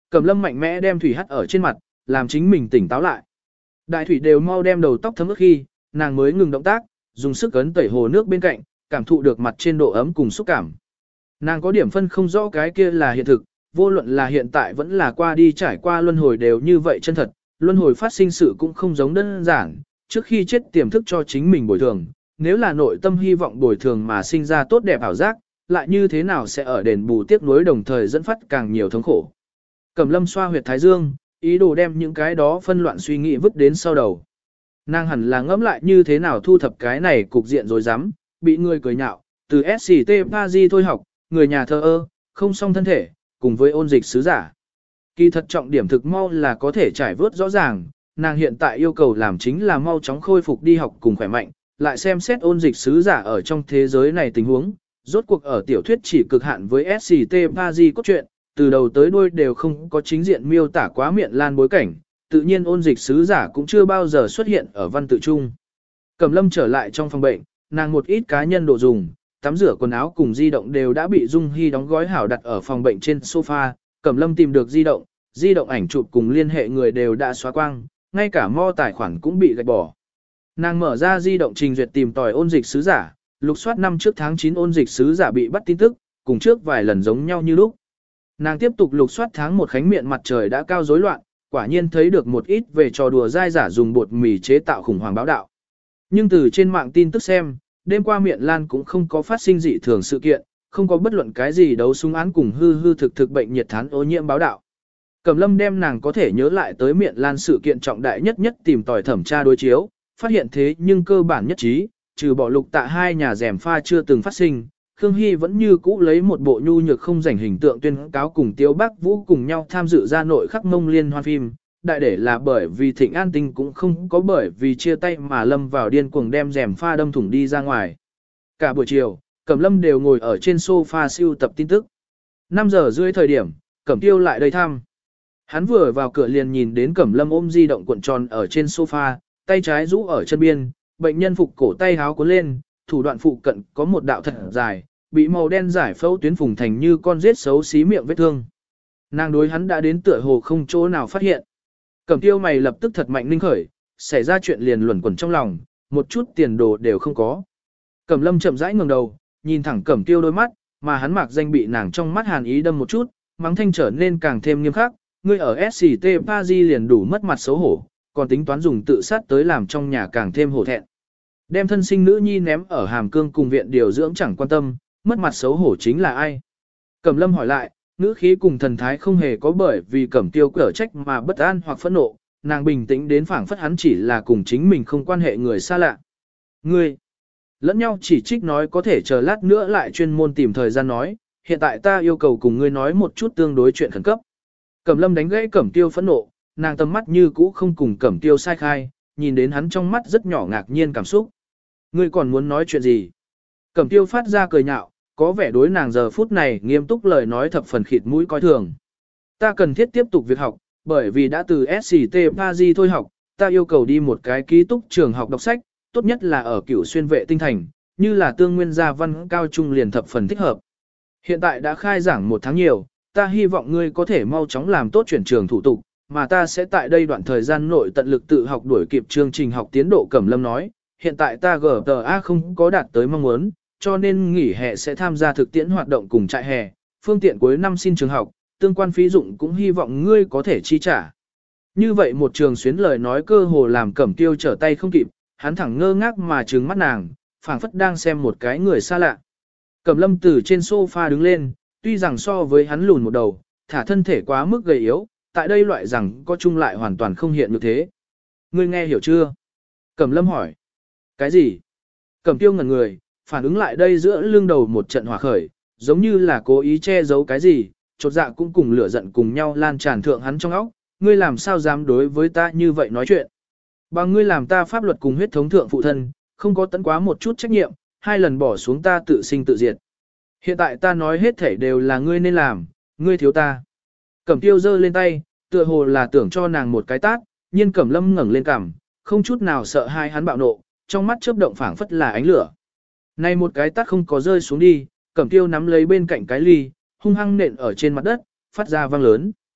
Cẩm Lâm mạnh mẽ đem thủy hắt ở trên mặt, làm chính mình tỉnh táo lại. Đại thủy đều mau đem đầu tóc thấm ướt khi, nàng mới ngừng động tác, dùng sức ấn tẩy hồ nước bên cạnh, cảm thụ được mặt trên độ ấm cùng xúc cảm. Nàng có điểm phân không rõ cái kia là hiện thực, vô luận là hiện tại vẫn là qua đi trải qua luân hồi đều như vậy chân thật, luân hồi phát sinh sự cũng không giống đơn giản, trước khi chết tiềm thức cho chính mình bồi thường, nếu là nội tâm hy vọng bồi thường mà sinh ra tốt đẹp ảo giác, lại như thế nào sẽ ở đền bù tiếc nuối đồng thời dẫn phát càng nhiều thống khổ. Cẩm Lâm xoa huyệt thái dương, ý đồ đem những cái đó phân loạn suy nghĩ vứt đến sau đầu. Nàng hẳn là ngẫm lại như thế nào thu thập cái này cục diện rồi dám, bị người cười nhạo, từ SCT Paris thôi học, người nhà thơ ơ, không song thân thể, cùng với ôn dịch sứ giả. Kỳ thật trọng điểm thực mau là có thể trải vớt rõ ràng, nàng hiện tại yêu cầu làm chính là mau chóng khôi phục đi học cùng khỏe mạnh, lại xem xét ôn dịch sứ giả ở trong thế giới này tình huống, rốt cuộc ở tiểu thuyết chỉ cực hạn với SCT Paris cốt truyện, từ đầu tới đuôi đều không có chính diện miêu tả quá miệng lan bối cảnh, tự nhiên ôn dịch sứ giả cũng chưa bao giờ xuất hiện ở văn tự chung. Cẩm Lâm trở lại trong phòng bệnh, nàng một ít cá nhân đồ dùng, tắm rửa quần áo cùng di động đều đã bị Dung Hy đóng gói hảo đặt ở phòng bệnh trên sofa. Cẩm Lâm tìm được di động ảnh chụp cùng liên hệ người đều đã xóa quang, ngay cả mo tài khoản cũng bị gạch bỏ. Nàng mở ra di động trình duyệt tìm tòi ôn dịch sứ giả, lục soát năm trước tháng 9 ôn dịch sứ giả bị bắt tin tức, cùng trước vài lần giống nhau như lúc. Nàng tiếp tục lục soát tháng 1 khánh miệng mặt trời đã cao rối loạn, quả nhiên thấy được một ít về trò đùa dai giả dùng bột mì chế tạo khủng hoảng báo đạo. Nhưng từ trên mạng tin tức xem, đêm qua Miện Lan cũng không có phát sinh dị thường sự kiện, không có bất luận cái gì đấu súng án cùng hư thực bệnh nhiệt thán ô nhiễm báo đạo. Cẩm Lâm đem nàng có thể nhớ lại tới Miện Lan sự kiện trọng đại nhất tìm tòi thẩm tra đối chiếu, phát hiện thế nhưng cơ bản nhất trí, trừ bỏ Lục Tạ hai nhà rèm pha chưa từng phát sinh, Khương Hy vẫn như cũ lấy một bộ nhu nhược không rảnh hình tượng tuyên cáo cùng Tiêu Bắc Vũ cùng nhau tham dự ra nội khắc mông liên hoan phim, đại để là bởi vì Thịnh An Tinh cũng không có bởi vì chia tay mà lâm vào điên cuồng đem rèm pha đâm thủng đi ra ngoài. Cả buổi chiều, Cẩm Lâm đều ngồi ở trên sofa siêu tập tin tức. 5 giờ rưỡi thời điểm, Cẩm Tiêu lại đây thăm. Hắn vừa vào cửa liền nhìn đến Cẩm Lâm ôm di động cuộn tròn ở trên sofa, tay trái rũ ở chân biên, bệnh nhân phục cổ tay háo cuốn lên, thủ đoạn phụ cận có một đạo thật dài, bị màu đen giải phẫu tuyến phùng thành như con rết xấu xí miệng vết thương. Nàng đối hắn đã đến tựa hồ không chỗ nào phát hiện. Cẩm Tiêu mày lập tức thật mạnh ninh khởi, xảy ra chuyện liền luẩn quẩn trong lòng, một chút tiền đồ đều không có. Cẩm Lâm chậm rãi ngẩng đầu, nhìn thẳng Cẩm Tiêu đôi mắt, mà hắn mạc danh bị nàng trong mắt hàn ý đâm một chút, mắng thanh trở nên càng thêm nghiêm khắc, ngươi ở SCT Paris liền đủ mất mặt xấu hổ, còn tính toán dùng tự sát tới làm trong nhà càng thêm hổ thẹn. Đem thân sinh nữ nhi ném ở Hàm Cương cùng viện điều dưỡng chẳng quan tâm, mất mặt xấu hổ chính là ai? Cẩm Lâm hỏi lại, ngữ khí cùng thần thái không hề có bởi vì Cẩm Tiêu cở trách mà bất an hoặc phẫn nộ, nàng bình tĩnh đến phảng phất hắn chỉ là cùng chính mình không quan hệ người xa lạ. Ngươi, lẫn nhau chỉ trích nói có thể chờ lát nữa lại chuyên môn tìm thời gian nói, hiện tại ta yêu cầu cùng ngươi nói một chút tương đối chuyện khẩn cấp. Cẩm Lâm đánh gãy Cẩm Tiêu phẫn nộ, nàng tầm mắt như cũ không cùng Cẩm Tiêu sai khai, nhìn đến hắn trong mắt rất nhỏ ngạc nhiên cảm xúc. Ngươi còn muốn nói chuyện gì? Cẩm Tiêu phát ra cười nhạo, có vẻ đối nàng giờ phút này nghiêm túc lời nói thập phần khịt mũi coi thường. Ta cần thiết tiếp tục việc học, bởi vì đã từ SCT Paris thôi học, ta yêu cầu đi một cái ký túc trường học đọc sách, tốt nhất là ở Cửu Xuyên Vệ Tinh Thành, như là Tương Nguyên Gia Văn cao trung liền thập phần thích hợp. Hiện tại đã khai giảng 1 tháng nhiều, ta hy vọng ngươi có thể mau chóng làm tốt chuyển trường thủ tục, mà ta sẽ tại đây đoạn thời gian nội tận lực tự học đuổi kịp chương trình học tiến độ. Cẩm Lâm nói, hiện tại ta GPA không có đạt tới mong muốn, cho nên nghỉ hè sẽ tham gia thực tiễn hoạt động cùng trại hè, phương tiện cuối năm xin trường học, tương quan phí dụng cũng hy vọng ngươi có thể chi trả. Như vậy một trường xuyến lời nói cơ hồ làm Cẩm Tiêu trở tay không kịp, hắn thẳng ngơ ngác mà trừng mắt nàng, phảng phất đang xem một cái người xa lạ. Cẩm Lâm từ trên sofa đứng lên, tuy rằng so với hắn lùn một đầu, thả thân thể quá mức gầy yếu, tại đây loại rằng có chung lại hoàn toàn không hiện như thế. Ngươi nghe hiểu chưa? Cẩm Lâm hỏi. Cái gì? Cẩm Tiêu ngẩn người, phản ứng lại đây giữa lưng đầu một trận hỏa khởi, giống như là cố ý che giấu cái gì, chột dạ cũng cùng lửa giận cùng nhau lan tràn thượng hắn trong óc. Ngươi làm sao dám đối với ta như vậy nói chuyện? Bằng ngươi làm ta pháp luật cùng huyết thống thượng phụ thân, không có tận quá một chút trách nhiệm, 2 lần bỏ xuống ta tự sinh tự diệt. Hiện tại ta nói hết thảy đều là ngươi nên làm, ngươi thiếu ta. Cẩm Tiêu giơ lên tay, tựa hồ là tưởng cho nàng một cái tát, nhưng Cẩm Lâm ngẩng lên cằm, không chút nào sợ hai hắn bạo nộ, trong mắt chớp động phảng phất là ánh lửa. Này một cái tát không có rơi xuống đi, Cẩm Tiêu nắm lấy bên cạnh cái ly, hung hăng nện ở trên mặt đất, phát ra vang lớn.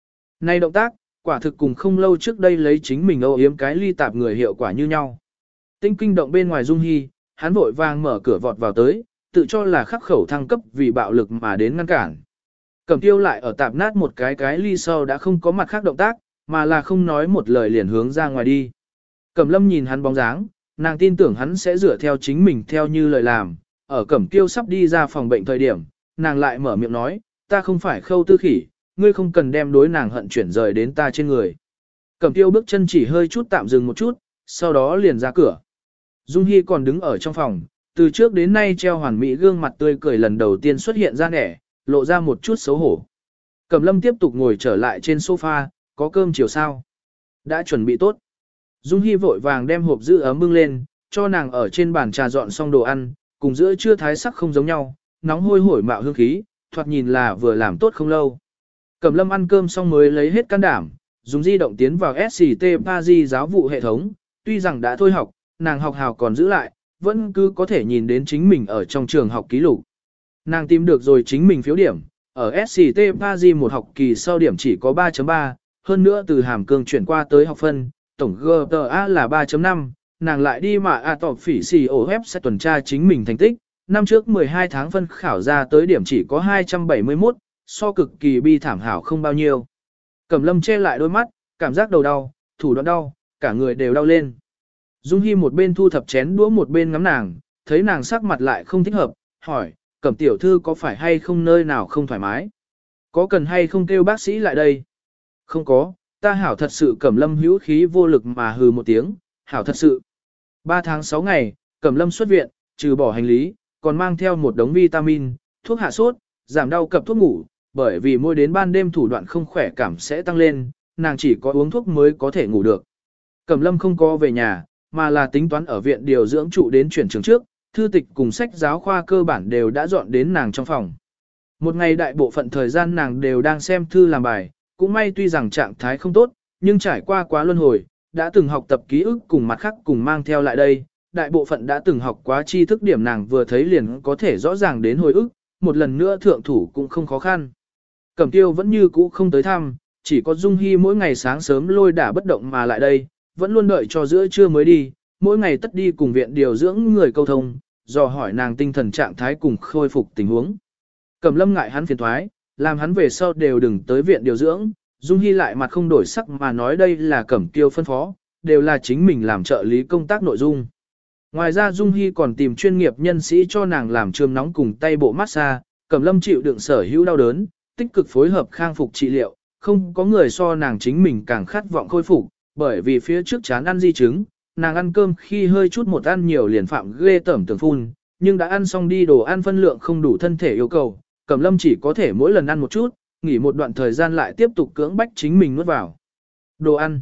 Này động tác, quả thực cùng không lâu trước đây lấy chính mình âu yếm cái ly tạp người hiệu quả như nhau. Tinh kinh động bên ngoài Dung Hy, hắn vội vàng mở cửa vọt vào tới, tự cho là khắc khẩu thăng cấp vì bạo lực mà đến ngăn cản. Cẩm Tiêu lại ở tạp nát một cái ly sau đã không có mặt khác động tác, mà là không nói một lời liền hướng ra ngoài đi. Cẩm Lâm nhìn hắn bóng dáng, nàng tin tưởng hắn sẽ dựa theo chính mình theo như lời làm, ở Cẩm Tiêu sắp đi ra phòng bệnh thời điểm, nàng lại mở miệng nói, ta không phải Khâu Tư Khỉ, ngươi không cần đem đối nàng hận chuyển rời đến ta trên người. Cẩm Tiêu bước chân chỉ hơi chút tạm dừng một chút, sau đó liền ra cửa. Dung Hy còn đứng ở trong phòng, từ trước đến nay treo hoàn mỹ gương mặt tươi cười lần đầu tiên xuất hiện ra nẻ, lộ ra một chút xấu hổ. Cẩm Lâm tiếp tục ngồi trở lại trên sofa, có cơm chiều sao? Đã chuẩn bị tốt. Dung Hy vội vàng đem hộp giữ ấm bưng lên, cho nàng ở trên bàn trà dọn xong đồ ăn, cùng giữa trưa thái sắc không giống nhau, nóng hôi hổi mạo hương khí, thoạt nhìn là vừa làm tốt không lâu. Cẩm Lâm ăn cơm xong mới lấy hết can đảm, dùng di động tiến vào SCT Paris giáo vụ hệ thống, tuy rằng đã thôi học, nàng học hào còn giữ lại, vẫn cứ có thể nhìn đến chính mình ở trong trường học ký lục. Nàng tìm được rồi chính mình phiếu điểm, ở SCT Paris một học kỳ sau điểm chỉ có 3.3, hơn nữa từ hàm cương chuyển qua tới học phân, tổng GPA là 3.5, nàng lại đi mà tọp phỉ xì ổ web sẽ tuần tra chính mình thành tích, năm trước 12 tháng phân khảo ra tới điểm chỉ có 271, so cực kỳ bi thảm hảo không bao nhiêu. Cẩm Lâm che lại đôi mắt, cảm giác đầu đau, thủ đoạn đau, cả người đều đau lên. Dung Hy một bên thu thập chén đũa một bên ngắm nàng, thấy nàng sắc mặt lại không thích hợp, hỏi, Cẩm tiểu thư có phải hay không nơi nào không thoải mái? Có cần hay không kêu bác sĩ lại đây? Không có, ta hảo thật sự. Cẩm Lâm hữu khí vô lực mà hừ một tiếng, hảo thật sự. 3 tháng 6 ngày, Cẩm Lâm xuất viện, trừ bỏ hành lý, còn mang theo một đống vitamin, thuốc hạ sốt, giảm đau cập thuốc ngủ, bởi vì mỗi đến ban đêm thủ đoạn không khỏe cảm sẽ tăng lên, nàng chỉ có uống thuốc mới có thể ngủ được. Cẩm Lâm không có về nhà, mà là tính toán ở viện điều dưỡng trụ đến chuyển trường trước, thư tịch cùng sách giáo khoa cơ bản đều đã dọn đến nàng trong phòng. Một ngày đại bộ phận thời gian nàng đều đang xem thư làm bài, cũng may tuy rằng trạng thái không tốt, nhưng trải qua quá luân hồi, đã từng học tập ký ức cùng mặt khác cùng mang theo lại đây, đại bộ phận đã từng học quá tri thức điểm nàng vừa thấy liền có thể rõ ràng đến hồi ức, một lần nữa thượng thủ cũng không khó khăn. Cẩm Tiêu vẫn như cũ không tới thăm, chỉ có Dung Hy mỗi ngày sáng sớm lôi đả bất động mà lại đây, vẫn luôn đợi cho giữa trưa mới đi, mỗi ngày tất đi cùng viện điều dưỡng người câu thông, dò hỏi nàng tinh thần trạng thái cùng khôi phục tình huống. Cẩm Lâm ngại hắn phiền thoái, làm hắn về sau đều đừng tới viện điều dưỡng, Dung Hy lại mặt không đổi sắc mà nói đây là Cẩm Tiêu phân phó, đều là chính mình làm trợ lý công tác nội dung. Ngoài ra Dung Hy còn tìm chuyên nghiệp nhân sĩ cho nàng làm chườm nóng cùng tay bộ massage, Cẩm Lâm chịu đựng sở hữu đau đớn, tích cực phối hợp khang phục trị liệu, không có người so nàng chính mình càng khát vọng khôi phục, bởi vì phía trước chán ăn di chứng, nàng ăn cơm khi hơi chút một ăn nhiều liền phạm ghê tởm tưởng phun, nhưng đã ăn xong đi đồ ăn phân lượng không đủ thân thể yêu cầu, Cẩm Lâm chỉ có thể mỗi lần ăn một chút, nghỉ một đoạn thời gian lại tiếp tục cưỡng bách chính mình nuốt vào. Đồ ăn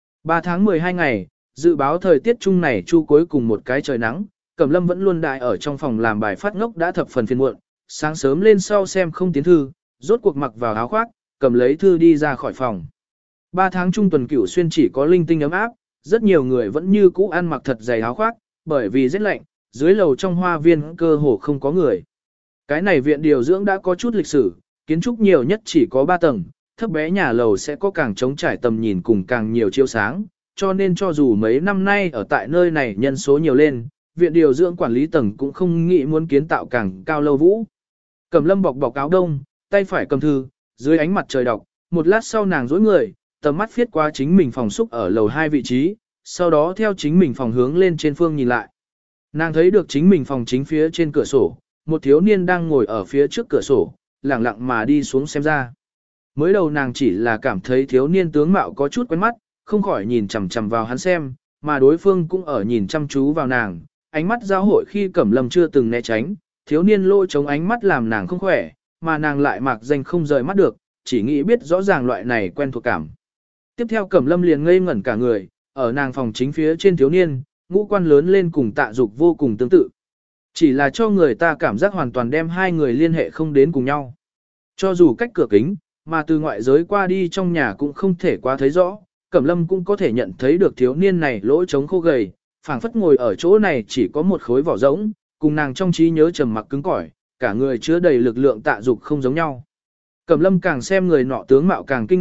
3 tháng 12 ngày, dự báo thời tiết chung này chu cuối cùng một cái trời nắng, Cẩm Lâm vẫn luôn đại ở trong phòng làm bài phát ngốc đã thập phần phiền muộn, sáng sớm lên sau xem không tiến thư, rốt cuộc mặc vào áo khoác, cầm lấy thư đi ra khỏi phòng. 3 tháng trung tuần Cửu Xuyên chỉ có linh tinh ấm áp, rất nhiều người vẫn như cũ ăn mặc thật dày áo khoác, bởi vì rét lạnh, dưới lầu trong hoa viên cơ hồ không có người. Cái này viện điều dưỡng đã có chút lịch sử, kiến trúc nhiều nhất chỉ có 3 tầng, thấp bé nhà lầu sẽ có càng trống trải tầm nhìn cùng càng nhiều chiếu sáng, cho nên cho dù mấy năm nay ở tại nơi này nhân số nhiều lên, viện điều dưỡng quản lý tầng cũng không nghĩ muốn kiến tạo càng cao lâu vũ. Cẩm Lâm bọc bọc áo đông, tay phải cầm thư, dưới ánh mặt trời đọc, một lát sau nàng dối người, tầm mắt phiết qua chính mình phòng xúc ở lầu 2 vị trí, sau đó theo chính mình phòng hướng lên trên phương nhìn lại. Nàng thấy được chính mình phòng chính phía trên cửa sổ, một thiếu niên đang ngồi ở phía trước cửa sổ, lặng lặng mà đi xuống xem ra. Mới đầu nàng chỉ là cảm thấy thiếu niên tướng mạo có chút quen mắt, không khỏi nhìn chằm chằm vào hắn xem, mà đối phương cũng ở nhìn chăm chú vào nàng, ánh mắt giao hội khi Cẩm Lâm chưa từng né tránh, thiếu niên lôi chống ánh mắt làm nàng không khỏe, mà nàng lại mạc danh không rời mắt được, chỉ nghĩ biết rõ ràng loại này quen thuộc cảm. Tiếp theo Cẩm Lâm liền ngây ngẩn cả người, ở nàng phòng chính phía trên thiếu niên, ngũ quan lớn lên cùng Tạ Dục vô cùng tương tự. Chỉ là cho người ta cảm giác hoàn toàn đem hai người liên hệ không đến cùng nhau. Cho dù cách cửa kính, mà từ ngoại giới qua đi trong nhà cũng không thể quá thấy rõ, Cẩm Lâm cũng có thể nhận thấy được thiếu niên này lỗ trống khô gầy, phảng phất ngồi ở chỗ này chỉ có một khối vỏ rỗng, cùng nàng trong trí nhớ trầm mặc cứng cỏi, cả người chứa đầy lực lượng Tạ Dục không giống nhau. Cẩm Lâm càng xem người nọ tướng mạo càng kinh ngạc,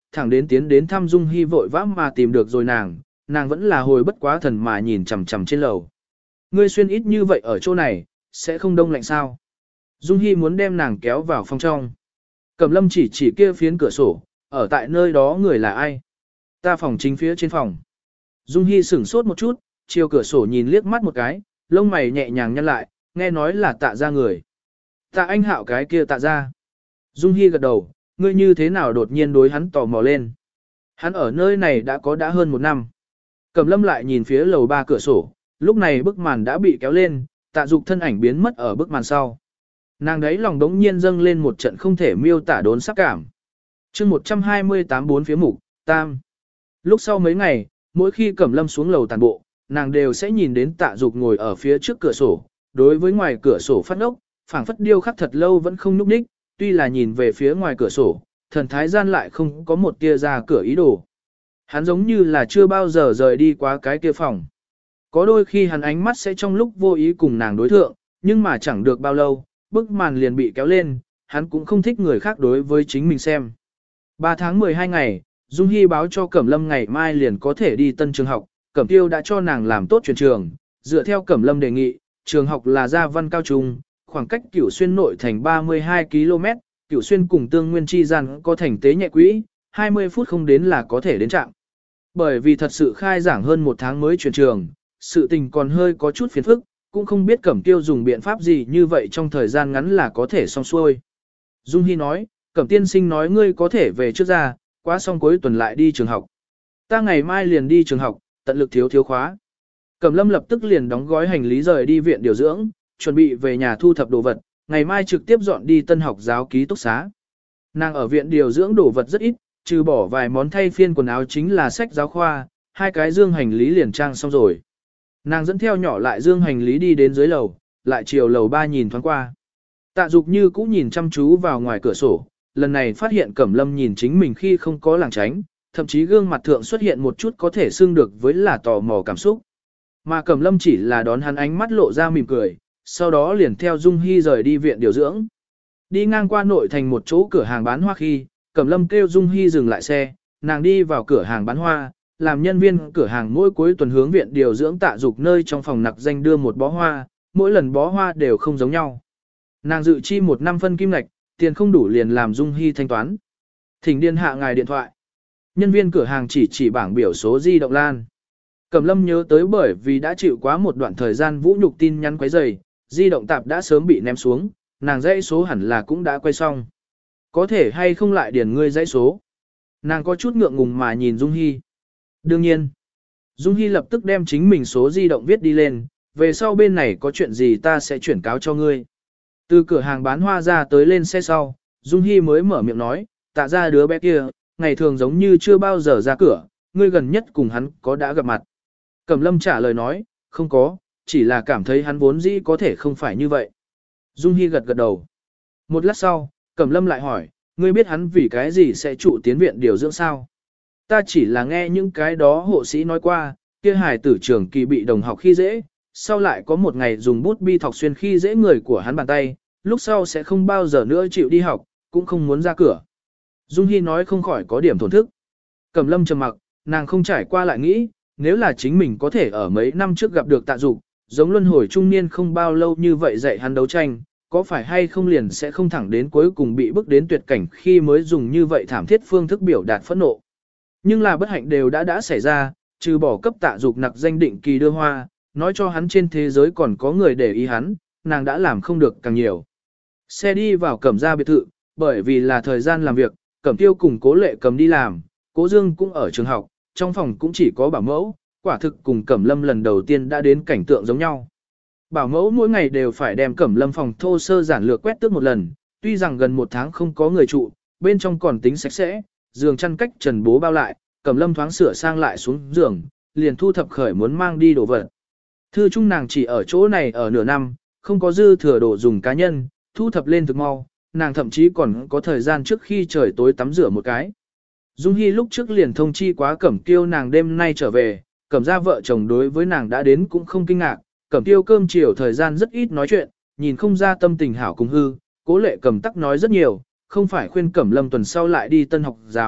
thẳng đến tiến đến thăm Dung Hi vội vã mà tìm được rồi nàng vẫn là hồi bất quá thần mà nhìn chằm chằm trên lầu. Ngươi xuyên ít như vậy ở chỗ này, sẽ không đông lạnh sao? Dung Hi muốn đem nàng kéo vào phòng trong. Cẩm Lâm chỉ kia phiến cửa sổ, ở tại nơi đó người là ai? Ta phòng chính phía trên phòng. Dung Hi sửng sốt một chút, chiều cửa sổ nhìn liếc mắt một cái, lông mày nhẹ nhàng nhăn lại, nghe nói là Tạ gia người. Tạ Anh Hạo cái kia Tạ gia. Dung Hi gật đầu, ngươi như thế nào đột nhiên đối hắn tò mò lên. Hắn ở nơi này đã hơn 1 năm. Cẩm Lâm lại nhìn phía lầu 3 cửa sổ, lúc này bức màn đã bị kéo lên, Tạ Dục thân ảnh biến mất ở bức màn sau. Nàng đấy lòng đống nhiên dâng lên một trận không thể miêu tả đốn sắc cảm. Chương 128 bốn phía mục, tam. Lúc sau mấy ngày, mỗi khi Cẩm Lâm xuống lầu tàn bộ, nàng đều sẽ nhìn đến Tạ Dục ngồi ở phía trước cửa sổ, đối với ngoài cửa sổ phát ốc, phảng phất điêu khắc thật lâu vẫn không nhúc nhích, tuy là nhìn về phía ngoài cửa sổ, thần thái gian lại không có một tia ra cửa ý đồ. Hắn giống như là chưa bao giờ rời đi qua cái kia phòng. Có đôi khi hắn ánh mắt sẽ trong lúc vô ý cùng nàng đối thượng, nhưng mà chẳng được bao lâu, bức màn liền bị kéo lên, hắn cũng không thích người khác đối với chính mình xem. 3 tháng 12 ngày, Dung Hi báo cho Cẩm Lâm ngày mai liền có thể đi tân trường học, Cẩm Tiêu đã cho nàng làm tốt chuyển trường, dựa theo Cẩm Lâm đề nghị, trường học là Gia Văn Cao Trung, khoảng cách Cửu Xuyên nội thành 32 km, Cửu Xuyên cùng Tương Nguyên chi gian có thành tế nhẹ quỹ, 20 phút không đến là có thể đến trạm. Bởi vì thật sự khai giảng hơn 1 tháng mới chuyển trường, sự tình còn hơi có chút phiền phức, cũng không biết Cẩm Tiêu dùng biện pháp gì như vậy trong thời gian ngắn là có thể xong xuôi. Dung Hi nói, Cẩm tiên sinh nói ngươi có thể về trước ra, quá xong cuối tuần lại đi trường học. Ta ngày mai liền đi trường học, tận lực thiếu khóa. Cẩm Lâm lập tức liền đóng gói hành lý rời đi viện điều dưỡng, chuẩn bị về nhà thu thập đồ vật, ngày mai trực tiếp dọn đi tân học giáo ký túc xá. Nàng ở viện điều dưỡng đồ vật rất ít, trừ bỏ vài món thay phiên quần áo chính là sách giáo khoa, 2 cái dương hành lý liền trang xong rồi. Nàng dẫn theo nhỏ lại dương hành lý đi đến dưới lầu, lại chiều lầu 3 nhìn thoáng qua. Tạ Dục như cũ nhìn chăm chú vào ngoài cửa sổ, lần này phát hiện Cẩm Lâm nhìn chính mình khi không có lảng tránh, thậm chí gương mặt thượng xuất hiện một chút có thể xưng được với là tò mò cảm xúc. Mà Cẩm Lâm chỉ là đón hắn ánh mắt lộ ra mỉm cười, sau đó liền theo Dung Hi rời đi viện điều dưỡng. Đi ngang qua nội thành một chỗ cửa hàng bán hoa khi, Cẩm Lâm kêu Dung Hi dừng lại xe, nàng đi vào cửa hàng bán hoa, làm nhân viên cửa hàng mỗi cuối tuần hướng viện điều dưỡng Tạ Dục nơi trong phòng nặc danh đưa một bó hoa, mỗi lần bó hoa đều không giống nhau. Nàng dự chi 1 năm phân kim ngạch, tiền không đủ liền làm Dung Hi thanh toán. Thỉnh điền hạ ngài điện thoại. Nhân viên cửa hàng chỉ bảng biểu số di động lan. Cẩm Lâm nhớ tới bởi vì đã chịu quá một đoạn thời gian vũ nhục tin nhắn quấy rầy, di động tạp đã sớm bị ném xuống, nàng dãy số hẳn là cũng đã quay xong. Có thể hay không lại điền ngươi dãy số. Nàng có chút ngượng ngùng mà nhìn Dung Hi. Đương nhiên. Dung Hi lập tức đem chính mình số di động viết đi lên, về sau bên này có chuyện gì ta sẽ chuyển cáo cho ngươi. Từ cửa hàng bán hoa ra tới lên xe sau, Dung Hi mới mở miệng nói, Tạ ra đứa bé kia, ngày thường giống như chưa bao giờ ra cửa, ngươi gần nhất cùng hắn có đã gặp mặt. Cẩm Lâm trả lời nói, không có, chỉ là cảm thấy hắn vốn dĩ có thể không phải như vậy. Dung Hi gật gật đầu. Một lát sau, Cẩm Lâm lại hỏi, ngươi biết hắn vì cái gì sẽ trụ tiến viện điều dưỡng sao? Ta chỉ là nghe những cái đó hộ sĩ nói qua, kia hài tử trưởng kỳ bị đồng học khi dễ, sau lại có một ngày dùng bút bi thọc xuyên khi dễ người của hắn bàn tay, lúc sau sẽ không bao giờ nữa chịu đi học, cũng không muốn ra cửa. Dung Hi nói không khỏi có điểm thổn thức. Cẩm Lâm trầm mặc, nàng không trải qua lại nghĩ, nếu là chính mình có thể ở mấy năm trước gặp được Tạ Dục, giống luân hồi trung niên không bao lâu như vậy dạy hắn đấu tranh, có phải hay không liền sẽ không thẳng đến cuối cùng bị bức đến tuyệt cảnh khi mới dùng như vậy thảm thiết phương thức biểu đạt phẫn nộ. Nhưng là bất hạnh đều đã xảy ra, trừ bỏ cấp Tạ Dục nặc danh định kỳ đưa hoa, nói cho hắn trên thế giới còn có người để ý hắn, nàng đã làm không được càng nhiều. Xe đi vào Cẩm gia biệt thự, bởi vì là thời gian làm việc, Cẩm Tiêu cùng Cố Lệ Cầm đi làm, Cố Dương cũng ở trường học, trong phòng cũng chỉ có bảo mẫu, quả thực cùng Cẩm Lâm lần đầu tiên đã đến cảnh tượng giống nhau. Bảo mẫu mỗi ngày đều phải đem Cẩm Lâm phòng thô sơ giản lược quét tước một lần, tuy rằng gần 1 tháng không có người trụ, bên trong còn tính sạch sẽ, giường chăn cách trần bố bao lại, Cẩm Lâm thoáng sửa sang lại xuống giường, liền thu thập khởi muốn mang đi đồ vật. Thư chung nàng chỉ ở chỗ này ở nửa năm, không có dư thừa đồ dùng cá nhân, thu thập lên thực mau, nàng thậm chí còn có thời gian trước khi trời tối tắm rửa một cái. Dung Hi lúc trước liền thông chi quá Cẩm Kiêu nàng đêm nay trở về, Cẩm gia vợ chồng đối với nàng đã đến cũng không kinh ngạc, Cẩm Kiêu cơm chiều thời gian rất ít nói chuyện, nhìn không ra tâm tình hảo cùng hư, Cố Lệ Cầm tắc nói rất nhiều, không phải khuyên Cẩm Lâm tuần sau lại đi tân học giáo,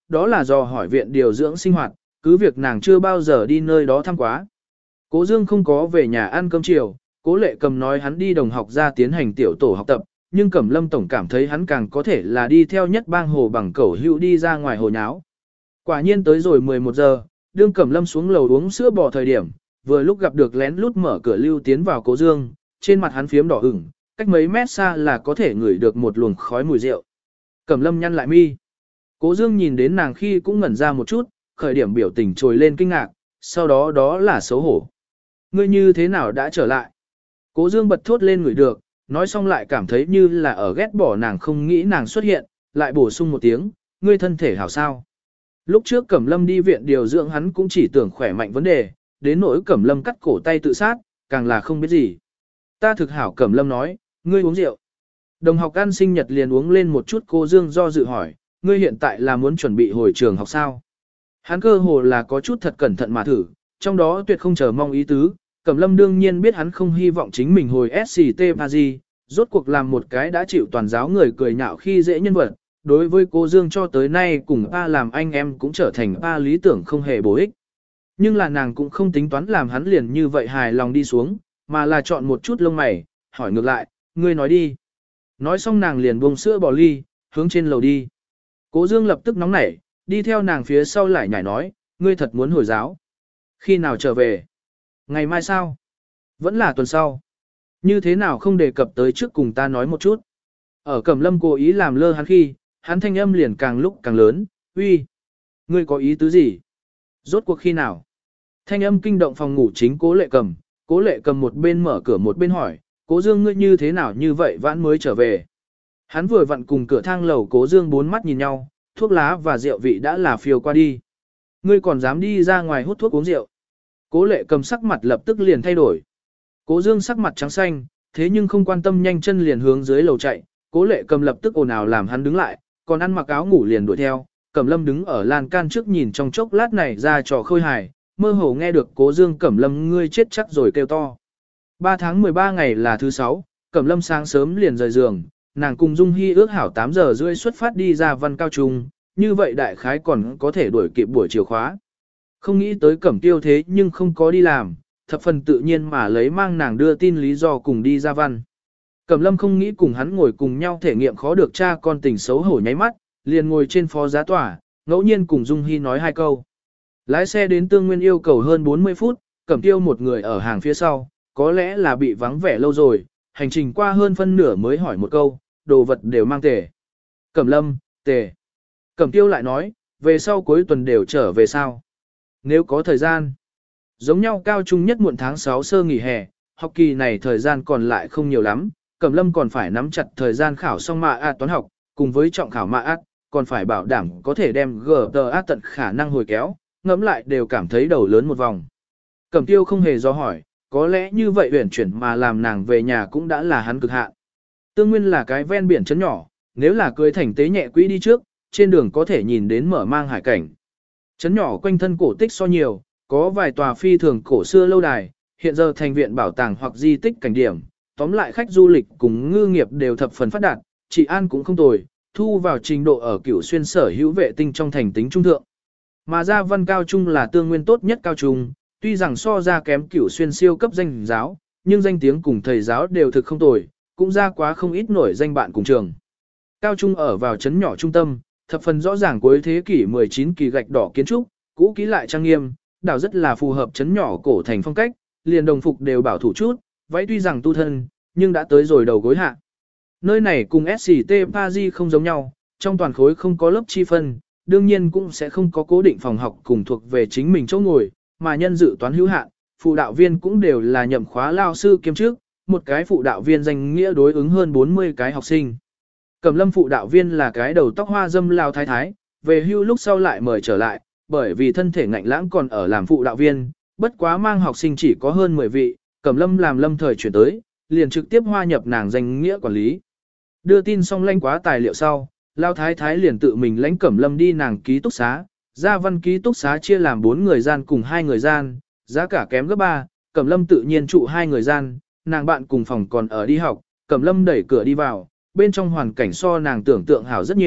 đó là do hỏi viện điều dưỡng sinh hoạt, cứ việc nàng chưa bao giờ đi nơi đó thăm quá. Cố Dương không có về nhà ăn cơm chiều, Cố Lệ Cầm nói hắn đi đồng học ra tiến hành tiểu tổ học tập, nhưng Cẩm Lâm tổng cảm thấy hắn càng có thể là đi theo nhất bang hồ bằng cẩu hữu đi ra ngoài hồ nháo. Quả nhiên tới rồi 11 giờ, đương Cẩm Lâm xuống lầu uống sữa bò thời điểm, vừa lúc gặp được lén lút mở cửa lưu tiến vào Cố Dương, trên mặt hắn phiếm đỏ ửng, cách mấy mét xa là có thể ngửi được một luồng khói mùi rượu. Cẩm Lâm nhăn lại mi. Cố Dương nhìn đến nàng khi cũng ngẩn ra một chút, khởi điểm biểu tình trồi lên kinh ngạc, sau đó đó là xấu hổ. Ngươi như thế nào đã trở lại? Cố Dương bật thốt lên ngửi được, nói xong lại cảm thấy như là ở ghét bỏ nàng không nghĩ nàng xuất hiện, lại bổ sung một tiếng, ngươi thân thể hảo sao? Lúc trước Cẩm Lâm đi viện điều dưỡng hắn cũng chỉ tưởng khỏe mạnh vấn đề, đến nỗi Cẩm Lâm cắt cổ tay tự sát, càng là không biết gì. Ta thực hảo, Cẩm Lâm nói, ngươi uống rượu. Đồng học ăn sinh nhật liền uống lên một chút. Cố Dương do dự hỏi, ngươi hiện tại là muốn chuẩn bị hồi trường học sao? Hắn cơ hồ là có chút thật cẩn thận mà thử, trong đó tuyệt không chờ mong ý tứ. Cẩm Lâm đương nhiên biết hắn không hy vọng chính mình hồi SCT Paris, rốt cuộc làm một cái đã chịu toàn giáo người cười nhạo khi dễ nhân vật. Đối với Cố Dương cho tới nay cùng ba làm anh em cũng trở thành ba lý tưởng không hề bổ ích. Nhưng là nàng cũng không tính toán làm hắn liền như vậy hài lòng đi xuống, mà là chọn một chút lông mày, hỏi ngược lại, ngươi nói đi. Nói xong nàng liền buông sữa bỏ ly, hướng trên lầu đi. Cố Dương lập tức nóng nảy, đi theo nàng phía sau lại nhảy nói, ngươi thật muốn hồi giáo. Khi nào trở về? Ngày mai sao? Vẫn là tuần sau. Như thế nào không đề cập tới trước cùng ta nói một chút. Ở Cẩm Lâm cố ý làm lơ hắn khi, hắn thanh âm liền càng lúc càng lớn, uy. Ngươi có ý tứ gì? Rốt cuộc khi nào? Thanh âm kinh động phòng ngủ chính Cố Lệ Cầm. Cố Lệ Cầm một bên mở cửa một bên hỏi, Cố Dương ngươi như thế nào như vậy vãn mới trở về? Hắn vừa vặn cùng cửa thang lầu Cố Dương bốn mắt nhìn nhau, thuốc lá và rượu vị đã là phiêu qua đi. Ngươi còn dám đi ra ngoài hút thuốc uống rượu? Cố Lệ Cầm sắc mặt lập tức liền thay đổi. Cố Dương sắc mặt trắng xanh, thế nhưng không quan tâm nhanh chân liền hướng dưới lầu chạy. Cố Lệ Cầm lập tức ồn ào làm hắn đứng lại, còn ăn mặc áo ngủ liền đuổi theo. Cẩm Lâm đứng ở lan can trước nhìn trong chốc lát này ra trò khôi hài, mơ hồ nghe được Cố Dương Cẩm Lâm ngươi chết chắc rồi kêu to. 3 tháng 13 ngày là thứ 6, Cẩm Lâm sáng sớm liền rời giường, nàng cùng Dung Hi ước hảo 8 giờ rưỡi xuất phát đi ra văn cao trung, như vậy đại khái còn có thể đuổi kịp buổi chiều khóa. Không nghĩ tới Cẩm Tiêu thế nhưng không có đi làm, thập phần tự nhiên mà lấy mang nàng đưa tin lý do cùng đi ra văn. Cẩm Lâm không nghĩ cùng hắn ngồi cùng nhau thể nghiệm khó được cha con tình xấu hổ nháy mắt, liền ngồi trên phó giá tòa, ngẫu nhiên cùng Dung Hi nói hai câu. Lái xe đến Tương Nguyên yêu cầu hơn 40 phút, Cẩm Tiêu một người ở hàng phía sau, có lẽ là bị vắng vẻ lâu rồi, hành trình qua hơn phân nửa mới hỏi một câu, đồ vật đều mang tề. Cẩm Lâm, tề. Cẩm Tiêu lại nói, về sau cuối tuần đều trở về sao? Nếu có thời gian. Giống nhau cao trung nhất muộn tháng 6 sơ nghỉ hè, học kỳ này thời gian còn lại không nhiều lắm, Cẩm Lâm còn phải nắm chặt thời gian khảo xong mạ ạt toán học, cùng với trọng khảo mạ ạt, còn phải bảo đảm có thể đem GTA tận khả năng hồi kéo, ngẫm lại đều cảm thấy đầu lớn một vòng. Cẩm Tiêu không hề do hỏi, có lẽ như vậy uyển chuyển mà làm nàng về nhà cũng đã là hắn cực hạn. Tương Nguyên là cái ven biển trấn nhỏ, nếu là cưới thành tế nhẹ quỹ đi trước, trên đường có thể nhìn đến mở mang hải cảnh. Trấn nhỏ quanh thân cổ tích so nhiều, có vài tòa phi thường cổ xưa lâu đài, hiện giờ thành viện bảo tàng hoặc di tích cảnh điểm, tóm lại khách du lịch cùng ngư nghiệp đều thập phần phát đạt, trị an cũng không tồi, thu vào trình độ ở Cửu Xuyên sở hữu vệ tinh trong thành tính trung thượng. Mà ra văn cao trung là Tương Nguyên tốt nhất cao trung, tuy rằng so ra kém Cửu Xuyên siêu cấp danh giáo, nhưng danh tiếng cùng thầy giáo đều thực không tồi, cũng ra quá không ít nổi danh bạn cùng trường. Cao trung ở vào trấn nhỏ trung tâm, thập phần rõ ràng cuối thế kỷ 19 kỳ gạch đỏ kiến trúc, cũ kỹ lại trang nghiêm, đảo rất là phù hợp trấn nhỏ cổ thành phong cách, liền đồng phục đều bảo thủ chút, váy tuy rằng tu thân, nhưng đã tới rồi đầu gối hạ. Nơi này cùng SCT Paris không giống nhau, trong toàn khối không có lớp chi phân, đương nhiên cũng sẽ không có cố định phòng học cùng thuộc về chính mình chỗ ngồi, mà nhân dự toán hữu hạn, phụ đạo viên cũng đều là nhậm khóa lao sư kiêm chức, một cái phụ đạo viên danh nghĩa đối ứng hơn 40 cái học sinh. Cẩm Lâm phụ đạo viên là cái đầu tóc hoa dâm lao thái thái, về hưu lúc sau lại mời trở lại, bởi vì thân thể ngạnh lãng còn ở làm phụ đạo viên, bất quá mang học sinh chỉ có hơn 10 vị, Cẩm Lâm làm lâm thời chuyển tới, liền trực tiếp hoa nhập nàng danh nghĩa quản lý. Đưa tin xong lãnh quá tài liệu sau, lao thái thái liền tự mình lãnh Cẩm Lâm đi nàng ký túc xá, ra văn ký túc xá chia làm 4 người gian cùng 2 người gian, giá cả kém gấp 3, Cẩm Lâm tự nhiên trụ 2 người gian, nàng bạn cùng phòng còn ở đi học, Cẩm Lâm đẩy cửa đi vào, bên trong hoàn cảnh so nàng tưởng tượng hảo rất nhiều,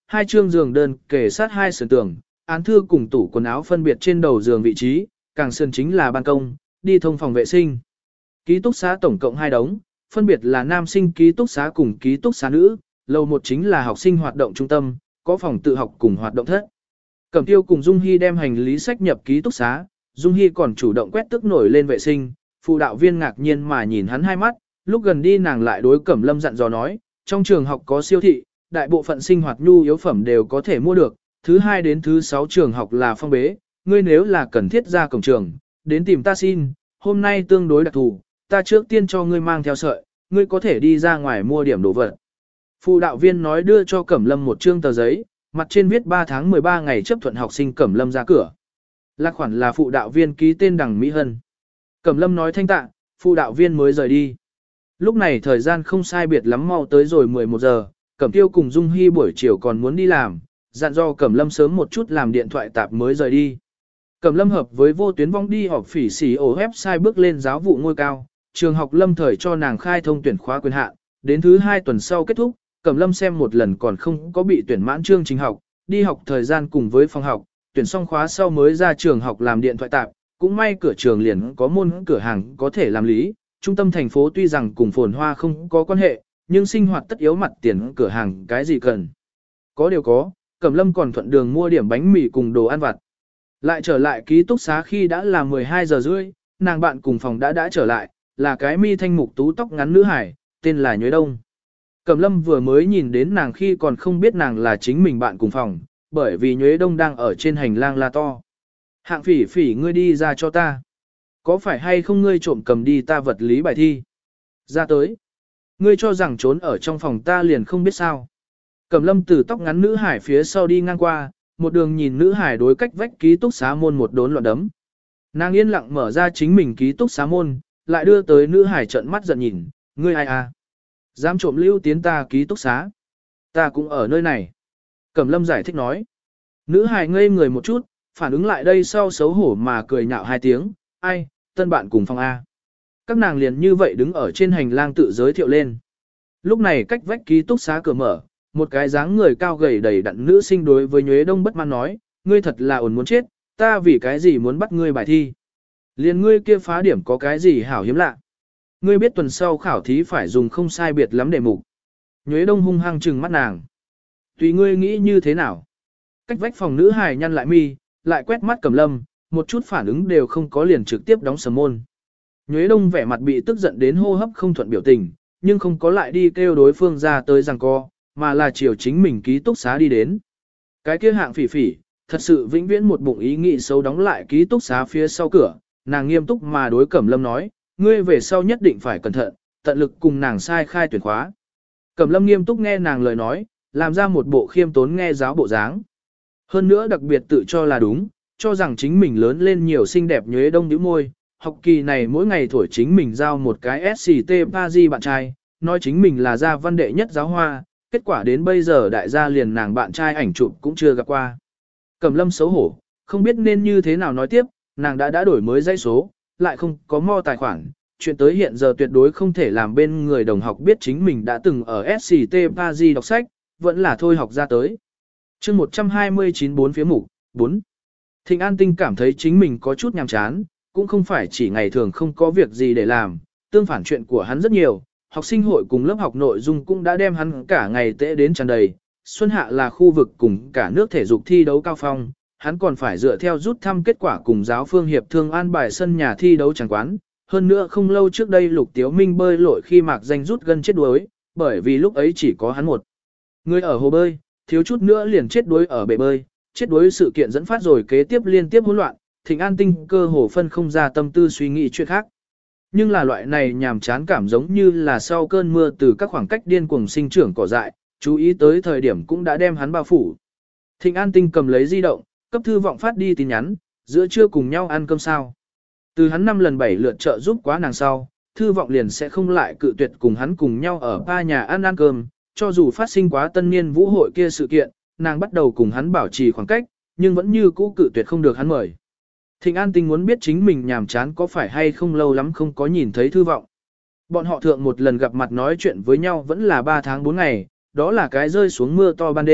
hai chương giường đơn kề sát hai sườn tường, án thư cùng tủ quần áo phân biệt trên đầu giường vị trí, càng sườn chính là ban công, đi thông phòng vệ sinh. Ký túc xá tổng cộng 2 đống, phân biệt là nam sinh ký túc xá cùng ký túc xá nữ, lầu 1 chính là học sinh hoạt động trung tâm, có phòng tự học cùng hoạt động thất. Cẩm Tiêu cùng Dung Hy đem hành lý sách nhập ký túc xá, Dung Hy còn chủ động quét tức nổi lên vệ sinh, phụ đạo viên ngạc nhiên mà nhìn hắn hai mắt, lúc gần đi nàng lại đối Cẩm Lâm dặn dò nói, trong trường học có siêu thị, đại bộ phận sinh hoạt nhu yếu phẩm đều có thể mua được, thứ 2 đến thứ 6 trường học là phong bế, ngươi nếu là cần thiết ra cổng trường, đến tìm ta xin, hôm nay tương đối đặc thù, ta trước tiên cho ngươi mang theo sợi, ngươi có thể đi ra ngoài mua điểm đồ vật. Phụ đạo viên nói đưa cho Cẩm Lâm một trương tờ giấy, mặt trên viết 3 tháng 13 ngày chấp thuận học sinh Cẩm Lâm ra cửa. Lạc khoản là phụ đạo viên ký tên Đằng Mỹ Hân. Cẩm Lâm nói thanh tạ, phụ đạo viên mới rời đi. Lúc này thời gian không sai biệt lắm mau tới rồi 11 giờ, Cẩm Tiêu cùng Dung Hy buổi chiều còn muốn đi làm, dặn dò Cẩm Lâm sớm một chút làm điện thoại tạp mới rời đi. Cẩm Lâm hợp với vô tuyến vong đi họp phỉ xỉ ổ website bước lên giáo vụ ngôi cao, trường học Lâm thời cho nàng khai thông tuyển khóa quyền hạn, đến thứ 2 tuần sau kết thúc, Cẩm Lâm xem một lần còn không có bị tuyển mãn chương trình học, đi học thời gian cùng với phòng học, tuyển xong khóa sau mới ra trường học làm điện thoại tạp, cũng may cửa trường liền có môn cửa hàng có thể làm lý, trung tâm thành phố tuy rằng cùng phồn hoa không có quan hệ, nhưng sinh hoạt tất yếu mặt tiền cửa hàng cái gì cần. Có điều có, Cẩm Lâm còn thuận đường mua điểm bánh mì cùng đồ ăn vặt. Lại trở lại ký túc xá khi đã là 12 giờ rưỡi, nàng bạn cùng phòng đã trở lại, là cái mi thanh mục tú tóc ngắn nữ hải, tên là Nhuế Đông. Cẩm Lâm vừa mới nhìn đến nàng khi còn không biết nàng là chính mình bạn cùng phòng, bởi vì Nhuế Đông đang ở trên hành lang la to. Hạng Phỉ Phỉ, ngươi đi ra cho ta. Có phải hay không ngươi trộm cầm đi ta vật lý bài thi? Ra tới. Ngươi cho rằng trốn ở trong phòng ta liền không biết sao. Cẩm Lâm từ tóc ngắn nữ hải phía sau đi ngang qua, một đường nhìn nữ hải đối cách vách ký túc xá môn một đốn loạn đấm. Nàng yên lặng mở ra chính mình ký túc xá môn, lại đưa tới nữ hải trợn mắt giận nhìn, ngươi ai à? Dám trộm lưu tiến ta ký túc xá. Ta cũng ở nơi này. Cẩm Lâm giải thích nói. Nữ hải ngây người một chút, phản ứng lại đây sau xấu hổ mà cười nhạo 2 tiếng, ai, tân bạn cùng phòng A. Các nàng liền như vậy đứng ở trên hành lang tự giới thiệu lên. Lúc này cách vách ký túc xá cửa mở, một cái dáng người cao gầy đầy đặn nữ sinh đối với Nhuế Đông bất mãn nói, ngươi thật là ổn muốn chết, ta vì cái gì muốn bắt ngươi bài thi. Liền ngươi kia phá điểm có cái gì hảo hiếm lạ. Ngươi biết tuần sau khảo thí phải dùng không sai biệt lắm đề mục. Nhuế Đông hung hăng trừng mắt nàng. Tùy ngươi nghĩ như thế nào. Cách vách phòng nữ hài nhăn lại mi, lại quét mắt Cẩm Lâm, một chút phản ứng đều không có liền trực tiếp đóng sầm môn. Nhuế Đông vẻ mặt bị tức giận đến hô hấp không thuận biểu tình, nhưng không có lại đi kêu đối phương ra tới giằng co, mà là chiều chính mình ký túc xá đi đến. Cái kia Hạng Phỉ Phỉ, thật sự vĩnh viễn một bụng ý nghĩ xấu đóng lại ký túc xá phía sau cửa, nàng nghiêm túc mà đối Cẩm Lâm nói, ngươi về sau nhất định phải cẩn thận, tận lực cùng nàng sai khai tuyển khóa. Cẩm Lâm nghiêm túc nghe nàng lời nói, làm ra một bộ khiêm tốn nghe giáo bộ dáng. Hơn nữa đặc biệt tự cho là đúng, cho rằng chính mình lớn lên nhiều xinh đẹp. Nhuế Đông nhíu môi, học kỳ này mỗi ngày thổi chính mình giao một cái SCT Paris bạn trai, nói chính mình là gia văn đệ nhất giáo hoa, kết quả đến bây giờ đại gia liền nàng bạn trai ảnh chụp cũng chưa gặp qua. Cẩm Lâm xấu hổ, không biết nên như thế nào nói tiếp, nàng đã đổi mới dãy số, lại không có mo tài khoản, chuyện tới hiện giờ tuyệt đối không thể làm bên người đồng học biết chính mình đã từng ở SCT Paris đọc sách, vẫn là thôi học ra tới. Chương 129 4 phía mục 4. Thịnh An Tinh cảm thấy chính mình có chút nhàm chán, cũng không phải chỉ ngày thường không có việc gì để làm, tương phản chuyện của hắn rất nhiều, học sinh hội cùng lớp học nội dung cũng đã đem hắn cả ngày tễ đến tràn đầy. Xuân hạ là khu vực cùng cả nước thể dục thi đấu cao phong, hắn còn phải dựa theo rút thăm kết quả cùng giáo phương hiệp thương an bài sân nhà thi đấu chẳng quán. Hơn nữa không lâu trước đây Lục Tiếu Minh bơi lội khi mạc danh rút gân chết đuối, bởi vì lúc ấy chỉ có hắn một người ở hồ bơi, thiếu chút nữa liền chết đuối ở bể bơi, chết đuối sự kiện dẫn phát rồi kế tiếp liên tiếp hỗn loạn, Thịnh An Tinh cơ hồ phân không ra tâm tư suy nghĩ chuyện khác. Nhưng là loại này nhàm chán cảm giống như là sau cơn mưa từ các khoảng cách điên cuồng sinh trưởng cỏ dại, chú ý tới thời điểm cũng đã đem hắn bao phủ. Thịnh An Tinh cầm lấy di động, cấp Thư Vọng phát đi tin nhắn, giữa trưa cùng nhau ăn cơm sao. Từ hắn 5 lần 7 lượt trợ giúp quá nàng sau, Thư Vọng liền sẽ không lại cự tuyệt cùng hắn cùng nhau ở ba nhà ăn cơm, cho dù phát sinh quá tân niên vũ hội kia sự kiện, nàng bắt đầu cùng hắn bảo trì khoảng cách, nhưng vẫn như cũ cự tuyệt không được hắn mời. Thịnh An Tinh muốn biết chính mình nhàm chán có phải hay không lâu lắm không có nhìn thấy Thư Vọng. Bọn họ thượng một lần gặp mặt nói chuyện với nhau vẫn là 3 tháng 4 ngày, đó là cái rơi xuống mưa to ban đêm,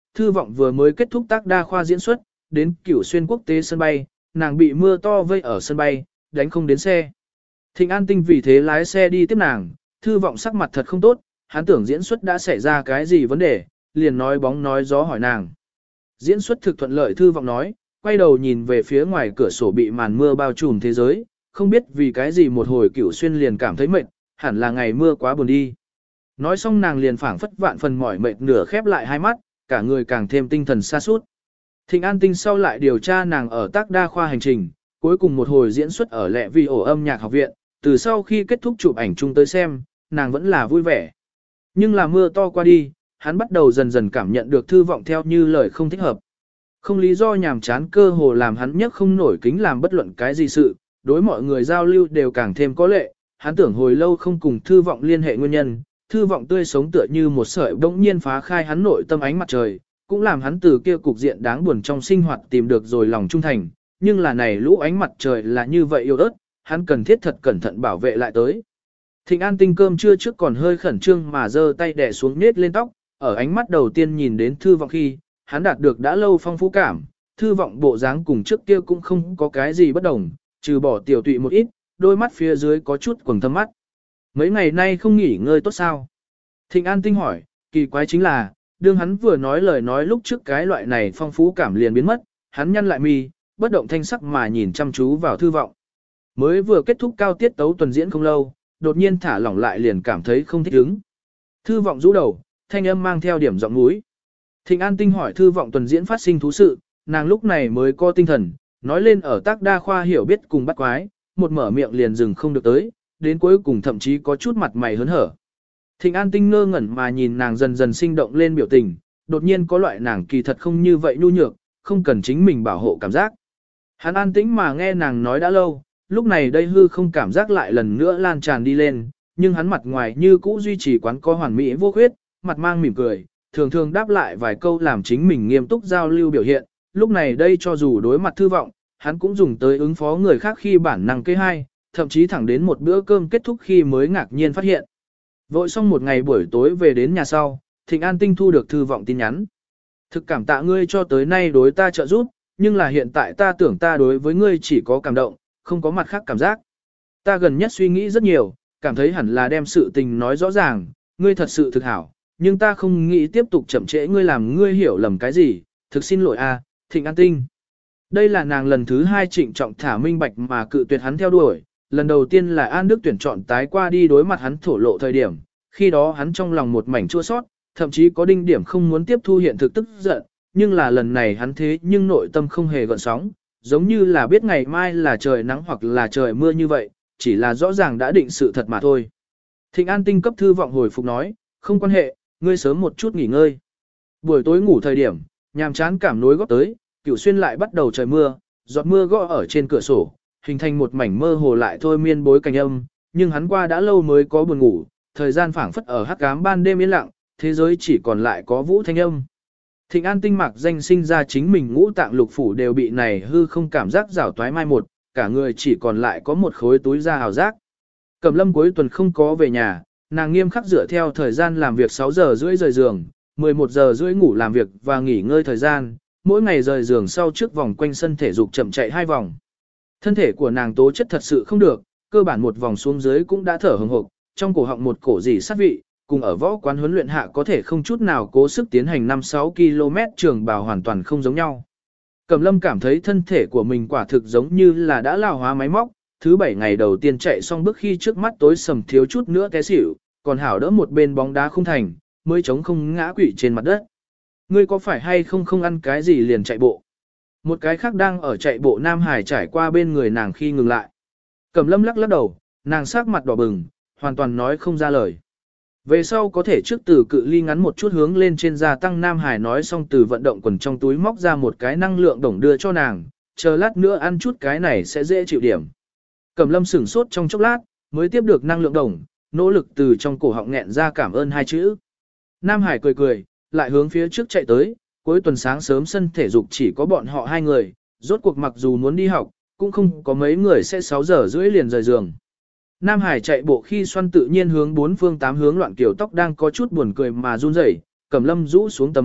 Thư Vọng vừa mới kết thúc tác đa khoa diễn xuất, đến Cửu Xuyên quốc tế sân bay, nàng bị mưa to vây ở sân bay, đánh không đến xe. Thịnh An Tinh vì thế lái xe đi tiếp nàng, Thư Vọng sắc mặt thật không tốt, hắn tưởng diễn xuất đã xảy ra cái gì vấn đề, liền nói bóng nói gió hỏi nàng. Diễn xuất thực thuận lợi, Thư Vọng nói, quay đầu nhìn về phía ngoài cửa sổ bị màn mưa bao trùm thế giới, không biết vì cái gì một hồi Cửu Xuyên liền cảm thấy mệt, hẳn là ngày mưa quá buồn đi. Nói xong nàng liền phảng phất vạn phần mỏi mệt nửa khép lại hai mắt, cả người càng thêm tinh thần sa sút. Thịnh An Tinh sau lại điều tra nàng ở tác đa khoa hành trình, cuối cùng một hồi diễn xuất ở Lệ Vi ổ âm nhạc học viện, từ sau khi kết thúc chụp ảnh chung tới xem, nàng vẫn là vui vẻ. Nhưng là mưa to qua đi, hắn bắt đầu dần dần cảm nhận được Thư Vọng theo như lời không thích hợp. Không lý do nhàm chán cơ hồ làm hắn nhất không nổi kính làm bất luận cái gì sự, đối mọi người giao lưu đều càng thêm có lệ, hắn tưởng hồi lâu không cùng Thư Vọng liên hệ nguyên nhân, Thư Vọng tươi sống tựa như một sợi bỗng nhiên phá khai hắn nội tâm ánh mặt trời, cũng làm hắn từ kia cục diện đáng buồn trong sinh hoạt tìm được rồi lòng trung thành, nhưng là này lũ ánh mặt trời là như vậy yếu ớt, hắn cần thiết thật cẩn thận bảo vệ lại tới. Thịnh An Tinh cơm trưa trước còn hơi khẩn trương mà giơ tay đè xuống nết lên tóc, ở ánh mắt đầu tiên nhìn đến Thư Vọng khi, hắn đạt được đã lâu phong phú cảm, Thư Vọng bộ dáng cùng trước kia cũng không có cái gì bất đồng, trừ bỏ tiểu tụy một ít, đôi mắt phía dưới có chút quầng thâm mắt. Mấy ngày nay không nghỉ ngơi tốt sao? Thịnh An Tinh hỏi, kỳ quái chính là, đương hắn vừa nói lời nói lúc trước cái loại này phong phú cảm liền biến mất, hắn nhăn lại mi, bất động thanh sắc mà nhìn chăm chú vào Thư Vọng. Mới vừa kết thúc cao tiết tấu tuần diễn không lâu, đột nhiên thả lỏng lại liền cảm thấy không thích ứng. Thư Vọng rũ đầu, thanh âm mang theo điểm giọng núi. Thịnh An Tinh hỏi Thư Vọng tuần diễn phát sinh thú sự, nàng lúc này mới có tinh thần, nói lên ở tác đa khoa hiểu biết cùng bắt quái, một mở miệng liền dừng không được tới, đến cuối cùng thậm chí có chút mặt mày hớn hở. Thịnh An Tinh ngơ ngẩn mà nhìn nàng dần dần sinh động lên biểu tình, đột nhiên có loại nàng kỳ thật không như vậy nhu nhược, không cần chính mình bảo hộ cảm giác. Hắn an tĩnh mà nghe nàng nói đã lâu, lúc này đây hư không cảm giác lại lần nữa lan tràn đi lên, nhưng hắn mặt ngoài như cũ duy trì quán có hoàn mỹ vô khuyết, mặt mang mỉm cười, thường thường đáp lại vài câu làm chính mình nghiêm túc giao lưu biểu hiện, lúc này đây cho dù đối mặt Thư Vọng, hắn cũng dùng tới ứng phó người khác khi bản năng kế hai, thậm chí thẳng đến một bữa cơm kết thúc khi mới ngạc nhiên phát hiện. Vội xong một ngày buổi tối về đến nhà sau, Thịnh An Tinh thu được Thư Vọng tin nhắn. Thực cảm tạ ngươi cho tới nay đối ta trợ giúp, nhưng là hiện tại ta tưởng ta đối với ngươi chỉ có cảm động, không có mặt khác cảm giác. Ta gần nhất suy nghĩ rất nhiều, cảm thấy hẳn là đem sự tình nói rõ ràng, ngươi thật sự thực hảo, nhưng ta không nghĩ tiếp tục chậm trễ ngươi làm ngươi hiểu lầm cái gì, thực xin lỗi a, Thịnh An Tinh. Đây là nàng lần thứ hai trịnh trọng thả minh bạch mà cự tuyệt hắn theo đuổi, lần đầu tiên là An Đức tuyển chọn tái qua đi đối mặt hắn thổ lộ thời điểm, khi đó hắn trong lòng một mảnh chua sót, thậm chí có đinh điểm không muốn tiếp thu hiện thực tức giận, nhưng là lần này hắn thế nhưng nội tâm không hề gợn sóng, giống như là biết ngày mai là trời nắng hoặc là trời mưa như vậy, chỉ là rõ ràng đã định sự thật mà thôi. Thịnh An Tinh cấp Thư Vọng hồi phục nói, không quan hệ, ngươi sớm một chút nghỉ ngơi. Buổi tối ngủ thời điểm, nhàm chán cảm nối góp tới, Cửu Xuyên lại bắt đầu trời mưa, giọt mưa gõ ở trên cửa sổ, hình thành một mảnh mơ hồ lại thôi miên bối cảnh âm, nhưng hắn qua đã lâu mới có buồn ngủ, thời gian phảng phất ở hắc ám ban đêm yên lặng, thế giới chỉ còn lại có vũ thanh âm. Thịnh An Tinh mặc danh sinh ra chính mình ngũ tạng lục phủ đều bị này hư không cảm giác rảo toái mai một, cả người chỉ còn lại có một khối túi da hào giác. Cẩm Lâm cuối tuần không có về nhà, nàng nghiêm khắc dựa theo thời gian làm việc 6 giờ rưỡi rời giường, 11 giờ rưỡi ngủ làm việc và nghỉ ngơi thời gian, mỗi ngày rời giường sau trước vòng quanh sân thể dục chậm chạy 2 vòng. Thân thể của nàng tố chất thật sự không được, cơ bản một vòng xuống dưới cũng đã thở hừng hực, trong cổ họng một cổ dì sát vị, cùng ở võ quán huấn luyện hạ có thể không chút nào cố sức tiến hành 5-6 km trường bào hoàn toàn không giống nhau. Cẩm Lâm cảm thấy thân thể của mình quả thực giống như là đã lao hóa máy móc, thứ 7 ngày đầu tiên chạy xong bước khi trước mắt tối sầm thiếu chút nữa té xỉu, còn hảo đỡ một bên bóng đá không thành, mới chống không ngã quỵ trên mặt đất. Ngươi có phải hay không ăn cái gì liền chạy bộ? Một cái khác đang ở chạy bộ Nam Hải trải qua bên người nàng khi ngừng lại. Cẩm Lâm lắc lắc đầu, nàng sắc mặt đỏ bừng, hoàn toàn nói không ra lời. Về sau có thể trước từ cự ly ngắn một chút hướng lên trên gia tăng Nam Hải nói xong từ vận động quần trong túi móc ra một cái năng lượng đồng đưa cho nàng, chờ lát nữa ăn chút cái này sẽ dễ chịu điểm. Cẩm Lâm sửng sốt trong chốc lát, mới tiếp được năng lượng đồng, nỗ lực từ trong cổ họng nghẹn ra cảm ơn 2 chữ. Nam Hải cười cười, lại hướng phía trước chạy tới, cuối tuần sáng sớm sân thể dục chỉ có bọn họ 2 người, rốt cuộc mặc dù muốn đi học, cũng không có mấy người sẽ 6 giờ rưỡi liền rời giường. Nam Hải chạy bộ khi xoăn tự nhiên hướng 4 phương 8 hướng loạn kiểu tóc đang có chút buồn cười mà run rẩy, Cẩm Lâm rũ xuống tầm mắt,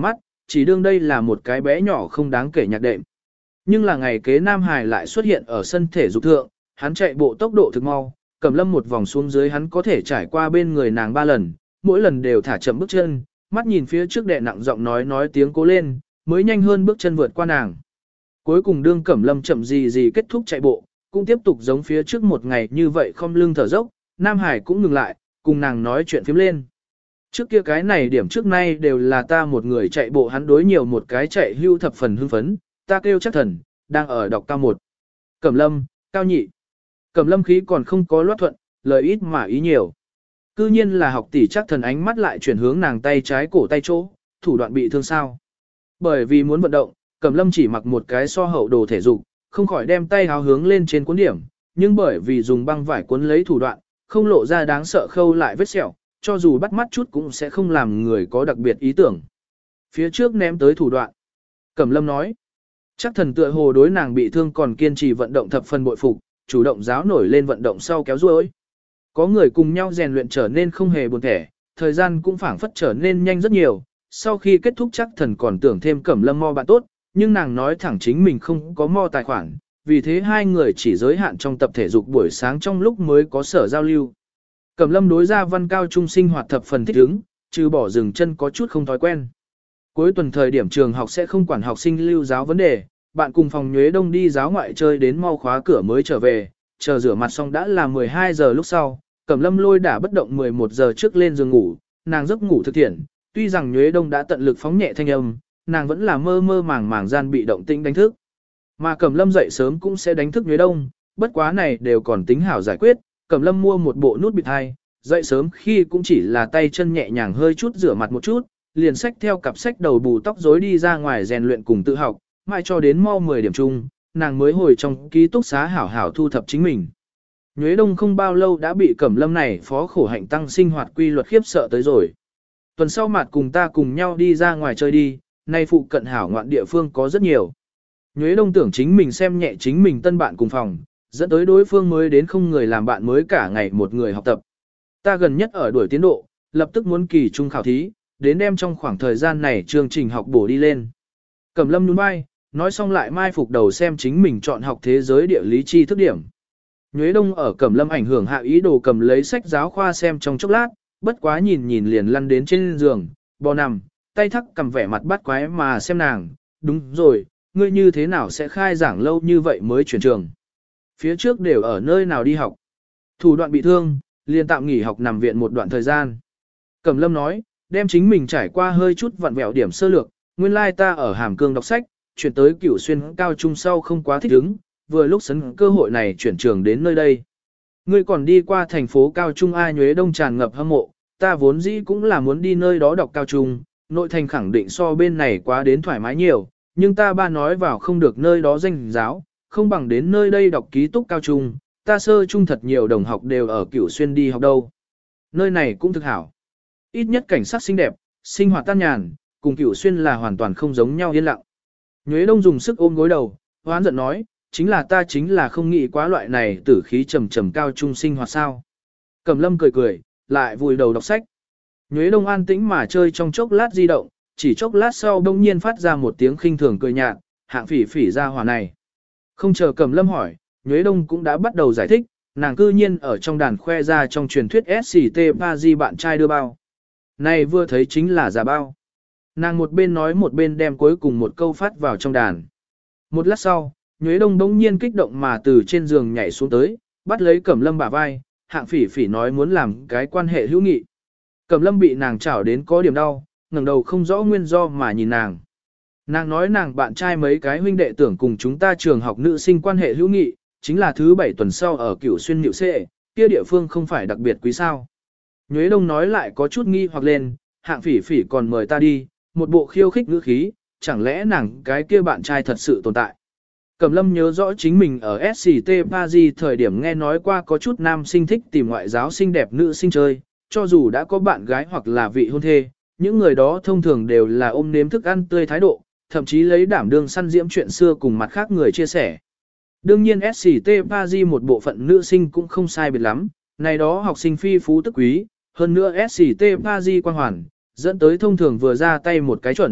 chỉ đương đây là một cái bé nhỏ không đáng kể nhạc đệm. Nhưng là ngày kế Nam Hải lại xuất hiện ở sân thể dục thượng, hắn chạy bộ tốc độ thực mau, Cẩm Lâm một vòng xuống dưới hắn có thể trải qua bên người nàng 3 lần, mỗi lần đều thả chậm bước chân, mắt nhìn phía trước đệ nặng giọng nói tiếng cố lên, mới nhanh hơn bước chân vượt qua nàng. Cuối cùng đương Cẩm Lâm chậm gì kết thúc chạy bộ, cũng tiếp tục giống phía trước một ngày như vậy không lưng thở dốc, Nam Hải cũng ngừng lại, cùng nàng nói chuyện phiếm lên. Trước kia cái này điểm trước nay đều là ta một người chạy bộ hắn đối nhiều một cái chạy hưu thập phần hưng phấn, ta kêu chắc thần, đang ở đọc cao 1. Cẩm Lâm, cao nhị. Cẩm Lâm khí còn không có loát thuận, lời ít mà ý nhiều. Cư nhiên là học tỷ chắc thần ánh mắt lại chuyển hướng nàng tay trái cổ tay chỗ, thủ đoạn bị thương sao. Bởi vì muốn vận động, Cẩm Lâm chỉ mặc một cái so hậu đồ thể dục, không khỏi đem tay háo hướng lên trên cuốn điểm, nhưng bởi vì dùng băng vải cuốn lấy thủ đoạn, không lộ ra đáng sợ khâu lại vết sẹo, cho dù bắt mắt chút cũng sẽ không làm người có đặc biệt ý tưởng. Phía trước ném tới thủ đoạn. Cẩm Lâm nói, chắc thần tựa hồ đối nàng bị thương còn kiên trì vận động thập phần bội phục, chủ động giáo nổi lên vận động sau kéo ruôi. Có người cùng nhau rèn luyện trở nên không hề buồn thẻ, thời gian cũng phảng phất trở nên nhanh rất nhiều. Sau khi kết thúc chắc thần còn tưởng thêm Cẩm Lâm mo bạn tốt, nhưng nàng nói thẳng chính mình không có mo tài khoản, vì thế hai người chỉ giới hạn trong tập thể dục buổi sáng trong lúc mới có sở giao lưu. Cẩm Lâm đối ra văn cao trung sinh hoạt thập phần thích ứng, trừ bỏ dừng chân có chút không thói quen. Cuối tuần thời điểm trường học sẽ không quản học sinh lưu giáo vấn đề, bạn cùng phòng Nhuế Đông đi giáo ngoại chơi đến mau khóa cửa mới trở về, chờ rửa mặt xong đã là 12 giờ lúc sau, Cẩm Lâm lôi đả bất động 11 giờ trước lên giường ngủ, nàng giấc ngủ thực thiện, tuy rằng Nhuế Đông đã tận lực phóng nhẹ thanh âm, nàng vẫn là mơ mơ màng màng gian bị động tĩnh đánh thức. Mà Cẩm Lâm dậy sớm cũng sẽ đánh thức Nhuế Đông, bất quá này đều còn tính hảo giải quyết, Cẩm Lâm mua một bộ nút bịt hai, dậy sớm khi cũng chỉ là tay chân nhẹ nhàng hơi chút rửa mặt một chút, liền xách theo cặp sách đầu bù tóc rối đi ra ngoài rèn luyện cùng tự học, mãi cho đến mau 10 điểm chung, nàng mới hồi trong ký túc xá hảo hảo thu thập chính mình. Nhuế Đông không bao lâu đã bị Cẩm Lâm này phó khổ hạnh tăng sinh hoạt quy luật khiếp sợ tới rồi. Tuần sau mặt cùng ta cùng nhau đi ra ngoài chơi đi, nay phụ cận hảo ngoạn địa phương có rất nhiều. Nhuế Đông tưởng chính mình xem nhẹ chính mình tân bạn cùng phòng, dẫn tới đối phương mới đến không người làm bạn mới cả ngày một người học tập. Ta gần nhất ở đuổi tiến độ, lập tức muốn kỳ trung khảo thí, đến đem trong khoảng thời gian này chương trình học bổ đi lên. Cẩm Lâm nhún vai, nói xong lại mai phục đầu xem chính mình chọn học thế giới địa lý tri thức điểm. Nhuế Đông ở Cẩm Lâm ảnh hưởng hạ ý đồ cầm lấy sách giáo khoa xem trong chốc lát, bất quá nhìn nhìn liền lăn đến trên giường, bò nằm, tay thắc cầm vẻ mặt bắt quái mà xem nàng, đúng rồi, ngươi như thế nào sẽ khai giảng lâu như vậy mới chuyển trường. Phía trước đều ở nơi nào đi học. Thủ đoạn bị thương, liền tạm nghỉ học nằm viện một đoạn thời gian. Cẩm Lâm nói, đem chính mình trải qua hơi chút vặn vẹo điểm sơ lược, nguyên lai ta ở Hàm Cương đọc sách, chuyển tới Cửu Xuyên cao trung sau không quá thích ứng, vừa lúc sấn cơ hội này chuyển trường đến nơi đây. Ngươi còn đi qua thành phố cao trung A. Nhuế Đông tràn ngập hâm mộ, ta vốn dĩ cũng là muốn đi nơi đó đọc cao trung, nội thành khẳng định so bên này quá đến thoải mái nhiều, nhưng ta ba nói vào không được nơi đó danh giáo, không bằng đến nơi đây đọc ký túc cao trung, ta sơ trung thật nhiều đồng học đều ở Cửu Xuyên đi học đâu. Nơi này cũng thực hảo. Ít nhất cảnh sát xinh đẹp, sinh hoạt tan nhàn, cùng Cửu Xuyên là hoàn toàn không giống nhau yên lặng. Nhuế Đông dùng sức ôm gối đầu, hoán giận nói, chính là không nghĩ quá loại này tử khí trầm trầm cao trung sinh hoạt sao. Cẩm Lâm cười cười, lại vùi đầu đọc sách. Nhuế Đông an tĩnh mà chơi trong chốc lát di động, chỉ chốc lát sau đông nhiên phát ra một tiếng khinh thường cười nhạt, hạng phỉ phỉ ra hỏa này. Không chờ Cẩm Lâm hỏi, Nhuế Đông cũng đã bắt đầu giải thích, nàng cư nhiên ở trong đàn khoe ra trong truyền thuyết SCT Paris bạn trai đưa bao. Này vừa thấy chính là giả bao. Nàng một bên nói một bên đem cuối cùng một câu phát vào trong đàn. Một lát sau, Nhuế Đông bỗng nhiên kích động mà từ trên giường nhảy xuống tới, bắt lấy Cẩm Lâm bả vai, hạng phỉ phỉ nói muốn làm cái quan hệ hữu nghị. Cẩm Lâm bị nàng chảo đến có điểm đau, ngẩng đầu không rõ nguyên do mà nhìn nàng. Nàng nói nàng bạn trai mấy cái huynh đệ tưởng cùng chúng ta trường học nữ sinh quan hệ hữu nghị, chính là thứ 7 tuần sau ở Cửu Xuyên Nhự Xệ, kia địa phương không phải đặc biệt quý sao. Nhuế Đông nói lại có chút nghi hoặc lên, hạng phỉ phỉ còn mời ta đi, một bộ khiêu khích ngữ khí, chẳng lẽ nàng cái kia bạn trai thật sự tồn tại. Cẩm Lâm nhớ rõ chính mình ở SCT Paris thời điểm nghe nói qua có chút nam sinh thích tìm ngoại giáo xinh đẹp nữ sinh chơi, cho dù đã có bạn gái hoặc là vị hôn thê, những người đó thông thường đều là ôm nếm thức ăn tươi thái độ, thậm chí lấy đảm đương săn diễm chuyện xưa cùng mặt khác người chia sẻ. Đương nhiên SCT Paris một bộ phận nữ sinh cũng không sai biệt lắm, này đó học sinh phi phú tức quý, hơn nữa SCT Paris quan hoàn, dẫn tới thông thường vừa ra tay một cái chuẩn,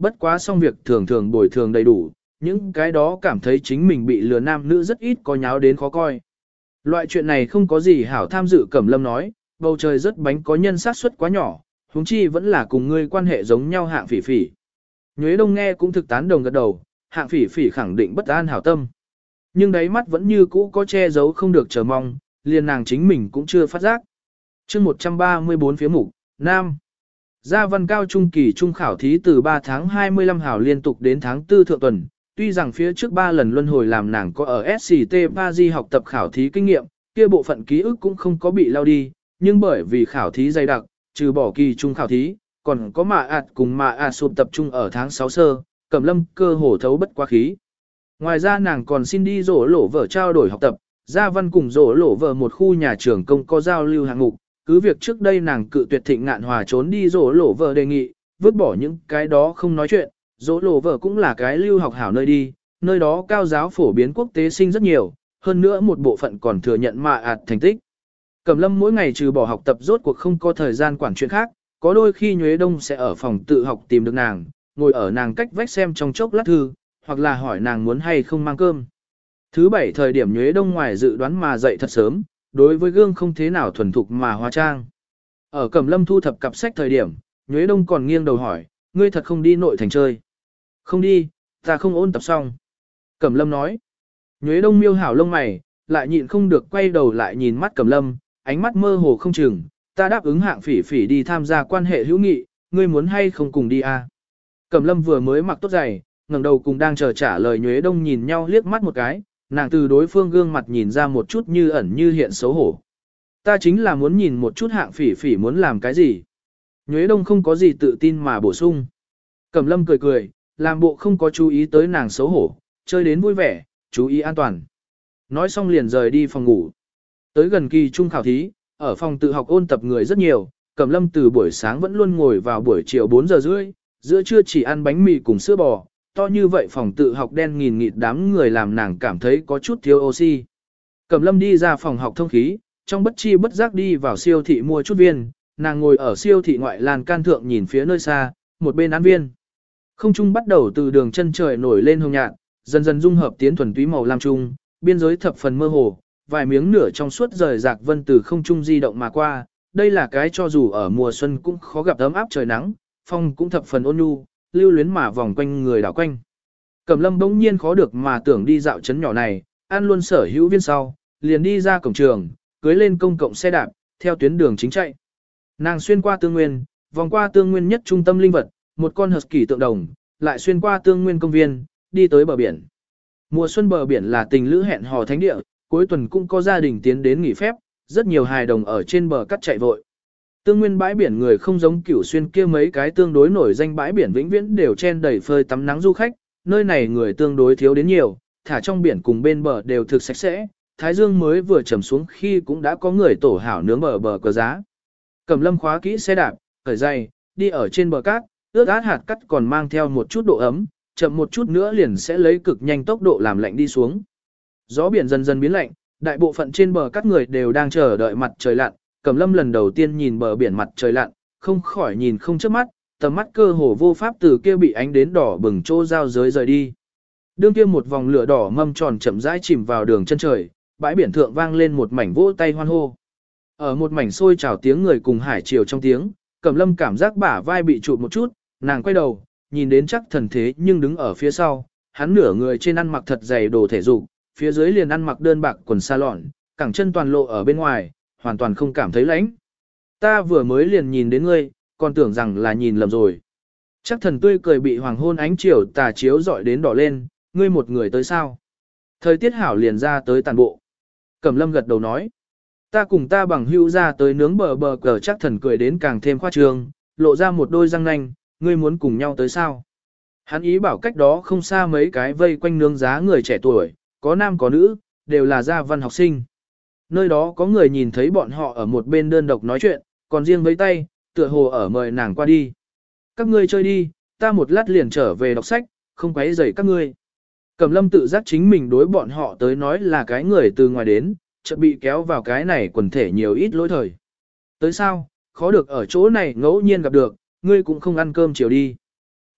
bất quá xong việc thường thường bồi thường đầy đủ, những cái đó cảm thấy chính mình bị lừa nam nữ rất ít có nháo đến khó coi. Loại chuyện này không có gì hảo tham dự. Cẩm Lâm nói, bầu trời rất bánh có nhân xác suất quá nhỏ, huống chi vẫn là cùng ngươi quan hệ giống nhau Hạng Phỉ Phỉ. Nhuế Đông nghe cũng thực tán đồng gật đầu, Hạng Phỉ Phỉ khẳng định bất an hảo tâm. Nhưng đáy mắt vẫn như cũ có che giấu không được chờ mong, liền nàng chính mình cũng chưa phát giác. chương 134 phía mục, Nam. Gia văn cao trung kỳ trung khảo thí từ 3 tháng 25 hảo liên tục đến tháng 4 thượng tuần, tuy rằng phía trước 3 lần luân hồi làm nàng có ở SCT Paris học tập khảo thí kinh nghiệm, kia bộ phận ký ức cũng không có bị lao đi, nhưng bởi vì khảo thí dày đặc, trừ bỏ kỳ trung khảo thí, còn có mạ ạt cùng mạ ạt sụp tập trung ở tháng 6 sơ, Cẩm Lâm cơ hồ thấu bất quá khí. Ngoài ra nàng còn xin đi rổ lỗ vở trao đổi học tập, Gia văn cùng rổ lỗ vở một khu nhà trường công có giao lưu hạng mục, cứ việc trước đây nàng cự tuyệt Thịnh Ngạn Hòa trốn đi rổ lỗ vở đề nghị, vứt bỏ những cái đó không nói chuyện, rổ lỗ vở cũng là cái lưu học hảo nơi đi, nơi đó cao giáo phổ biến quốc tế sinh rất nhiều, hơn nữa một bộ phận còn thừa nhận mạ ạt thành tích. Cẩm Lâm mỗi ngày trừ bỏ học tập rốt cuộc không có thời gian quản chuyện khác, có đôi khi Nhuế Đông sẽ ở phòng tự học tìm được nàng, ngồi ở nàng cách vách xem trong chốc lát thư, hoặc là hỏi nàng muốn hay không mang cơm. Thứ bảy thời điểm Nhuế Đông ngoài dự đoán mà dậy thật sớm, đối với gương không thế nào thuần thục mà hóa trang. Ở Cẩm Lâm thu thập cặp sách thời điểm, Nhuế Đông còn nghiêng đầu hỏi, ngươi thật không đi nội thành chơi? Không đi, ta không ôn tập xong. Cẩm Lâm nói. Nhuế Đông miêu hảo lông mày, lại nhịn không được quay đầu lại nhìn mắt Cẩm Lâm, ánh mắt mơ hồ không chừng, ta đáp ứng Hạng Phỉ Phỉ đi tham gia quan hệ hữu nghị, ngươi muốn hay không cùng đi à? Cẩm Lâm vừa mới mặc tốt giày, ngẩng đầu cùng đang chờ trả lời Nhuế Đông nhìn nhau liếc mắt một cái, nàng từ đối phương gương mặt nhìn ra một chút như ẩn như hiện xấu hổ. Ta chính là muốn nhìn một chút Hạng Phỉ Phỉ muốn làm cái gì. Nhuế Đông không có gì tự tin mà bổ sung. Cẩm Lâm cười cười, làm bộ không có chú ý tới nàng xấu hổ, chơi đến vui vẻ, chú ý an toàn. Nói xong liền rời đi phòng ngủ. Tới gần kỳ trung khảo thí, ở phòng tự học ôn tập người rất nhiều, Cẩm Lâm từ buổi sáng vẫn luôn ngồi vào buổi chiều 4 giờ rưỡi, giữa trưa chỉ ăn bánh mì cùng sữa bò, to như vậy phòng tự học đen nghìn nghịt đám người làm nàng cảm thấy có chút thiếu oxy. Cẩm Lâm đi ra phòng học thông khí, trong bất chi bất giác đi vào siêu thị mua chút viên, nàng ngồi ở siêu thị ngoại lan can thượng nhìn phía nơi xa, một bên án viên. Không trung bắt đầu từ đường chân trời nổi lên hồng nhạt, dần dần dung hợp tiến thuần túy màu lam trung, biên giới thập phần mơ hồ, vài miếng nửa trong suốt rời rạc vân từ không trung di động mà qua, đây là cái cho dù ở mùa xuân cũng khó gặp ấm áp trời nắng, phong cũng thập phần ôn nhu, lưu luyến mà vòng quanh người đảo quanh. Cẩm Lâm bỗng nhiên khó được mà tưởng đi dạo trấn nhỏ này, ăn luôn sở hữu viên sau, liền đi ra cổng trường, cưới lên công cộng xe đạp, theo tuyến đường chính chạy. Nàng xuyên qua Tương Nguyên, vòng qua Tương Nguyên nhất trung tâm linh vật, một con husky tượng đồng, lại xuyên qua Tương Nguyên công viên, đi tới bờ biển. Mùa xuân bờ biển là tình lữ hẹn hò thánh địa, cuối tuần cũng có gia đình tiến đến nghỉ phép, rất nhiều hài đồng ở trên bờ cắt chạy vội. Tương Nguyên bãi biển người không giống Cửu Xuyên kia mấy cái tương đối nổi danh bãi biển vĩnh viễn đều chen đầy phơi tắm nắng du khách, nơi này người tương đối thiếu đến nhiều, thả trong biển cùng bên bờ đều thực sạch sẽ, thái dương mới vừa trầm xuống khi cũng đã có người tổ hảo nướng bờ cờ giá. Cẩm Lâm khóa kỹ xe đạp, cởi giày, đi ở trên bờ cát, ướt át hạt cát còn mang theo một chút độ ấm, chậm một chút nữa liền sẽ lấy cực nhanh tốc độ làm lạnh đi xuống. Gió biển dần dần biến lạnh, đại bộ phận trên bờ các người đều đang chờ đợi mặt trời lặn, Cẩm Lâm lần đầu tiên nhìn bờ biển mặt trời lặn, không khỏi nhìn không chớp mắt, tầm mắt cơ hồ vô pháp từ kia bị ánh đến đỏ bừng chỗ giao giới rời đi. Đương kia một vòng lửa đỏ mâm tròn chậm rãi chìm vào đường chân trời, bãi biển thượng vang lên một mảnh vỗ tay hoan hô. Ở một mảnh xôi trào tiếng người cùng hải chiều trong tiếng, Cẩm Lâm cảm giác bả vai bị chụp một chút, nàng quay đầu, nhìn đến chắc thần thế nhưng đứng ở phía sau, hắn nửa người trên ăn mặc thật dày đồ thể dục, phía dưới liền ăn mặc đơn bạc quần sa lọn, cẳng chân toàn lộ ở bên ngoài, hoàn toàn không cảm thấy lạnh. Ta vừa mới liền nhìn đến ngươi, còn tưởng rằng là nhìn lầm rồi. Chắc thần tươi cười bị hoàng hôn ánh chiều tà chiếu dọi đến đỏ lên, ngươi một người tới sao? Thời tiết hảo liền ra tới tàn bộ. Cẩm Lâm gật đầu nói. Ta cùng ta bằng hữu ra tới nướng bờ cờ. Chắc thần cười đến càng thêm khoa trương, lộ ra một đôi răng nanh, ngươi muốn cùng nhau tới sao? Hắn ý bảo cách đó không xa mấy cái vây quanh nướng giá người trẻ tuổi, có nam có nữ, đều là gia văn học sinh. Nơi đó có người nhìn thấy bọn họ ở một bên đơn độc nói chuyện, còn riêng với tay, tựa hồ ở mời nàng qua đi. Các ngươi chơi đi, ta một lát liền trở về đọc sách, không quấy rầy các ngươi. Cẩm Lâm tự giác chính mình đối bọn họ tới nói là cái người từ ngoài đến, chợt bị kéo vào cái này quần thể nhiều ít lỗi thời. Tới sao, khó được ở chỗ này ngẫu nhiên gặp được, ngươi cũng không ăn cơm chiều đi.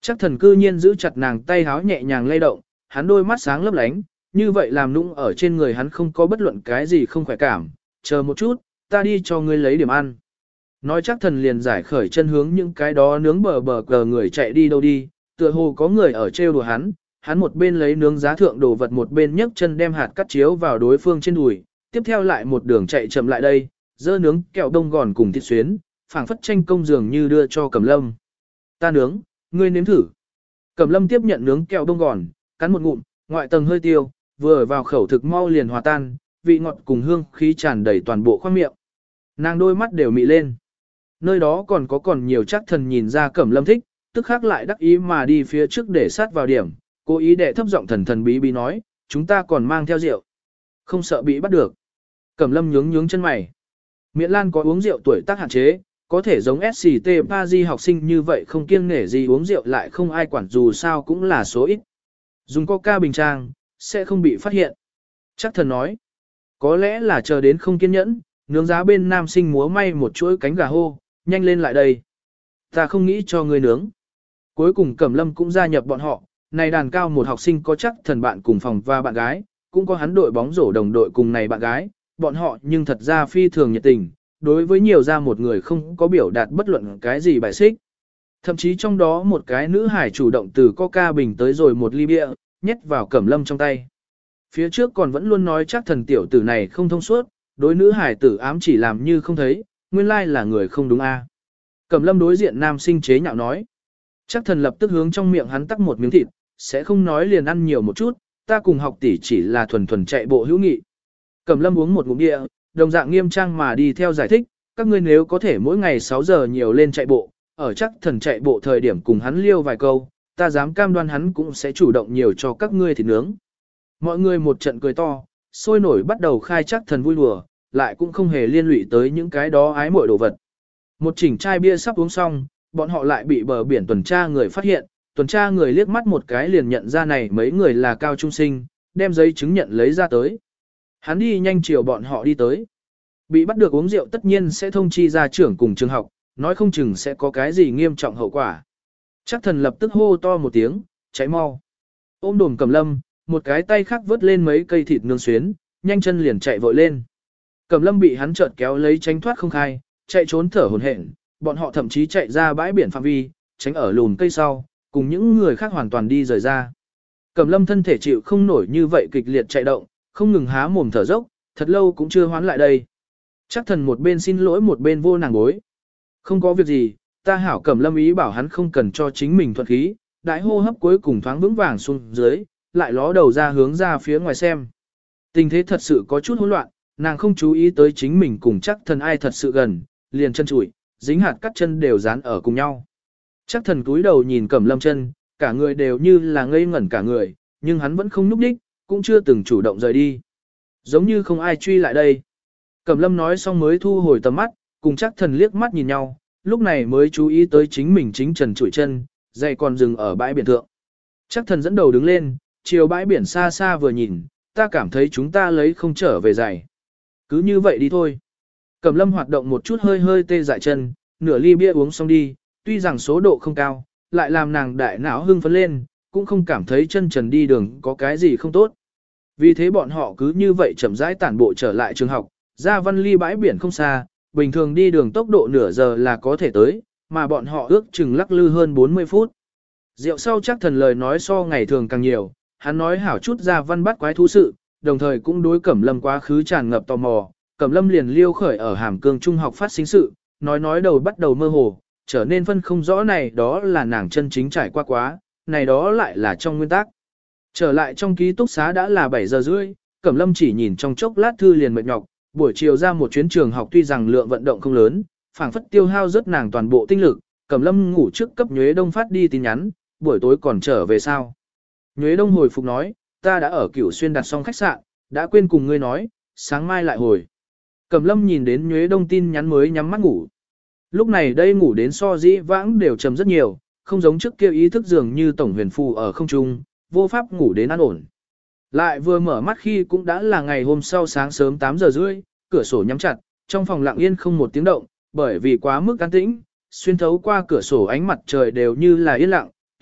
Chắc thần cư nhiên giữ chặt nàng tay háo nhẹ nhàng lay động, hắn đôi mắt sáng lấp lánh, như vậy làm nũng ở trên người hắn không có bất luận cái gì không khỏe cảm, chờ một chút, ta đi cho ngươi lấy điểm ăn. Nói chắc thần liền giải khởi chân hướng những cái đó nướng bờ cờ người chạy đi đâu đi, tựa hồ có người ở trêu đùa hắn một bên lấy nướng giá thượng đồ vật một bên nhấc chân đem hạt cắt chiếu vào đối phương trên đùi, tiếp theo lại một đường chạy chậm lại đây, dơ nướng kẹo đông gòn cùng thịt xuyến, phảng phất tranh công dường như đưa cho Cẩm Lâm. Ta nướng, ngươi nếm thử. Cẩm Lâm tiếp nhận nướng kẹo đông gòn, cắn một ngụm, ngoại tầng hơi tiêu, vừa ở vào khẩu thực mau liền hòa tan, vị ngọt cùng hương khí tràn đầy toàn bộ khoang miệng. Nàng đôi mắt đều mị lên. Nơi đó còn nhiều chắc thần nhìn ra Cẩm Lâm thích, tức khắc lại đắc ý mà đi phía trước để sát vào điểm, cố ý đệ thấp giọng thần bí bí nói, chúng ta còn mang theo rượu. Không sợ bị bắt được. Cẩm Lâm nhướng chân mày. Miễn Lan có uống rượu tuổi tác hạn chế, có thể giống SCT Paris học sinh như vậy không kiêng nể gì uống rượu lại không ai quản dù sao cũng là số ít. Dùng coca bình trang, sẽ không bị phát hiện. Chắc thần nói, có lẽ là chờ đến không kiên nhẫn, nướng giá bên nam sinh múa may một chuỗi cánh gà hô, nhanh lên lại đây. Ta không nghĩ cho người nướng. Cuối cùng Cẩm Lâm cũng gia nhập bọn họ, này đàn cao một học sinh có chắc thần bạn cùng phòng và bạn gái, cũng có hắn đội bóng rổ đồng đội cùng này bạn gái, bọn họ nhưng thật ra phi thường nhiệt tình, đối với nhiều ra một người không có biểu đạt bất luận cái gì bài xích. Thậm chí trong đó một cái nữ hải chủ động từ coca bình tới rồi một ly bia, nhét vào Cẩm Lâm trong tay. Phía trước còn vẫn luôn nói chắc thần tiểu tử này không thông suốt, đối nữ hải tử ám chỉ làm như không thấy, nguyên lai là người không đúng a. Cẩm Lâm đối diện nam sinh chế nhạo nói. Chắc thần lập tức hướng trong miệng hắn tắc một miếng thịt, sẽ không nói liền ăn nhiều một chút, ta cùng học tỷ chỉ là thuần chạy bộ hữu nghị. Cẩm Lâm uống một ngụm địa, đồng dạng nghiêm trang mà đi theo giải thích, các ngươi nếu có thể mỗi ngày 6 giờ nhiều lên chạy bộ, ở chắc thần chạy bộ thời điểm cùng hắn liêu vài câu, ta dám cam đoan hắn cũng sẽ chủ động nhiều cho các ngươi thịt nướng. Mọi người một trận cười to, sôi nổi bắt đầu khai chắc thần vui đùa, lại cũng không hề liên lụy tới những cái đó ái muội đồ vật. Một chỉnh chai bia sắp uống xong, bọn họ lại bị bờ biển tuần tra người phát hiện, tuần tra người liếc mắt một cái liền nhận ra này mấy người là cao trung sinh, đem giấy chứng nhận lấy ra tới. Hắn đi nhanh chiều bọn họ đi tới. Bị bắt được uống rượu tất nhiên sẽ thông chi ra trưởng cùng trường học, nói không chừng sẽ có cái gì nghiêm trọng hậu quả. Chắc thần lập tức hô to một tiếng, cháy mau. Ôm đồm Cẩm Lâm, một cái tay khác vớt lên mấy cây thịt nướng xuyến, nhanh chân liền chạy vội lên. Cẩm Lâm bị hắn chợt kéo lấy tránh thoát không khai, chạy trốn thở hổn hển, bọn họ thậm chí chạy ra bãi biển phạm vi, tránh ở lùn cây sau, cùng những người khác hoàn toàn đi rời ra. Cẩm Lâm thân thể chịu không nổi như vậy kịch liệt chạy động, không ngừng há mồm thở dốc, thật lâu cũng chưa hoán lại đây. Chắc thần một bên xin lỗi một bên vô nàng bối. Không có việc gì, ta hảo Cẩm Lâm ý bảo hắn không cần cho chính mình thuận khí, đại hô hấp cuối cùng thoáng vững vàng xuống dưới, lại ló đầu ra hướng ra phía ngoài xem. Tình thế thật sự có chút hỗn loạn, nàng không chú ý tới chính mình cùng chắc thần ai thật sự gần, liền chân chùi, dính hạt cắt chân đều dán ở cùng nhau. Chắc thần cúi đầu nhìn Cẩm Lâm chân, cả người đều như là ngây ngẩn cả người, nhưng hắn vẫn không nhúc đích, cũng chưa từng chủ động rời đi. Giống như không ai truy lại đây. Cẩm Lâm nói xong mới thu hồi tầm mắt, cùng chắc thần liếc mắt nhìn nhau, lúc này mới chú ý tới chính mình chính trần trụi chân, giày còn dừng ở bãi biển thượng. Chắc thần dẫn đầu đứng lên, chiều bãi biển xa xa vừa nhìn, ta cảm thấy chúng ta lấy không trở về giày. Cứ như vậy đi thôi. Cẩm Lâm hoạt động một chút hơi hơi tê dại chân, nửa ly bia uống xong đi, tuy rằng số độ không cao, lại làm nàng đại não hưng phấn lên, cũng không cảm thấy chân trần đi đường có cái gì không tốt. Vì thế bọn họ cứ như vậy chậm rãi tản bộ trở lại trường học, ra Văn Ly bãi biển không xa, bình thường đi đường tốc độ nửa giờ là có thể tới, mà bọn họ ước chừng lắc lư hơn 40 phút. Rượu sau chắc thần lời nói so ngày thường càng nhiều, hắn nói hảo chút ra văn bắt quái thú sự, đồng thời cũng đối Cẩm Lâm quá khứ tràn ngập tò mò, Cẩm Lâm liền liêu khởi ở Hàm Cương Trung học phát sinh sự, nói đầu bắt đầu mơ hồ, trở nên phân không rõ này đó là nàng chân chính trải qua quá, này đó lại là trong nguyên tắc. Trở lại trong ký túc xá đã là 7 giờ rưỡi, Cẩm Lâm chỉ nhìn trong chốc lát thư liền mệt nhọc, buổi chiều ra một chuyến trường học tuy rằng lượng vận động không lớn, phảng phất tiêu hao rất nàng toàn bộ tinh lực, Cẩm Lâm ngủ trước cấp Nhuế Đông phát đi tin nhắn, buổi tối còn trở về sao. Nhuế Đông hồi phục nói, ta đã ở Cửu Xuyên đặt xong khách sạn, đã quên cùng ngươi nói, sáng mai lại hồi. Cẩm Lâm nhìn đến Nhuế Đông tin nhắn mới nhắm mắt ngủ. Lúc này đây ngủ đến so dĩ vãng đều trầm rất nhiều, không giống trước kia ý thức dường như tổng huyền phù ở không trung, vô pháp ngủ đến an ổn. Lại vừa mở mắt khi cũng đã là ngày hôm sau sáng sớm 8 giờ rưỡi, cửa sổ nhắm chặt, trong phòng lặng yên không một tiếng động, bởi vì quá mức an tĩnh, xuyên thấu qua cửa sổ ánh mặt trời đều như là yên lặng,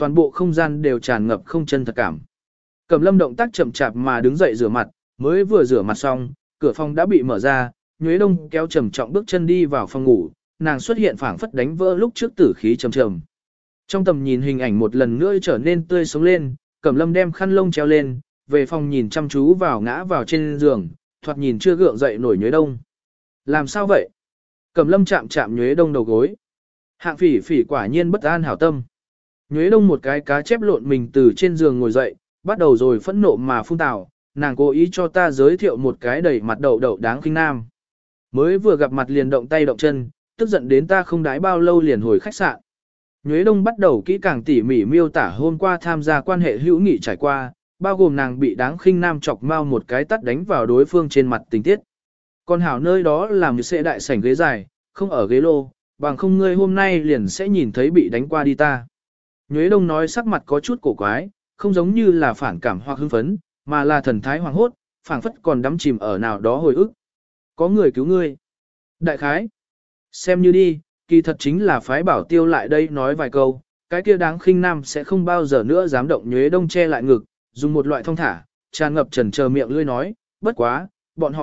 toàn bộ không gian đều tràn ngập không chân thật cảm. Cẩm Lâm động tác chậm chạp mà đứng dậy rửa mặt, mới vừa rửa mặt xong, cửa phòng đã bị mở ra, Nhuế Đông kéo trầm trọng bước chân đi vào phòng ngủ, nàng xuất hiện phảng phất đánh vỡ lúc trước tử khí trầm trầm. Trong tầm nhìn hình ảnh một lần nữa trở nên tươi sống lên, Cẩm Lâm đem khăn lông treo lên, về phòng nhìn chăm chú vào ngã vào trên giường, thoạt nhìn chưa gượng dậy nổi Nhuế Đông. Làm sao vậy? Cẩm Lâm chạm chạm Nhuế Đông đầu gối. Hạng Phỉ Phỉ quả nhiên bất an hảo tâm. Nhuế Đông một cái cá chép lộn mình từ trên giường ngồi dậy, bắt đầu rồi phẫn nộ mà phun tào, nàng cố ý cho ta giới thiệu một cái đầy mặt đậu đậu đáng khinh nam. Mới vừa gặp mặt liền động tay động chân, tức giận đến ta không đái bao lâu liền hồi khách sạn. Nhuế Đông bắt đầu kỹ càng tỉ mỉ miêu tả hôm qua tham gia quan hệ hữu nghị trải qua, bao gồm nàng bị đáng khinh nam chọc mau một cái tắt đánh vào đối phương trên mặt tình tiết. Còn hảo nơi đó làm như sẽ đại sảnh ghế dài, không ở ghế lô, bằng không ngươi hôm nay liền sẽ nhìn thấy bị đánh qua đi ta. Nhuế Đông nói sắc mặt có chút cổ quái, không giống như là phản cảm hoặc hưng phấn, mà là thần thái hoàng hốt, phảng phất còn đắm chìm ở nào đó hồi ức. Có người cứu ngươi. Đại khái. Xem như đi, kỳ thật chính là phái bảo tiêu lại đây nói vài câu, cái kia đáng khinh nam sẽ không bao giờ nữa dám động. Nhuế Đông che lại ngực, dùng một loại thông thả, tràn ngập trần chờ miệng lươi nói, bất quá, bọn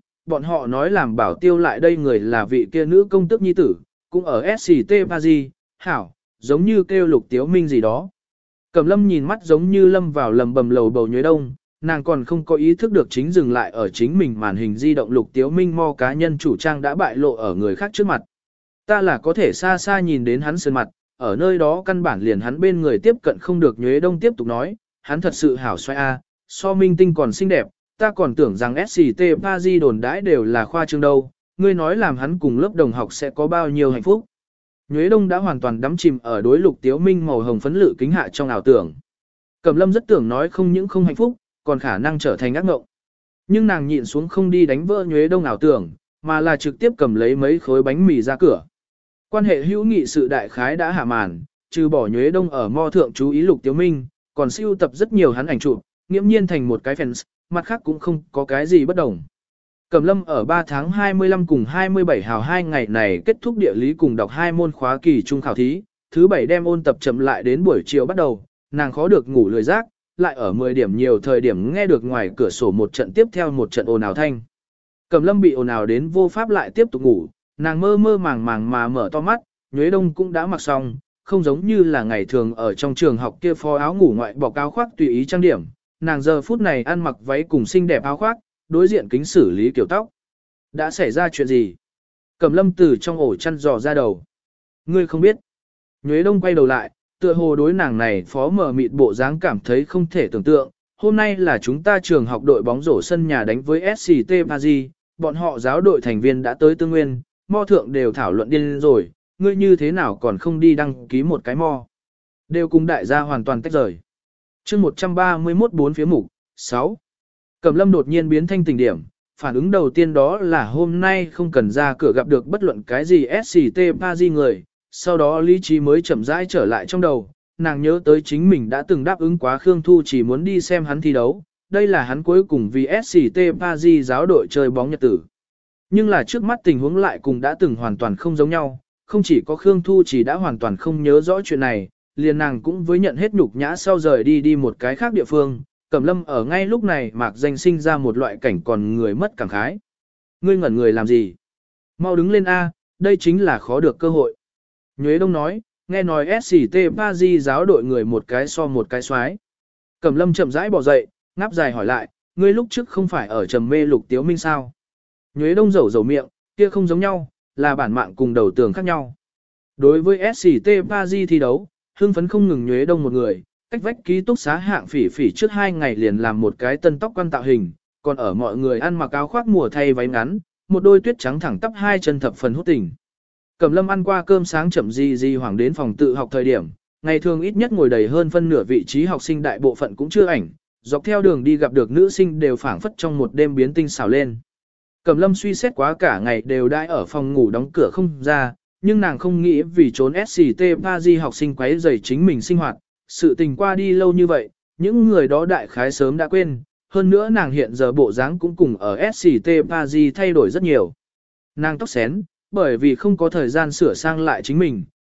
họ nói làm bảo tiêu lại đây người là vị kia nữ công tước nhi tử, cũng ở SCT Paris, hảo, giống như kêu Lục Tiếu Minh gì đó. Cẩm Lâm nhìn mắt giống như lâm vào lầm bầm lầu bầu Nhuế Đông, nàng còn không có ý thức được chính dừng lại ở chính mình màn hình di động Lục Tiếu Minh mo cá nhân chủ trang đã bại lộ ở người khác trước mặt. Ta là có thể xa xa nhìn đến hắn sơn mặt, ở nơi đó căn bản liền hắn bên người tiếp cận không được. Nhuế Đông tiếp tục nói, hắn thật sự hảo xoay a, so minh tinh còn xinh đẹp, ta còn tưởng rằng SCT Paris đồn đãi đều là khoa trương đâu, ngươi nói làm hắn cùng lớp đồng học sẽ có bao nhiêu hạnh phúc. Nhuế Đông đã hoàn toàn đắm chìm ở đối Lục Tiếu Minh màu hồng phấn lự kính hạ trong ảo tưởng. Cẩm Lâm rất tưởng nói không những không hạnh phúc, còn khả năng trở thành ác mộng. Nhưng nàng nhịn xuống không đi đánh vỡ Nhuế Đông ảo tưởng, mà là trực tiếp cầm lấy mấy khối bánh mì ra cửa. Quan hệ hữu nghị sự đại khái đã hạ màn, trừ bỏ Nhuế Đông ở mo thượng chú ý Lục Tiếu Minh, còn siêu tập rất nhiều hắn ảnh chụp, nghiễm nhiên thành một cái fans, mặt khác cũng không có cái gì bất đồng. Cẩm Lâm ở 3 tháng 25 cùng 27 hào 2 ngày này kết thúc địa lý cùng đọc 2 môn khóa kỳ trung khảo thí, thứ 7 đem ôn tập chậm lại đến buổi chiều bắt đầu, nàng khó được ngủ lười giác, lại ở 10 điểm nhiều thời điểm nghe được ngoài cửa sổ một trận tiếp theo một trận ồn ào thanh. Cẩm Lâm bị ồn ào đến vô pháp lại tiếp tục ngủ, nàng mơ mơ màng màng mà mở to mắt, Nhuế Đông cũng đã mặc xong, không giống như là ngày thường ở trong trường học kia phó áo ngủ ngoại bọc áo khoác tùy ý trang điểm, nàng giờ phút này ăn mặc váy cùng xinh đẹp áo khoác, đối diện kính xử lý kiểu tóc. Đã xảy ra chuyện gì? Cẩm Lâm từ trong ổ chăn dò ra đầu. Ngươi không biết. Nhuế Đông quay đầu lại, tựa hồ đối nàng này phó mờ mịt bộ dáng cảm thấy không thể tưởng tượng. Hôm nay là chúng ta trường học đội bóng rổ sân nhà đánh với SCT Paris, bọn họ giáo đội thành viên đã tới Tương Nguyên, mo thượng đều thảo luận điên rồi, ngươi như thế nào còn không đi đăng ký một cái mo. Đều cùng đại gia hoàn toàn tách rời. Chương 131 4 phía mục 6. Cẩm Lâm đột nhiên biến thanh tỉnh điểm, phản ứng đầu tiên đó là hôm nay không cần ra cửa gặp được bất luận cái gì SCT Paris người, sau đó lý trí mới chậm rãi trở lại trong đầu, nàng nhớ tới chính mình đã từng đáp ứng quá Khương Thu chỉ muốn đi xem hắn thi đấu, đây là hắn cuối cùng vì SCT Paris giáo đội chơi bóng nhật tử. Nhưng là trước mắt tình huống lại cùng đã từng hoàn toàn không giống nhau, không chỉ có Khương Thu chỉ đã hoàn toàn không nhớ rõ chuyện này, liền nàng cũng với nhận hết nhục nhã sau rời đi một cái khác địa phương. Cẩm Lâm ở ngay lúc này mạc danh sinh ra một loại cảnh còn người mất cảm khái. Ngươi ngẩn người làm gì? Mau đứng lên A, đây chính là khó được cơ hội. Nhuế Đông nói, nghe nói SCT Paris giáo đội người một cái so một cái xoái. Cẩm Lâm chậm rãi bỏ dậy, ngáp dài hỏi lại, ngươi lúc trước không phải ở trầm mê Lục Tiếu Minh sao? Nhuế Đông rầu miệng, kia không giống nhau, là bản mạng cùng đầu tường khác nhau. Đối với SCT Paris thi đấu, hưng phấn không ngừng Nhuế Đông một người, cách vách ký túc xá Hạng Phỉ Phỉ trước 2 ngày liền làm một cái tân tóc quan tạo hình, còn ở mọi người ăn mặc áo khoác mùa thay váy ngắn, một đôi tuyết trắng thẳng tắp hai chân thập phần hút tình. Cẩm Lâm ăn qua cơm sáng chậm gì hoảng đến phòng tự học thời điểm, ngày thường ít nhất ngồi đầy hơn phân nửa vị trí học sinh đại bộ phận cũng chưa ảnh, dọc theo đường đi gặp được nữ sinh đều phảng phất trong một đêm biến tinh xảo lên. Cẩm Lâm suy xét quá cả ngày đều đãi ở phòng ngủ đóng cửa không ra, nhưng nàng không nghĩ vì trốn SCT Paris học sinh quấy rầy chính mình sinh hoạt, sự tình qua đi lâu như vậy, những người đó đại khái sớm đã quên, hơn nữa nàng hiện giờ bộ dáng cũng cùng ở SCT Paris thay đổi rất nhiều. Nàng tóc xén, bởi vì không có thời gian sửa sang lại chính mình,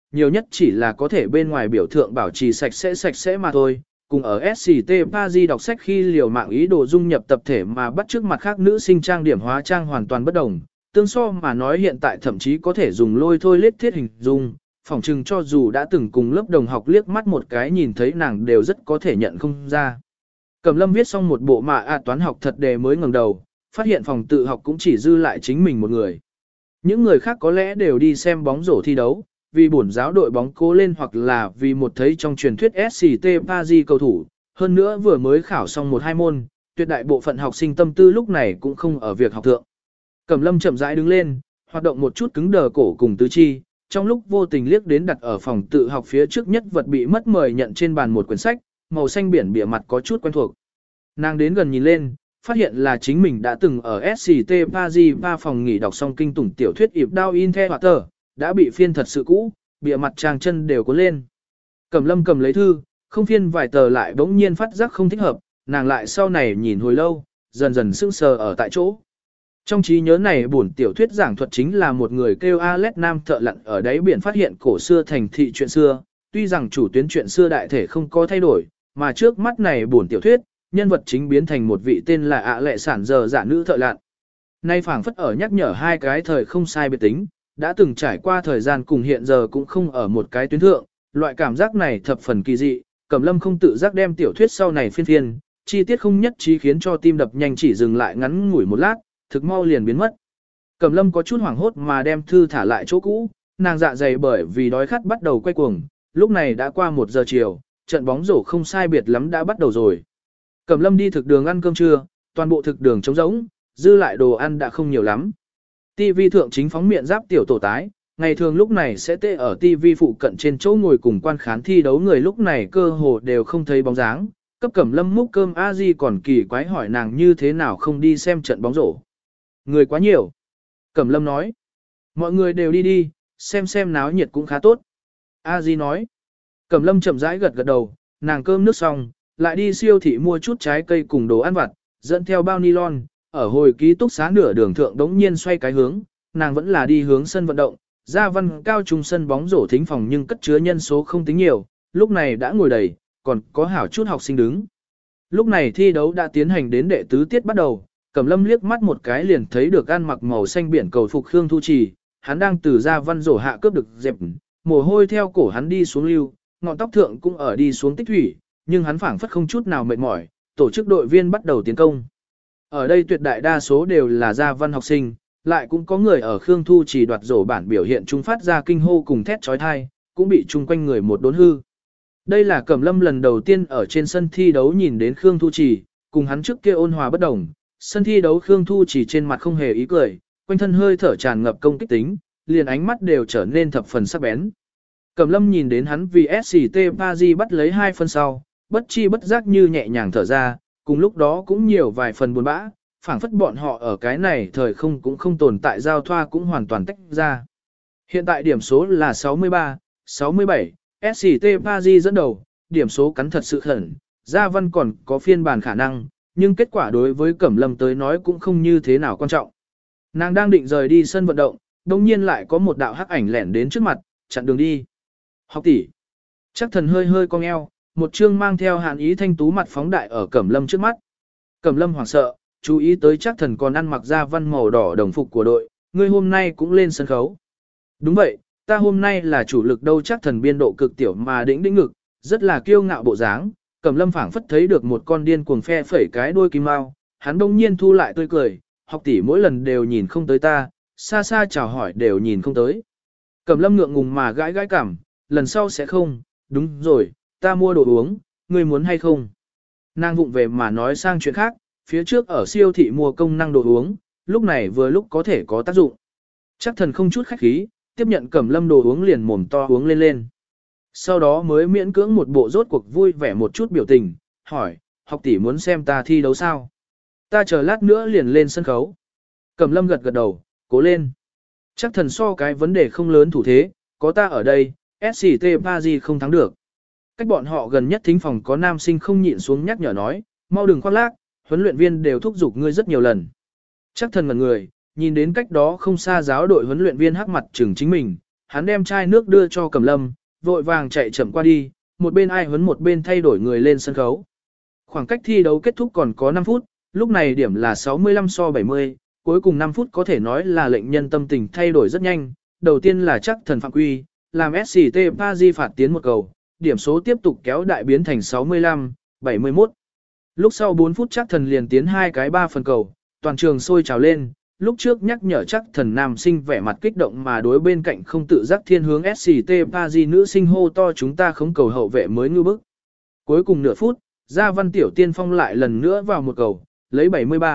nhiều nhất chỉ là có thể bên ngoài biểu thượng bảo trì sạch sẽ mà thôi. Cùng ở SCT Paris đọc sách khi liều mạng ý đồ dung nhập tập thể mà bắt chước mặt khác nữ sinh trang điểm hóa trang hoàn toàn bất đồng. Tương so mà nói hiện tại thậm chí có thể dùng lôi thôi lết thiết hình dung, phỏng chừng cho dù đã từng cùng lớp đồng học liếc mắt một cái nhìn thấy nàng đều rất có thể nhận không ra. Cẩm Lâm viết xong một bộ toán học thật đề mới ngẩng đầu, phát hiện phòng tự học cũng chỉ dư lại chính mình một người. Những người khác có lẽ đều đi xem bóng rổ thi đấu, vì bổn giáo đội bóng cố lên hoặc là vì một thấy trong truyền thuyết SCT Paris cầu thủ, hơn nữa vừa mới khảo xong 1-2 môn, tuyệt đại bộ phận học sinh tâm tư lúc này cũng không ở việc học thượng. Cẩm Lâm chậm rãi đứng lên, hoạt động một chút cứng đờ cổ cùng tứ chi, trong lúc vô tình liếc đến đặt ở phòng tự học phía trước nhất vật bị mất mời nhận trên bàn một quyển sách, màu xanh biển bìa mặt có chút quen thuộc. Nàng đến gần nhìn lên, phát hiện là chính mình đã từng ở SCT Paris phòng nghỉ đọc xong kinh tủng tiểu thuyết Ịp Đao In The Water, đã bị phiên thật sự cũ, bìa mặt trang chân đều cuốn lên. Cẩm Lâm cầm lấy thư, không phiên vài tờ lại bỗng nhiên phát giác không thích hợp, nàng lại sau này nhìn hồi lâu, dần dần sững sờ ở tại chỗ. Trong trí nhớ này bổn tiểu thuyết giảng thuật chính là một người kêu Alex Nam thợ lặn ở đáy biển phát hiện cổ xưa thành thị chuyện xưa, tuy rằng chủ tuyến chuyện xưa đại thể không có thay đổi, mà trước mắt này bổn tiểu thuyết, nhân vật chính biến thành một vị tên là lệ sản giờ giả nữ thợ lặn. Nay phảng phất ở nhắc nhở hai cái thời không sai biệt tính, đã từng trải qua thời gian cùng hiện giờ cũng không ở một cái tuyến thượng, loại cảm giác này thập phần kỳ dị, Cẩm Lâm không tự giác đem tiểu thuyết sau này phiên, chi tiết không nhất trí khiến cho tim đập nhanh chỉ dừng lại ngắn ngủi một lát, thực mau liền biến mất. Cẩm Lâm có chút hoảng hốt mà đem thư thả lại chỗ cũ, nàng dạ dày bởi vì đói khát bắt đầu quay cuồng, lúc này đã qua 1 giờ chiều, trận bóng rổ không sai biệt lắm đã bắt đầu rồi. Cẩm Lâm đi thực đường ăn cơm trưa, toàn bộ thực đường trống rỗng, dư lại đồ ăn đã không nhiều lắm. TV thượng chính phóng miệng giáp tiểu tổ tái, ngày thường lúc này sẽ tê ở TV phụ cận trên chỗ ngồi cùng quan khán thi đấu người lúc này cơ hồ đều không thấy bóng dáng. Cấp Cẩm Lâm múc cơm a di còn kỳ quái hỏi nàng như thế nào không đi xem trận bóng rổ. Người quá nhiều. Cẩm Lâm nói. Mọi người đều đi, xem náo nhiệt cũng khá tốt. A di nói. Cẩm Lâm chậm rãi gật đầu, nàng cơm nước xong, lại đi siêu thị mua chút trái cây cùng đồ ăn vặt, dẫn theo bao nylon, ở hồi ký túc xá nửa đường thượng đống nhiên xoay cái hướng, nàng vẫn là đi hướng sân vận động, Gia Văn cao trung sân bóng rổ thính phòng nhưng cất chứa nhân số không tính nhiều, lúc này đã ngồi đầy, còn có hảo chút học sinh đứng. Lúc này thi đấu đã tiến hành đến đệ tứ tiết bắt đầu, Cẩm Lâm liếc mắt một cái liền thấy được ăn mặc màu xanh biển cầu phục Khương Thu Trì, hắn đang từ Gia Văn rổ hạ cướp được dẹp, mồ hôi theo cổ hắn đi xuống lưu, ngọn tóc thượng cũng ở đi xuống tích thủy, nhưng hắn phảng phất không chút nào mệt mỏi, tổ chức đội viên bắt đầu tiến công. Ở đây tuyệt đại đa số đều là Gia Văn học sinh, lại cũng có người ở Khương Thu Trì đoạt rổ bản biểu hiện trung phát ra kinh hô cùng thét chói tai, cũng bị chung quanh người một đốn hư. Đây là Cẩm Lâm lần đầu tiên ở trên sân thi đấu nhìn đến Khương Thu Trì, cùng hắn trước kia ôn hòa bất đồng. Sân thi đấu Khương Thu Trì trên mặt không hề ý cười, quanh thân hơi thở tràn ngập công kích tính, liền ánh mắt đều trở nên thập phần sắc bén. Cẩm Lâm nhìn đến hắn vì SCT Paris bắt lấy 2 phân sau, bất chi bất giác như nhẹ nhàng thở ra, cùng lúc đó cũng nhiều vài phần buồn bã, phảng phất bọn họ ở cái này thời không cũng không tồn tại giao thoa cũng hoàn toàn tách ra. Hiện tại điểm số là 63-67, SCT Paris dẫn đầu, điểm số cắn thật sự khẩn, Gia Văn còn có phiên bản khả năng, nhưng kết quả đối với Cẩm Lâm tới nói cũng không như thế nào quan trọng. Nàng đang định rời đi sân vận động, đồng nhiên lại có một đạo hắc ảnh lẻn đến trước mặt, chặn đường đi. Học tỷ. Chắc Thần hơi cong eo, một chương mang theo hàn ý thanh tú mặt phóng đại ở Cẩm Lâm trước mắt. Cẩm Lâm hoảng sợ, chú ý tới Chắc Thần còn ăn mặc Gia Văn màu đỏ đồng phục của đội, ngươi hôm nay cũng lên sân khấu. Đúng vậy, ta hôm nay là chủ lực đâu. Chắc Thần biên độ cực tiểu mà đĩnh ngực, rất là kiêu ngạo bộ dáng. Cẩm Lâm phảng phất thấy được một con điên cuồng phe phẩy cái đuôi kim mao, hắn đông nhiên thu lại tươi cười, học tỷ mỗi lần đều nhìn không tới ta, xa xa chào hỏi đều nhìn không tới. Cẩm Lâm ngượng ngùng mà gãi cảm, lần sau sẽ không, đúng rồi, ta mua đồ uống, ngươi muốn hay không? Nàng vụng về mà nói sang chuyện khác, phía trước ở siêu thị mua công năng đồ uống, lúc này vừa lúc có thể có tác dụng. Chắc Thần không chút khách khí, tiếp nhận Cẩm Lâm đồ uống liền mồm to uống lên. Sau đó mới miễn cưỡng một bộ rốt cuộc vui vẻ một chút biểu tình, hỏi, học tỷ muốn xem ta thi đấu sao? Ta chờ lát nữa liền lên sân khấu. Cẩm Lâm gật đầu, cố lên. Chắc Thần so cái vấn đề không lớn thủ thế, có ta ở đây, SCT Paris không thắng được. Cách bọn họ gần nhất thính phòng có nam sinh không nhịn xuống nhắc nhở nói, mau đừng khoác lác, huấn luyện viên đều thúc giục ngươi rất nhiều lần. Chắc Thần ngẩn người, nhìn đến cách đó không xa giáo đội huấn luyện viên hắc mặt trừng chính mình, hắn đem chai nước đưa cho Cẩm Lâm, vội vàng chạy chậm qua đi, một bên ai huấn một bên thay đổi người lên sân khấu. Khoảng cách thi đấu kết thúc còn có 5 phút, lúc này điểm là 65-70, cuối cùng 5 phút có thể nói là lệnh nhân tâm tình thay đổi rất nhanh. Đầu tiên là chắc thần phạm quy, làm SCT Paris phạt tiến một cầu, điểm số tiếp tục kéo đại biến thành 65-71. Lúc sau 4 phút chắc thần liền tiến 2 cái 3 phần cầu, toàn trường sôi trào lên. Lúc trước nhắc nhở chắc thần nam sinh vẻ mặt kích động mà đối bên cạnh không tự giác thiên hướng SCT Paris nữ sinh hô to chúng ta không cầu hậu vệ mới ngư bức. Cuối cùng nửa phút, Gia Văn Tiểu tiên phong lại lần nữa vào một cầu, lấy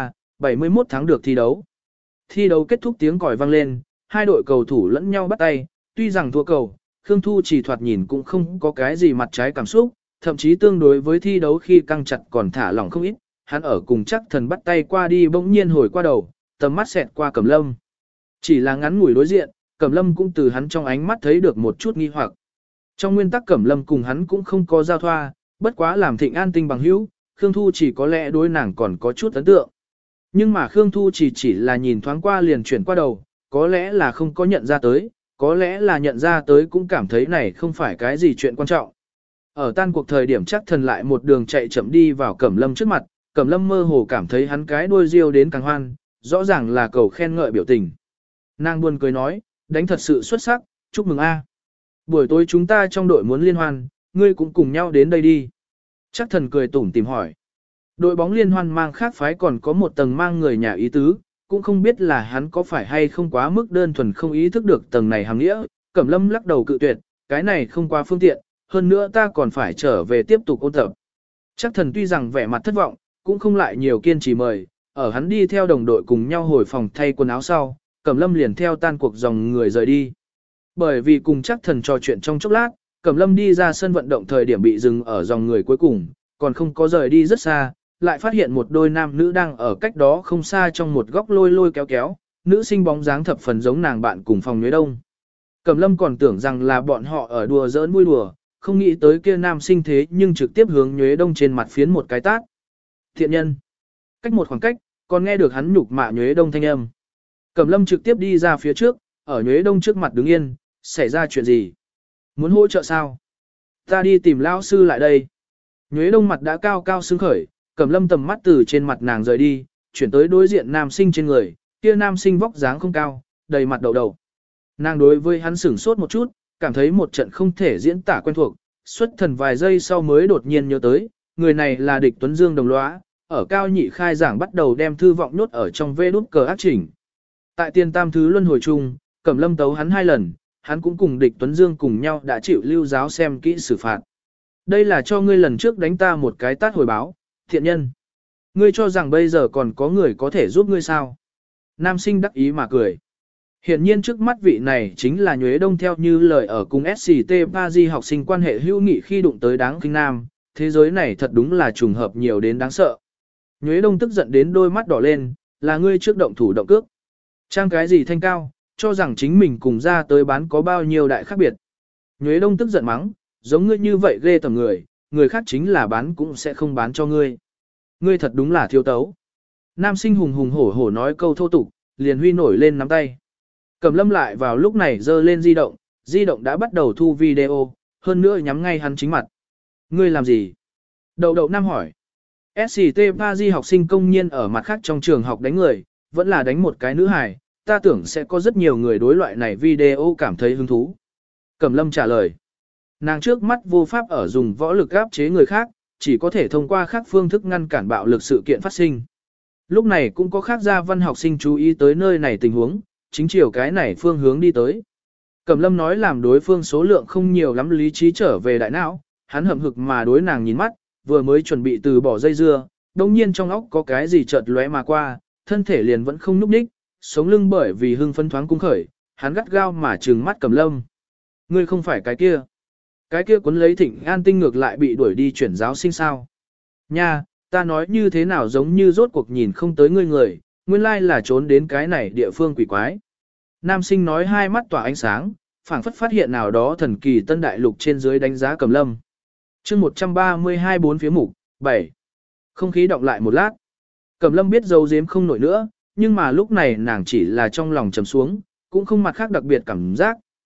73-71 thắng được thi đấu. Thi đấu kết thúc tiếng còi vang lên, hai đội cầu thủ lẫn nhau bắt tay, tuy rằng thua cầu, Khương Thu chỉ thoạt nhìn cũng không có cái gì mặt trái cảm xúc, thậm chí tương đối với thi đấu khi căng chặt còn thả lỏng không ít, hắn ở cùng chắc thần bắt tay qua đi bỗng nhiên hồi qua đầu, tầm mắt xẹt qua Cẩm Lâm. Chỉ là ngắn ngủi đối diện, Cẩm Lâm cũng từ hắn trong ánh mắt thấy được một chút nghi hoặc. Trong nguyên tắc Cẩm Lâm cùng hắn cũng không có giao thoa, bất quá làm Thịnh An tinh bằng hữu, Khương Thu chỉ có lẽ đối nàng còn có chút ấn tượng. Nhưng mà Khương Thu chỉ là nhìn thoáng qua liền chuyển qua đầu, có lẽ là không có nhận ra tới, có lẽ là nhận ra tới cũng cảm thấy này không phải cái gì chuyện quan trọng. Ở tan cuộc thời điểm chắc thần lại một đường chạy chậm đi vào Cẩm Lâm trước mặt, Cẩm Lâm mơ hồ cảm thấy hắn cái đuôi riêu đến càng hoan, rõ ràng là cầu khen ngợi biểu tình. Nàng buồn cười nói, đánh thật sự xuất sắc, chúc mừng a. Buổi tối chúng ta trong đội muốn liên hoan, ngươi cũng cùng nhau đến đây đi. Chắc thần cười tủm tìm hỏi. Đội bóng liên hoan mang khác phái còn có một tầng mang người nhà ý tứ, cũng không biết là hắn có phải hay không quá mức đơn thuần không ý thức được tầng này hàng nghĩa. Cẩm Lâm lắc đầu cự tuyệt, cái này không quá phương tiện, hơn nữa ta còn phải trở về tiếp tục ôn tập. Chắc thần tuy rằng vẻ mặt thất vọng, cũng không lại nhiều kiên trì mời, ở hắn đi theo đồng đội cùng nhau hồi phòng thay quần áo sau, Cẩm Lâm liền theo tan cuộc dòng người rời đi. Bởi vì cùng chắc thần trò chuyện trong chốc lát, Cẩm Lâm đi ra sân vận động thời điểm bị dừng ở dòng người cuối cùng, còn không có rời đi rất xa, lại phát hiện một đôi nam nữ đang ở cách đó không xa trong một góc lôi lôi kéo kéo, nữ sinh bóng dáng thập phần giống nàng bạn cùng phòng Nhuế Đông. Cẩm Lâm còn tưởng rằng là bọn họ ở đùa giỡn vui đùa, không nghĩ tới kia nam sinh thế nhưng trực tiếp hướng Nhuế Đông trên mặt phiến một cái tát. Thiện nhân. Cách một khoảng cách, còn nghe được hắn nhục mạ Nhuế Đông thanh âm. Cẩm Lâm trực tiếp đi ra phía trước, ở Nhuế Đông trước mặt đứng yên, xảy ra chuyện gì? Muốn hỗ trợ sao? Ta đi tìm lão sư lại đây. Nhuế Đông mặt đã cao cao sưng khởi, Cẩm Lâm tầm mắt từ trên mặt nàng rời đi, chuyển tới đối diện nam sinh trên người, kia nam sinh vóc dáng không cao, đầy mặt đầu đầu. Nàng đối với hắn sửng sốt một chút, cảm thấy một trận không thể diễn tả quen thuộc, xuất thần vài giây sau mới đột nhiên nhớ tới, người này là Địch Tuấn Dương đồng lõa, ở cao nhị khai giảng bắt đầu đem thư vọng nhốt ở trong vê đút cờ ác chỉnh. Tại tiền tam thứ luân hồi chung, Cẩm Lâm tấu hắn 2 lần, hắn cũng cùng Địch Tuấn Dương cùng nhau đã chịu lưu giáo xem kỹ xử phạt. Đây là cho ngươi lần trước đánh ta một cái tát hồi báo, thiện nhân. Ngươi cho rằng bây giờ còn có người có thể giúp ngươi sao? Nam sinh đắc ý mà cười. Hiện nhiên trước mắt vị này chính là Nhuế Đông theo như lời ở cùng SCT Paris học sinh quan hệ hữu nghị khi đụng tới đáng kinh nam, thế giới này thật đúng là trùng hợp nhiều đến đáng sợ. Nhuế Đông tức giận đến đôi mắt đỏ lên, là ngươi trước động thủ động cước. Trang cái gì thanh cao, cho rằng chính mình cùng ra tới bán có bao nhiêu đại khác biệt. Nhuế Đông tức giận mắng, giống ngươi như vậy ghê tởm người, người khác chính là bán cũng sẽ không bán cho ngươi. Ngươi thật đúng là thiếu tấu. Nam sinh hùng hùng hổ hổ nói câu thô tục, liền huy nổi lên nắm tay. Cẩm Lâm lại vào lúc này giơ lên di động đã bắt đầu thu video, hơn nữa nhắm ngay hắn chính mặt. Ngươi làm gì? Đậu đậu Nam hỏi. SCT Paris học sinh công nhiên ở mặt khác trong trường học đánh người, vẫn là đánh một cái nữ hài, ta tưởng sẽ có rất nhiều người đối loại này video cảm thấy hứng thú. Cẩm Lâm trả lời. Nàng trước mắt vô pháp ở dùng võ lực áp chế người khác, chỉ có thể thông qua khác phương thức ngăn cản bạo lực sự kiện phát sinh. Lúc này cũng có khác gia văn học sinh chú ý tới nơi này tình huống, chính chiều cái này phương hướng đi tới. Cẩm Lâm nói làm đối phương số lượng không nhiều lắm lý trí trở về đại não, hắn hậm hực mà đối nàng nhìn mắt, vừa mới chuẩn bị từ bỏ dây dưa, đồng nhiên trong óc có cái gì chợt lóe mà qua, thân thể liền vẫn không nhúc nhích, sống lưng bởi vì hưng phấn thoáng cung khởi, hắn gắt gao mà trừng mắt Cẩm Lâm. Ngươi không phải cái kia. Cái kia cuốn lấy Thịnh An tinh ngược lại bị đuổi đi chuyển giáo sinh sao. Nha, ta nói như thế nào giống như rốt cuộc nhìn không tới ngươi người, nguyên lai là trốn đến cái này địa phương quỷ quái. Nam sinh nói hai mắt tỏa ánh sáng, phảng phất phát hiện nào đó thần kỳ tân đại lục trên dưới đánh giá Cẩm Lâm. Chương 132 bốn phía mục, 7. Không khí động lại một lát. Cẩm Lâm biết giấu giếm không nổi nữa, nhưng mà lúc này nàng chỉ là trong lòng trầm xuống, cũng không mặt khác đặc biệt cảm giác,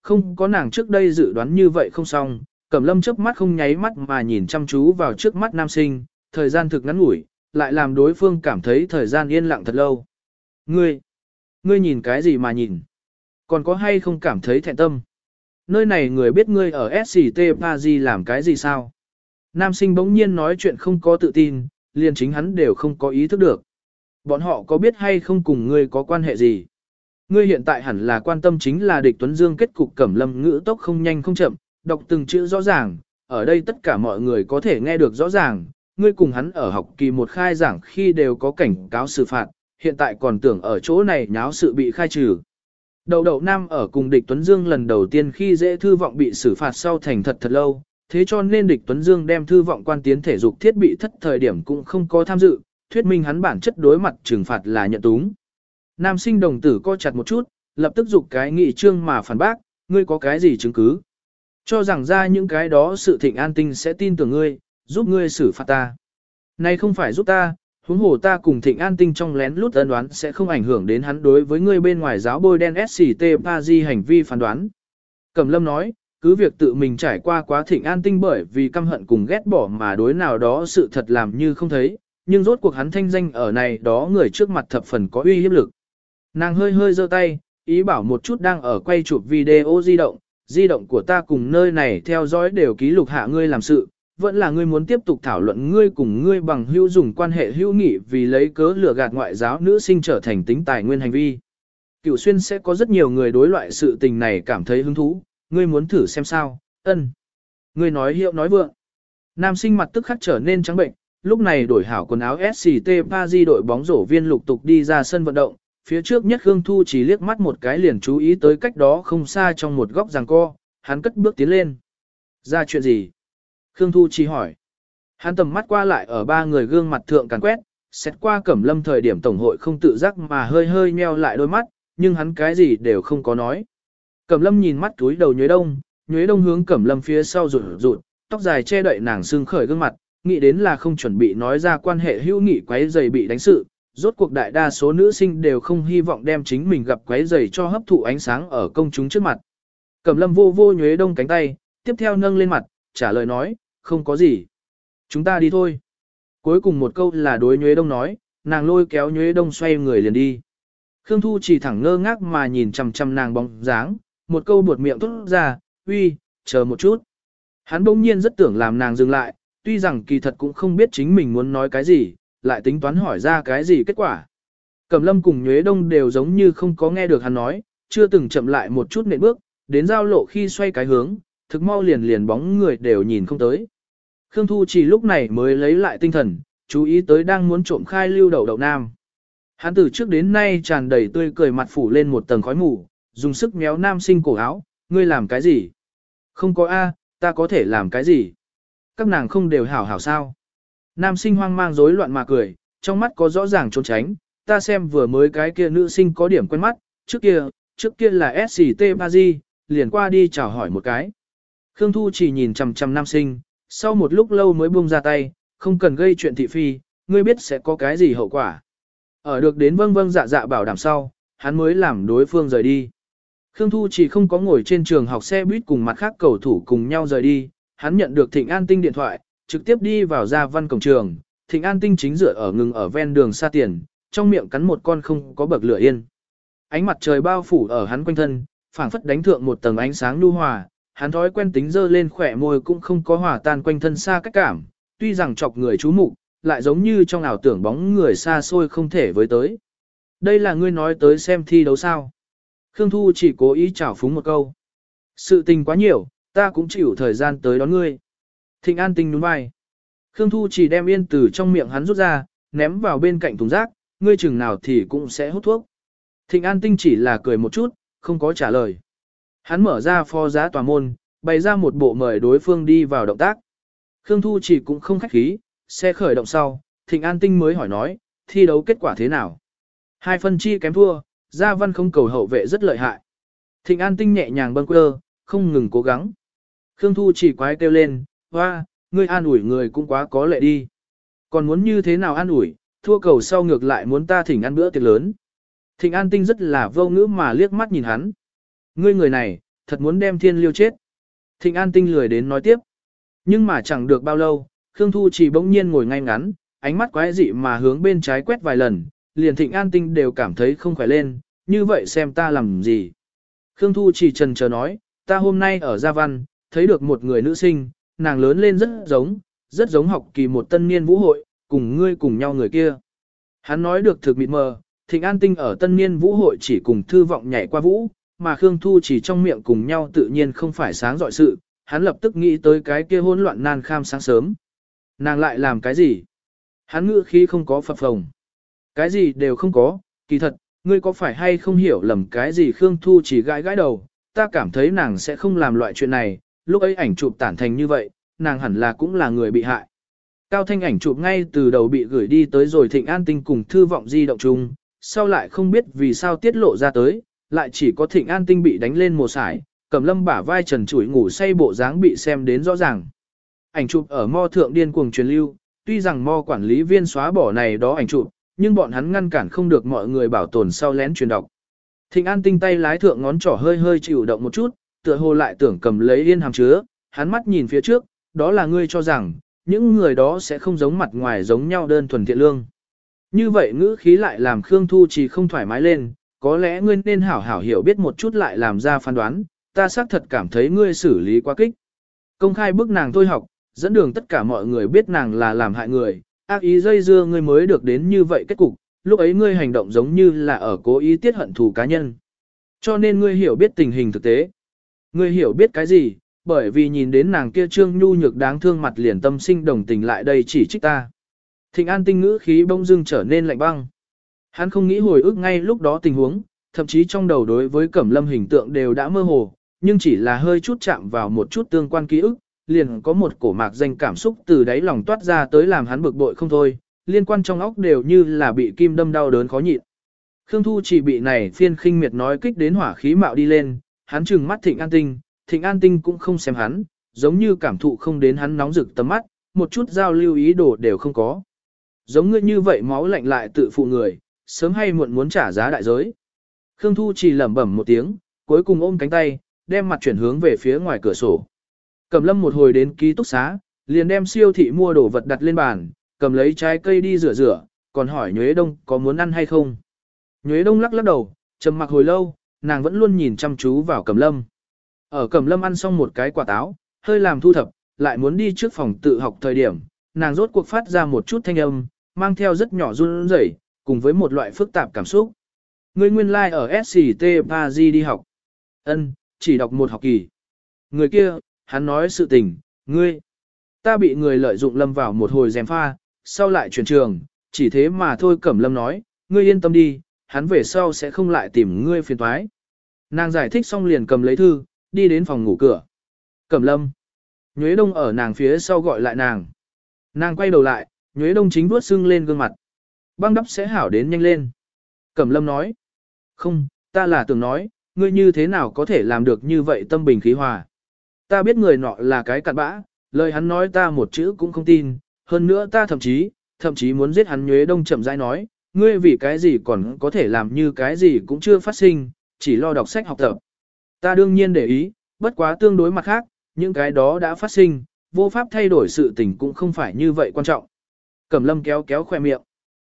không có nàng trước đây dự đoán như vậy không xong, Cẩm Lâm chớp mắt không nháy mắt mà nhìn chăm chú vào trước mắt nam sinh, thời gian thực ngắn ngủi, lại làm đối phương cảm thấy thời gian yên lặng thật lâu. Ngươi nhìn cái gì mà nhìn? Còn có hay không cảm thấy thẹn tâm? Nơi này người biết ngươi ở SCT Paris làm cái gì sao? Nam sinh bỗng nhiên nói chuyện không có tự tin, liền chính hắn đều không có ý thức được. Bọn họ có biết hay không cùng ngươi có quan hệ gì? Ngươi hiện tại hẳn là quan tâm chính là địch Tuấn Dương kết cục. Cẩm Lâm ngữ tốc không nhanh không chậm, đọc từng chữ rõ ràng, ở đây tất cả mọi người có thể nghe được rõ ràng. Ngươi cùng hắn ở học kỳ 1 khai giảng khi đều có cảnh cáo xử phạt, hiện tại còn tưởng ở chỗ này nháo sự bị khai trừ. Đậu Nam ở cùng địch Tuấn Dương lần đầu tiên khi dễ thư vọng bị xử phạt sau thành thật lâu, thế cho nên địch Tuấn Dương đem thư vọng quan tiến thể dục thiết bị thất thời điểm cũng không có tham dự, thuyết minh hắn bản chất đối mặt trừng phạt là nhận túng. Nam sinh đồng tử co chặt một chút, lập tức dục cái nghị trương mà phản bác, ngươi có cái gì chứng cứ? Cho rằng ra những cái đó sự Thịnh An Tinh sẽ tin tưởng ngươi, giúp ngươi xử phạt ta. Này không phải giúp ta, huống hồ ta cùng Thịnh An Tinh trong lén lút ân đoán sẽ không ảnh hưởng đến hắn đối với ngươi bên ngoài giáo bôi đen SCT Paris hành vi phán đoán. Cẩm Lâm nói, cứ việc tự mình trải qua quá Thịnh An Tinh bởi vì căm hận cùng ghét bỏ mà đối nào đó sự thật làm như không thấy, nhưng rốt cuộc hắn thanh danh ở này đó người trước mặt thập phần có uy hiếp lực. Nàng hơi hơi giơ tay, ý bảo một chút đang ở quay chụp video di động của ta cùng nơi này theo dõi đều ký lục hạ ngươi làm sự, vẫn là ngươi muốn tiếp tục thảo luận ngươi cùng ngươi bằng hữu dùng quan hệ hữu nghị vì lấy cớ lừa gạt ngoại giáo nữ sinh trở thành tính tài nguyên hành vi. Cửu Xuyên sẽ có rất nhiều người đối loại sự tình này cảm thấy hứng thú, ngươi muốn thử xem sao? Ân. Ngươi nói hiệu nói vượng. Nam sinh mặt tức khắc trở nên trắng bệnh, lúc này đổi hảo quần áo SCT Paris đội bóng rổ viên lục tục đi ra sân vận động, phía trước nhất Khương Thu chỉ liếc mắt một cái liền chú ý tới cách đó không xa trong một góc giằng co, hắn cất bước tiến lên. Ra chuyện gì? Khương Thu chỉ hỏi. Hắn tầm mắt qua lại ở ba người gương mặt thượng càn quét, xét qua Cẩm Lâm thời điểm tổng hội không tự giác mà hơi hơi nheo lại đôi mắt, nhưng hắn cái gì đều không có nói. Cẩm Lâm nhìn mắt túi đầu Nhuế Đông hướng Cẩm Lâm phía sau rụt rụt, tóc dài che đậy nàng sưng khởi gương mặt, nghĩ đến là không chuẩn bị nói ra quan hệ hữu nghị quấy rầy bị đánh sự, rốt cuộc đại đa số nữ sinh đều không hy vọng đem chính mình gặp quấy rầy cho hấp thụ ánh sáng ở công chúng trước mặt. Cẩm Lâm vô vô Nhuế Đông cánh tay, tiếp theo nâng lên mặt, trả lời nói, không có gì. Chúng ta đi thôi. Cuối cùng một câu là đối Nhuế Đông nói, nàng lôi kéo Nhuế Đông xoay người liền đi. Khương Thu chỉ thẳng ngơ ngác mà nhìn chằm chằm nàng bóng dáng, một câu buột miệng thốt ra, uy, chờ một chút. Hắn bỗng nhiên rất tưởng làm nàng dừng lại, tuy rằng kỳ thật cũng không biết chính mình muốn nói cái gì, lại tính toán hỏi ra cái gì kết quả. Cẩm Lâm cùng Nhuế Đông đều giống như không có nghe được hắn nói, chưa từng chậm lại một chút nện bước, đến giao lộ khi xoay cái hướng, thực mau liền bóng người đều nhìn không tới. Khương Thu chỉ lúc này mới lấy lại tinh thần, chú ý tới đang muốn trộm khai lưu đậu nam. Hắn từ trước đến nay tràn đầy tươi cười mặt phủ lên một tầng khói mù, dùng sức méo nam sinh cổ áo, ngươi làm cái gì? Không có A, ta có thể làm cái gì? Các nàng không đều hảo hảo sao? Nam sinh hoang mang rối loạn mà cười, trong mắt có rõ ràng trốn tránh, ta xem vừa mới cái kia nữ sinh có điểm quen mắt, trước kia là SCT Paris, liền qua đi chào hỏi một cái. Khương Thu chỉ nhìn chằm chằm nam sinh, sau một lúc lâu mới buông ra tay, không cần gây chuyện thị phi, ngươi biết sẽ có cái gì hậu quả. Ở được đến vâng vâng dạ dạ bảo đảm sau, hắn mới làm đối phương rời đi. Khương Thu chỉ không có ngồi trên trường học xe buýt cùng mặt khác cầu thủ cùng nhau rời đi, hắn nhận được Thịnh An Tinh điện thoại, trực tiếp đi vào Gia Văn cổng trường. Thịnh An Tinh chính dựa ở ngừng ở ven đường xa tiền, trong miệng cắn một con không có bậc lửa yên. Ánh mặt trời bao phủ ở hắn quanh thân, phảng phất đánh thượng một tầng ánh sáng nhu hòa, hắn thói quen tính dơ lên khỏe môi cũng không có hòa tan quanh thân xa cách cảm, tuy rằng chọc người chú mục, lại giống như trong ảo tưởng bóng người xa xôi không thể với tới. Đây là ngươi nói tới xem thi đấu sao? Khương Thu chỉ cố ý trào phúng một câu. Sự tình quá nhiều, ta cũng chịu thời gian tới đón ngươi. Thịnh An Tinh nhún vai. Khương Thu chỉ đem yên từ trong miệng hắn rút ra, ném vào bên cạnh thùng rác, ngươi chừng nào thì cũng sẽ hút thuốc. Thịnh An Tinh chỉ là cười một chút, không có trả lời. Hắn mở ra phó giá tòa môn, bày ra một bộ mời đối phương đi vào động tác. Khương Thu chỉ cũng không khách khí, xe khởi động sau, Thịnh An Tinh mới hỏi nói, thi đấu kết quả thế nào? 2 phân chi kém thua, Gia Văn không cầu hậu vệ rất lợi hại. Thịnh An Tinh nhẹ nhàng bâng quơ, không ngừng cố gắng. Khương Thu chỉ quái kêu lên, hoa, ngươi an ủi người cũng quá có lệ đi. Còn muốn như thế nào an ủi, thua cầu sau ngược lại muốn ta thỉnh ăn bữa tiệc lớn. Thịnh An Tinh rất là vô ngữ mà liếc mắt nhìn hắn. Ngươi người này, thật muốn đem thiên liêu chết. Thịnh An Tinh lười đến nói tiếp. Nhưng mà chẳng được bao lâu, Khương Thu Chỉ bỗng nhiên ngồi ngay ngắn, ánh mắt quái dị mà hướng bên trái quét vài lần, liền Thịnh An Tinh đều cảm thấy không khỏe lên, như vậy xem ta làm gì. Khương Thu Chỉ trần chờ nói, ta hôm nay ở Gia Văn, thấy được một người nữ sinh, nàng lớn lên rất giống học kỳ một tân niên vũ hội, cùng ngươi cùng nhau người kia. Hắn nói được thực mịt mờ, Thịnh An Tinh ở tân niên vũ hội chỉ cùng Thư Vọng nhảy qua vũ, mà Khương Thu chỉ trong miệng cùng nhau tự nhiên không phải sáng dọi sự, hắn lập tức nghĩ tới cái kia hỗn loạn nan kham sáng sớm. Nàng lại làm cái gì? Hắn ngữ khí không có phập phồng. Cái gì đều không có, kỳ thật, ngươi có phải hay không hiểu lầm cái gì Khương Thu chỉ gãi gãi đầu, ta cảm thấy nàng sẽ không làm loại chuyện này, lúc ấy ảnh chụp tản thành như vậy, nàng hẳn là cũng là người bị hại. Cao thanh ảnh chụp ngay từ đầu bị gửi đi tới rồi Thịnh An Tinh cùng Thư Vọng di động chung, sau lại không biết vì sao tiết lộ ra tới, lại chỉ có Thịnh An Tinh bị đánh lên một sải, Cẩm Lâm bả vai trần trụi ngủ say bộ dáng bị xem đến rõ ràng. Ảnh chụp ở mo thượng điên cuồng truyền lưu, tuy rằng mo quản lý viên xóa bỏ này đó ảnh chụp, nhưng bọn hắn ngăn cản không được mọi người bảo tồn sau lén truyền đọc. Thịnh An Tinh tay lái thượng ngón trỏ hơi hơi chịu động một chút, tựa hồ lại tưởng cầm lấy yên hàm chứa, hắn mắt nhìn phía trước, đó là ngươi cho rằng, những người đó sẽ không giống mặt ngoài giống nhau đơn thuần thiện lương. Như vậy ngữ khí lại làm Khương Thu Trì không thoải mái lên, có lẽ ngươi nên hảo hảo hiểu biết một chút lại làm ra phán đoán, ta xác thật cảm thấy ngươi xử lý quá kích. Công khai bức nàng thôi học, dẫn đường tất cả mọi người biết nàng là làm hại người, ác ý dây dưa ngươi mới được đến như vậy kết cục, lúc ấy ngươi hành động giống như là ở cố ý tiết hận thù cá nhân. Cho nên ngươi hiểu biết tình hình thực tế. Ngươi hiểu biết cái gì, bởi vì nhìn đến nàng kia trương nhu nhược đáng thương mặt liền tâm sinh đồng tình lại đây chỉ trích ta. Thịnh An Tinh ngữ khí bỗng dưng trở nên lạnh băng. Hắn không nghĩ hồi ức ngay lúc đó tình huống, thậm chí trong đầu đối với Cẩm Lâm hình tượng đều đã mơ hồ, nhưng chỉ là hơi chút chạm vào một chút tương quan ký ức, liền có một cổ mạc danh cảm xúc từ đáy lòng toát ra tới làm hắn bực bội không thôi, liên quan trong óc đều như là bị kim đâm đau đớn khó nhịn. Khương Thu chỉ bị này phiên khinh miệt nói kích đến hỏa khí mạo đi lên, hắn trừng mắt Thịnh An Tinh cũng không xem hắn, giống như cảm thụ không đến hắn nóng rực tầm mắt, một chút giao lưu ý đồ đều không có. Giống ngươi như vậy máu lạnh lại tự phụ người, sớm hay muộn muốn trả giá đại giới. Khương Thu chỉ lẩm bẩm một tiếng, cuối cùng ôm cánh tay, đem mặt chuyển hướng về phía ngoài cửa sổ. Cẩm Lâm một hồi đến ký túc xá, liền đem siêu thị mua đồ vật đặt lên bàn, cầm lấy trái cây đi rửa rửa, còn hỏi Nhuế Đông có muốn ăn hay không. Nhuế Đông lắc lắc đầu, trầm mặc hồi lâu, nàng vẫn luôn nhìn chăm chú vào Cẩm Lâm. Ở Cẩm Lâm ăn xong một cái quả táo, hơi làm thu thập, lại muốn đi trước phòng tự học thời điểm, nàng rốt cuộc phát ra một chút thanh âm, mang theo rất nhỏ run rẩy, cùng với một loại phức tạp cảm xúc. Ngươi nguyên lai like ở SCT Paris đi học. Ân, chỉ đọc một học kỳ. Người kia, hắn nói sự tình, ngươi. Ta bị người lợi dụng lâm vào một hồi gièm pha, sau lại chuyển trường, chỉ thế mà thôi. Cẩm Lâm nói, ngươi yên tâm đi, hắn về sau sẽ không lại tìm ngươi phiền toái. Nàng giải thích xong liền cầm lấy thư, đi đến phòng ngủ cửa. Cẩm Lâm. Nhuế Đông ở nàng phía sau gọi lại nàng. Nàng quay đầu lại, Nhuế Đông chính vuốt sưng lên gương mặt. Băng đắp sẽ hảo đến nhanh lên. Cẩm Lâm nói. Không, ta là tưởng nói, ngươi như thế nào có thể làm được như vậy tâm bình khí hòa. Ta biết người nọ là cái cặn bã, lời hắn nói ta một chữ cũng không tin, hơn nữa ta thậm chí muốn giết hắn. Nhuế Đông chậm rãi nói, ngươi vì cái gì còn có thể làm như cái gì cũng chưa phát sinh, chỉ lo đọc sách học tập. Ta đương nhiên để ý, bất quá tương đối mặt khác, những cái đó đã phát sinh, vô pháp thay đổi sự tình cũng không phải như vậy quan trọng. Cẩm Lâm kéo kéo khoe miệng.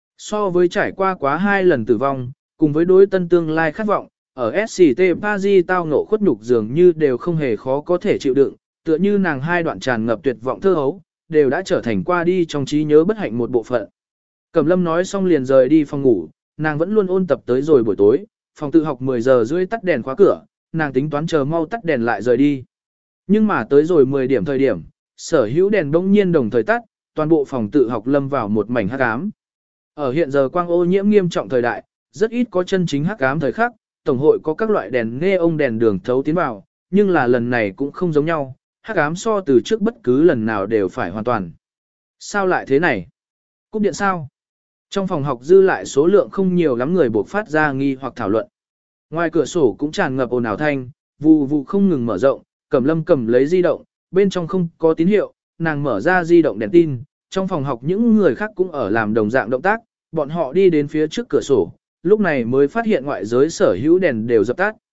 So với trải qua quá 2 lần tử vong, cùng với đối tân tương lai khát vọng, ở SCT Paris tao ngộ khuất nhục dường như đều không hề khó có thể chịu đựng, tựa như nàng 2 đoạn tràn ngập tuyệt vọng thơ hấu, đều đã trở thành qua đi trong trí nhớ bất hạnh một bộ phận. Cẩm Lâm nói xong liền rời đi phòng ngủ, nàng vẫn luôn ôn tập tới rồi buổi tối, phòng tự học 10 giờ rưỡi tắt đèn khóa cửa, nàng tính toán chờ mau tắt đèn lại rời đi. Nhưng mà tới rồi 10 điểm thời điểm, sở hữu đèn bỗng nhiên đồng thời tắt, toàn bộ phòng tự học lâm vào một mảnh hắc ám. Ở hiện giờ quang ô nhiễm nghiêm trọng thời đại, rất ít có chân chính hắc ám thời khắc, tổng hội có các loại đèn neon đèn đường thấu tiến vào, nhưng là lần này cũng không giống nhau, hắc ám so từ trước bất cứ lần nào đều phải hoàn toàn. Sao lại thế này? Cúp điện sao? Trong phòng học dư lại số lượng không nhiều lắm người buộc phát ra nghi hoặc thảo luận. Ngoài cửa sổ cũng tràn ngập ồn ào thanh, vù vù không ngừng mở rộng, Cẩm Lâm cầm lấy di động, bên trong không có tín hiệu, nàng mở ra di động đèn tin, trong phòng học những người khác cũng ở làm đồng dạng động tác, bọn họ đi đến phía trước cửa sổ, lúc này mới phát hiện ngoại giới sở hữu đèn đều dập tắt.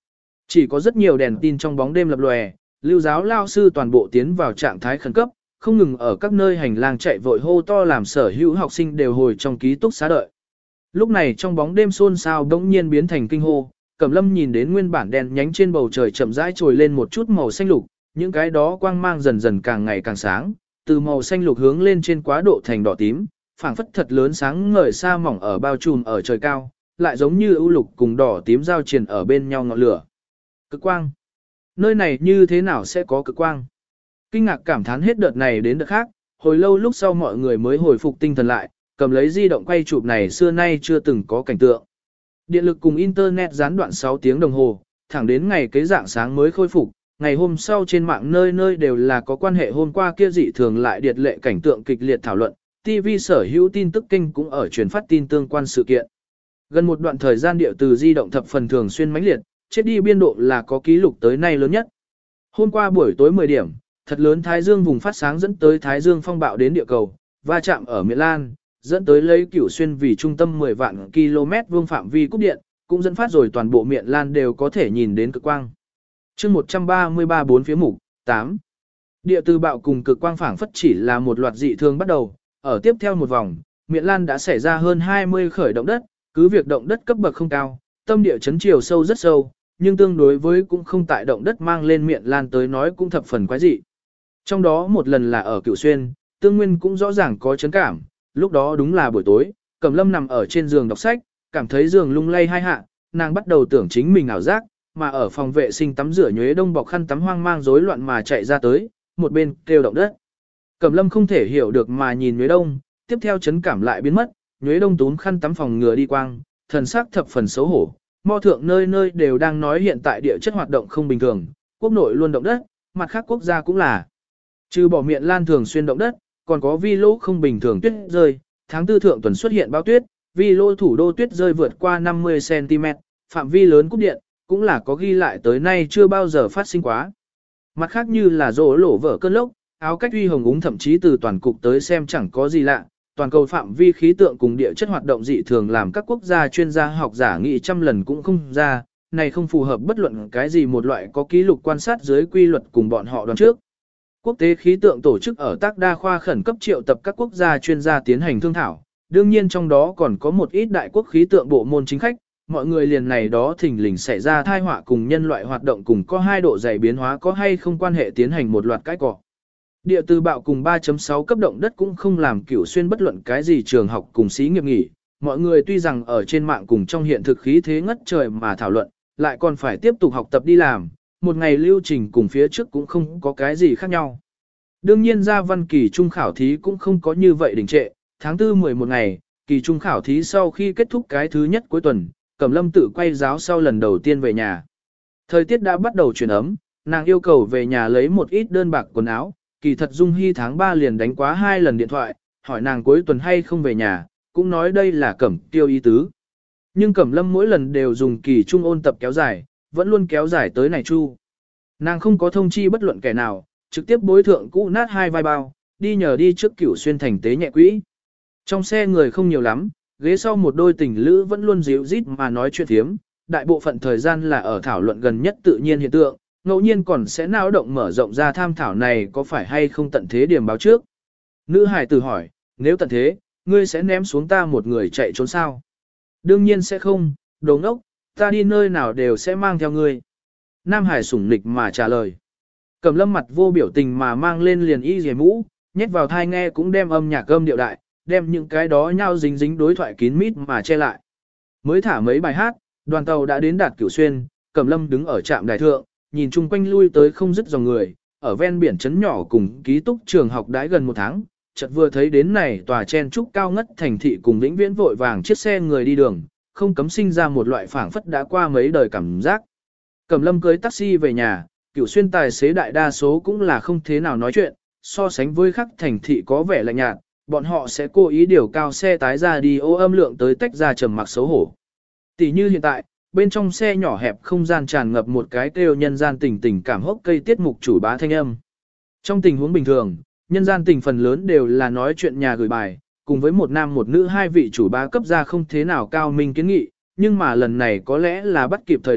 Chỉ có rất nhiều đèn tin trong bóng đêm lập lòe, lưu giáo lao sư toàn bộ tiến vào trạng thái khẩn cấp, không ngừng ở các nơi hành lang chạy vội hô to làm sở hữu học sinh đều hồi trong ký túc xá đợi. Lúc này trong bóng đêm xôn xao bỗng nhiên biến thành kinh hô, Cẩm Lâm nhìn đến nguyên bản đèn nhánh trên bầu trời chậm rãi trồi lên một chút màu xanh lục, những cái đó quang mang dần dần càng ngày càng sáng, từ màu xanh lục hướng lên trên quá độ thành đỏ tím, phảng phất thật lớn sáng ngời xa mỏng ở bao trùm ở trời cao, lại giống như ưu lục cùng đỏ tím giao triền ở bên nhau ngọn lửa. Cực quang. Nơi này như thế nào sẽ có cực quang? Kinh ngạc cảm thán hết đợt này đến đợt khác, hồi lâu lúc sau mọi người mới hồi phục tinh thần lại, cầm lấy di động quay chụp này xưa nay chưa từng có cảnh tượng. Điện lực cùng internet gián đoạn 6 tiếng đồng hồ, thẳng đến ngày kế dạng sáng mới khôi phục, ngày hôm sau trên mạng nơi nơi đều là có quan hệ hôm qua kia dị thường lại điệt lệ cảnh tượng kịch liệt thảo luận, TV sở hữu tin tức kênh cũng ở truyền phát tin tương quan sự kiện. Gần một đoạn thời gian điệu từ di động thập phần thường xuyên mãnh liệt, chết đi biên độ là có ký lục tới nay lớn nhất. Hôm qua buổi tối 10 điểm, thật lớn Thái Dương vùng phát sáng dẫn tới Thái Dương phong bạo đến địa cầu, va chạm ở Miện Lan, dẫn tới lấy Cửu Xuyên vì trung tâm 10 vạn km vuông phạm vi cúp điện, cũng dẫn phát rồi toàn bộ Miện Lan đều có thể nhìn đến cực quang. Chương 133 4 phía mục 8. Địa từ bạo cùng cực quang phảng phất chỉ là một loạt dị thường bắt đầu, ở tiếp theo một vòng, Miện Lan đã xảy ra hơn 20 khởi động đất, cứ việc động đất cấp bậc không cao, tâm địa chấn chiều sâu rất sâu, nhưng tương đối với cũng không tại động đất mang lên Miện Lan tới nói cũng thập phần quái dị. Trong đó một lần là ở Cửu Xuyên, Tương Nguyên cũng rõ ràng có chấn cảm, lúc đó đúng là buổi tối, Cẩm Lâm nằm ở trên giường đọc sách, cảm thấy giường lung lay hai hạ, nàng bắt đầu tưởng chính mình ảo giác, mà ở phòng vệ sinh tắm rửa Nhuế Đông bọc khăn tắm hoang mang rối loạn mà chạy ra tới, một bên kêu động đất. Cẩm Lâm không thể hiểu được mà nhìn Nhuế Đông, tiếp theo chấn cảm lại biến mất, Nhuế Đông túm khăn tắm phòng ngừa đi quang, thần sắc thập phần xấu hổ. Mo thượng nơi nơi đều đang nói hiện tại địa chất hoạt động không bình thường, quốc nội luôn động đất, mặt khác quốc gia cũng là. Trừ bỏ Miện Lan thường xuyên động đất, còn có vi lỗ không bình thường tuyết rơi, tháng tư thượng tuần xuất hiện bão tuyết, vi lỗ thủ đô tuyết rơi vượt qua 50cm, phạm vi lớn cúp điện, cũng là có ghi lại tới nay chưa bao giờ phát sinh quá. Mặt khác như là rỗ lổ vỡ cơn lốc, áo cách uy hồng úng thậm chí từ toàn cục tới xem chẳng có gì lạ, toàn cầu phạm vi khí tượng cùng địa chất hoạt động dị thường làm các quốc gia chuyên gia học giả nghĩ trăm lần cũng không ra, này không phù hợp bất luận cái gì một loại có ký lục quan sát dưới quy luật cùng bọn họ đoán trước. Quốc tế khí tượng tổ chức ở Tác Đa khoa khẩn cấp triệu tập các quốc gia chuyên gia tiến hành thương thảo, đương nhiên trong đó còn có một ít đại quốc khí tượng bộ môn chính khách, mọi người liền này đó thỉnh lình xảy ra thai họa cùng nhân loại hoạt động cùng có hai độ dày biến hóa có hay không quan hệ tiến hành một loạt cái cọ. Địa từ bạo cùng 3.6 cấp động đất cũng không làm Cửu Xuyên bất luận cái gì trường học cùng xí nghiệp nghỉ, mọi người tuy rằng ở trên mạng cùng trong hiện thực khí thế ngất trời mà thảo luận, lại còn phải tiếp tục học tập đi làm, một ngày lưu trình cùng phía trước cũng không có cái gì khác nhau. Đương nhiên ra văn kỳ trung khảo thí cũng không có như vậy đình trệ, tháng 4 11 ngày, kỳ trung khảo thí sau khi kết thúc cái thứ nhất cuối tuần, Cẩm Lâm tự quay giáo sau lần đầu tiên về nhà. Thời tiết đã bắt đầu chuyển ấm, nàng yêu cầu về nhà lấy một ít đơn bạc quần áo, kỳ thật Dung Hy tháng 3 liền đánh quá 2 lần điện thoại, hỏi nàng cuối tuần hay không về nhà, cũng nói đây là Cẩm Tiêu ý tứ. Nhưng Cẩm Lâm mỗi lần đều dùng kỳ trung ôn tập kéo dài, vẫn luôn kéo dài tới này chu. Nàng không có thông chi bất luận kẻ nào, trực tiếp bối thượng cũ nát hai vai bao, đi nhờ đi trước Cửu Xuyên thành tế nhẹ quỹ. Trong xe người không nhiều lắm, ghế sau một đôi tình lữ vẫn luôn díu rít mà nói chuyện thiếm, đại bộ phận thời gian là ở thảo luận gần nhất tự nhiên hiện tượng, ngẫu nhiên còn sẽ náo động mở rộng ra tham thảo này có phải hay không tận thế điểm báo trước. Nữ hải tử hỏi, nếu tận thế, ngươi sẽ ném xuống ta một người chạy trốn sao? Đương nhiên sẽ không, đồ ngốc, ta đi nơi nào đều sẽ mang theo ngươi. Nam hải sủng nịch mà trả lời. Cẩm Lâm mặt vô biểu tình mà mang lên liền y dề mũ, nhét vào thai nghe cũng đem âm nhạc âm điệu đại, đem những cái đó nhau dính dính đối thoại kín mít mà che lại. Mới thả mấy bài hát, đoàn tàu đã đến đạt Cửu Xuyên, Cẩm Lâm đứng ở trạm đài thượng, nhìn chung quanh lui tới không dứt dòng người, ở ven biển trấn nhỏ cùng ký túc trường học đãi gần một tháng, chợt vừa thấy đến này tòa chen trúc cao ngất thành thị cùng vĩnh viễn vội vàng chiếc xe người đi đường, không cấm sinh ra một loại phảng phất đã qua mấy đời cảm giác. Cẩm Lâm cưới taxi về nhà, Cửu Xuyên tài xế đại đa số cũng là không thế nào nói chuyện, so sánh với khắc thành thị có vẻ lạnh nhạt, bọn họ sẽ cố ý điều cao xe tái ra đi ô âm lượng tới tách ra trầm mặc xấu hổ. Tỷ như hiện tại, bên trong xe nhỏ hẹp không gian tràn ngập một cái kêu nhân gian tình tình cảm hốc cây tiết mục chủ bá thanh âm. Trong tình huống bình thường, nhân gian tình phần lớn đều là nói chuyện nhà gửi bài, cùng với một nam một nữ hai vị chủ bá cấp ra không thế nào cao minh kiến nghị, nhưng mà lần này có lẽ là bắt kịp thời đại,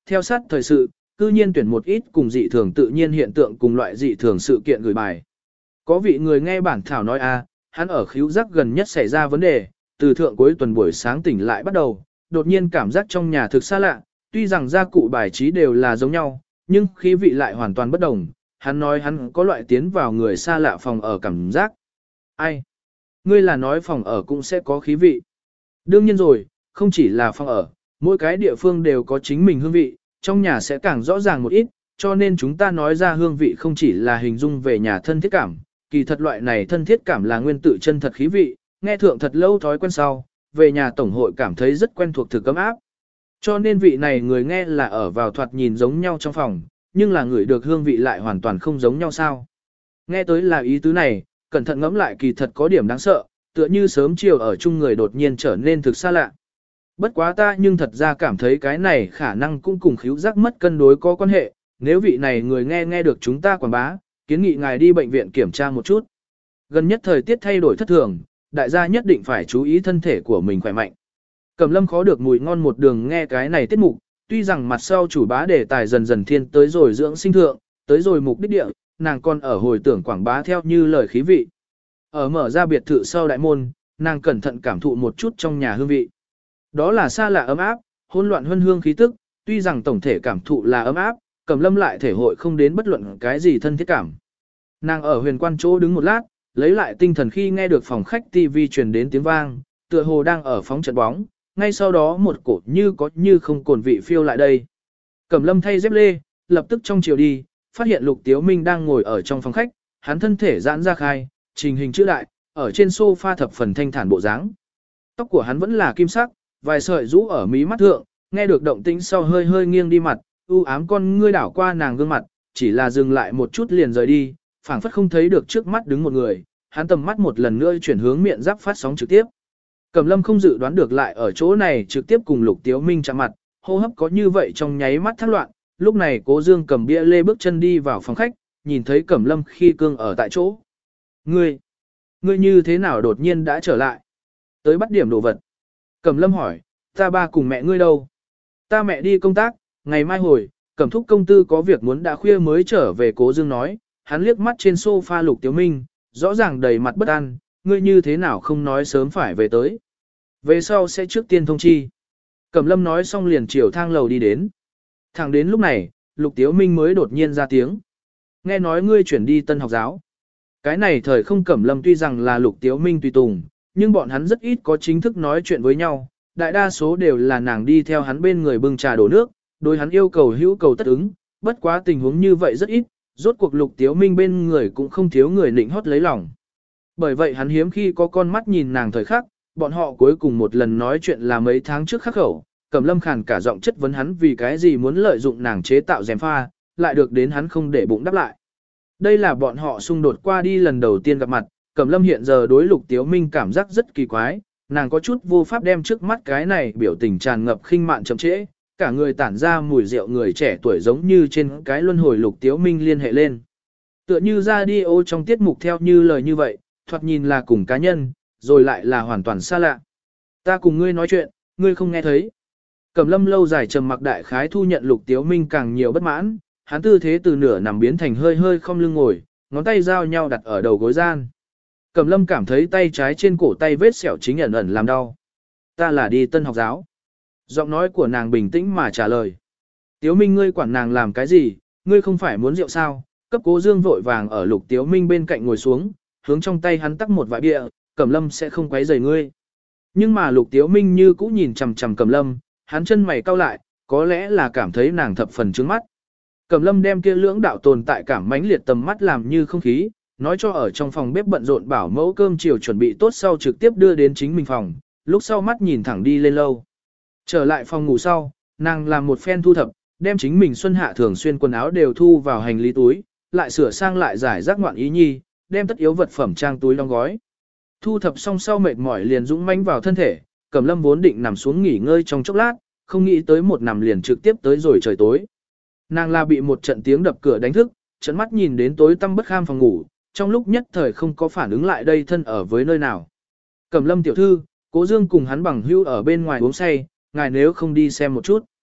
theo sát thời sự, cư nhiên tuyển một ít cùng dị thường tự nhiên hiện tượng cùng loại dị thường sự kiện gửi bài. Có vị người nghe bản thảo nói hắn ở khíu giác gần nhất xảy ra vấn đề, từ thượng cuối tuần buổi sáng tỉnh lại bắt đầu, đột nhiên cảm giác trong nhà thực xa lạ, tuy rằng gia cụ bài trí đều là giống nhau, nhưng khí vị lại hoàn toàn bất đồng. Hắn nói hắn có loại tiến vào người xa lạ phòng ở cảm giác. Ai? Ngươi là nói phòng ở cũng sẽ có khí vị. Đương nhiên rồi, không chỉ là phòng ở, mỗi cái địa phương đều có chính mình hương vị, trong nhà sẽ càng rõ ràng một ít, cho nên chúng ta nói ra hương vị không chỉ là hình dung về nhà thân thiết cảm, kỳ thật loại này thân thiết cảm là nguyên tử chân thật khí vị, nghe thượng thật lâu thói quen sau, về nhà tổng hội cảm thấy rất quen thuộc thực ấm áp. Cho nên vị này người nghe là ở vào thoạt nhìn giống nhau trong phòng, nhưng là người được hương vị lại hoàn toàn không giống nhau sao. Nghe tới là ý tứ này, cẩn thận ngẫm lại kỳ thật có điểm đáng sợ, tựa như sớm chiều ở chung người đột nhiên trở nên thực xa lạ. Bất quá ta nhưng thật ra cảm thấy cái này khả năng cũng cùng khíu giác mất cân đối có quan hệ, nếu vị này người nghe được chúng ta quảng bá, kiến nghị ngài đi bệnh viện kiểm tra một chút. Gần nhất thời tiết thay đổi thất thường, đại gia nhất định phải chú ý thân thể của mình khỏe mạnh. Cẩm Lâm khó được mùi ngon một đường nghe cái này tiết mục, tuy rằng mặt sau chủ bá đề tài dần dần thiên tới rồi dưỡng sinh thượng, tới rồi mục đích địa, nàng còn ở hồi tưởng quảng bá theo như lời khí vị. Ở mở ra biệt thự sau đại môn, nàng cẩn thận cảm thụ một chút trong nhà hương vị. Đó là xa lạ ấm áp, hỗn loạn huân hương khí tức, tuy rằng tổng thể cảm thụ là ấm áp, Cẩm Lâm lại thể hội không đến bất luận cái gì thân thiết cảm. Nàng ở huyền quan chỗ đứng một lát, lấy lại tinh thần khi nghe được phòng khách TV truyền đến tiếng vang, tựa hồ đang ở phóng trận bóng, ngay sau đó một cổ như có như không cồn vị phiêu lại đây. Cẩm Lâm thay dép lê, lập tức trong chiều đi, phát hiện Lục Tiếu Minh đang ngồi ở trong phòng khách, hắn thân thể giãn ra khai, trình hình chữ đại, ở trên sofa thập phần thanh thản bộ dáng. Tóc của hắn vẫn là kim sắc, vài sợi rũ ở mí mắt thượng, nghe được động tĩnh sau hơi hơi nghiêng đi mặt, u ám con ngươi đảo qua nàng gương mặt, chỉ là dừng lại một chút liền rời đi, phảng phất không thấy được trước mắt đứng một người, hắn tầm mắt một lần nữa chuyển hướng miệng giáp phát sóng trực tiếp. Cẩm Lâm không dự đoán được lại ở chỗ này trực tiếp cùng Lục Tiếu Minh chạm mặt, hô hấp có như vậy trong nháy mắt thác loạn, lúc này Cố Dương cầm bia lê bước chân đi vào phòng khách, nhìn thấy Cẩm Lâm khi cương ở tại chỗ. Ngươi như thế nào đột nhiên đã trở lại? Tới bắt điểm đồ vật. Cẩm Lâm hỏi, ta ba cùng mẹ ngươi đâu? Ta mẹ đi công tác, ngày mai hồi, Cẩm thúc công tư có việc muốn đã khuya mới trở về. Cố Dương nói, hắn liếc mắt trên sofa Lục Tiếu Minh, rõ ràng đầy mặt bất an, ngươi như thế nào không nói sớm phải về tới. Về sau sẽ trước tiên thông chi. Cẩm Lâm nói xong liền chiều thang lầu đi đến. Thẳng đến lúc này, Lục Tiếu Minh mới đột nhiên ra tiếng. Nghe nói ngươi chuyển đi Tân học giáo. Cái này thời không Cẩm Lâm tuy rằng là Lục Tiếu Minh tùy tùng, nhưng bọn hắn rất ít có chính thức nói chuyện với nhau. Đại đa số đều là nàng đi theo hắn bên người bưng trà đổ nước, đối hắn yêu cầu hữu cầu tất ứng. Bất quá tình huống như vậy rất ít, rốt cuộc Lục Tiếu Minh bên người cũng không thiếu người nịnh hót lấy lòng. Bởi vậy hắn hiếm khi có con mắt nhìn nàng thời khắc, bọn họ cuối cùng một lần nói chuyện là mấy tháng trước khắc khẩu, Cẩm Lâm khàn cả giọng chất vấn hắn vì cái gì muốn lợi dụng nàng chế tạo rèm pha, lại được đến hắn không để bụng đáp lại. Đây là bọn họ xung đột qua đi lần đầu tiên gặp mặt, Cẩm Lâm hiện giờ đối Lục Tiếu Minh cảm giác rất kỳ quái, nàng có chút vô pháp đem trước mắt cái này biểu tình tràn ngập khinh mạn chậm trễ, cả người tản ra mùi rượu người trẻ tuổi giống như trên cái luân hồi Lục Tiếu Minh liên hệ lên. Tựa như radio trong tiết mục theo như lời như vậy, thoạt nhìn là cùng cá nhân, rồi lại là hoàn toàn xa lạ. Ta cùng ngươi nói chuyện, ngươi không nghe thấy. Cẩm Lâm lâu dài trầm mặc đại khái thu nhận Lục Tiếu Minh càng nhiều bất mãn, hắn tư thế từ nửa nằm biến thành hơi hơi không lưng ngồi, ngón tay giao nhau đặt ở đầu gối gian. Cẩm Lâm cảm thấy tay trái trên cổ tay vết sẹo chính ẩn ẩn làm đau. Ta là đi Tân học giáo. Giọng nói của nàng bình tĩnh mà trả lời. Tiếu Minh ngươi quản nàng làm cái gì, ngươi không phải muốn rượu sao? Cấp Cố Dương vội vàng ở Lục Tiếu Minh bên cạnh ngồi xuống, hướng trong tay hắn tắc một vại bia, Cẩm Lâm sẽ không quấy rầy ngươi. Nhưng mà Lục Tiếu Minh như cũ nhìn chằm chằm Cẩm Lâm, hắn chân mày cau lại, có lẽ là cảm thấy nàng thập phần trướng mắt. Cẩm Lâm đem kia lưỡng đạo tồn tại cảm mãnh liệt tầm mắt làm như không khí, nói cho ở trong phòng bếp bận rộn bảo mẫu cơm chiều chuẩn bị tốt sau trực tiếp đưa đến chính mình phòng, lúc sau mắt nhìn thẳng đi lên lâu. Trở lại phòng ngủ sau, nàng làm một phen thu thập, đem chính mình xuân hạ thường xuyên quần áo đều thu vào hành lý túi, lại sửa sang lại giải rác ngoạn ý nhi, đem tất yếu vật phẩm trang túi đóng gói. Thu thập xong sau mệt mỏi liền dũng mãnh vào thân thể, Cẩm Lâm vốn định nằm xuống nghỉ ngơi trong chốc lát, không nghĩ tới một nằm liền trực tiếp tới rồi trời tối. Nàng là bị một trận tiếng đập cửa đánh thức, trợn mắt nhìn đến tối tăm bất kham phòng ngủ, trong lúc nhất thời không có phản ứng lại đây thân ở với nơi nào. Cẩm Lâm tiểu thư, Cố Dương cùng hắn bằng hữu ở bên ngoài uống say, ngài nếu không đi xem một chút.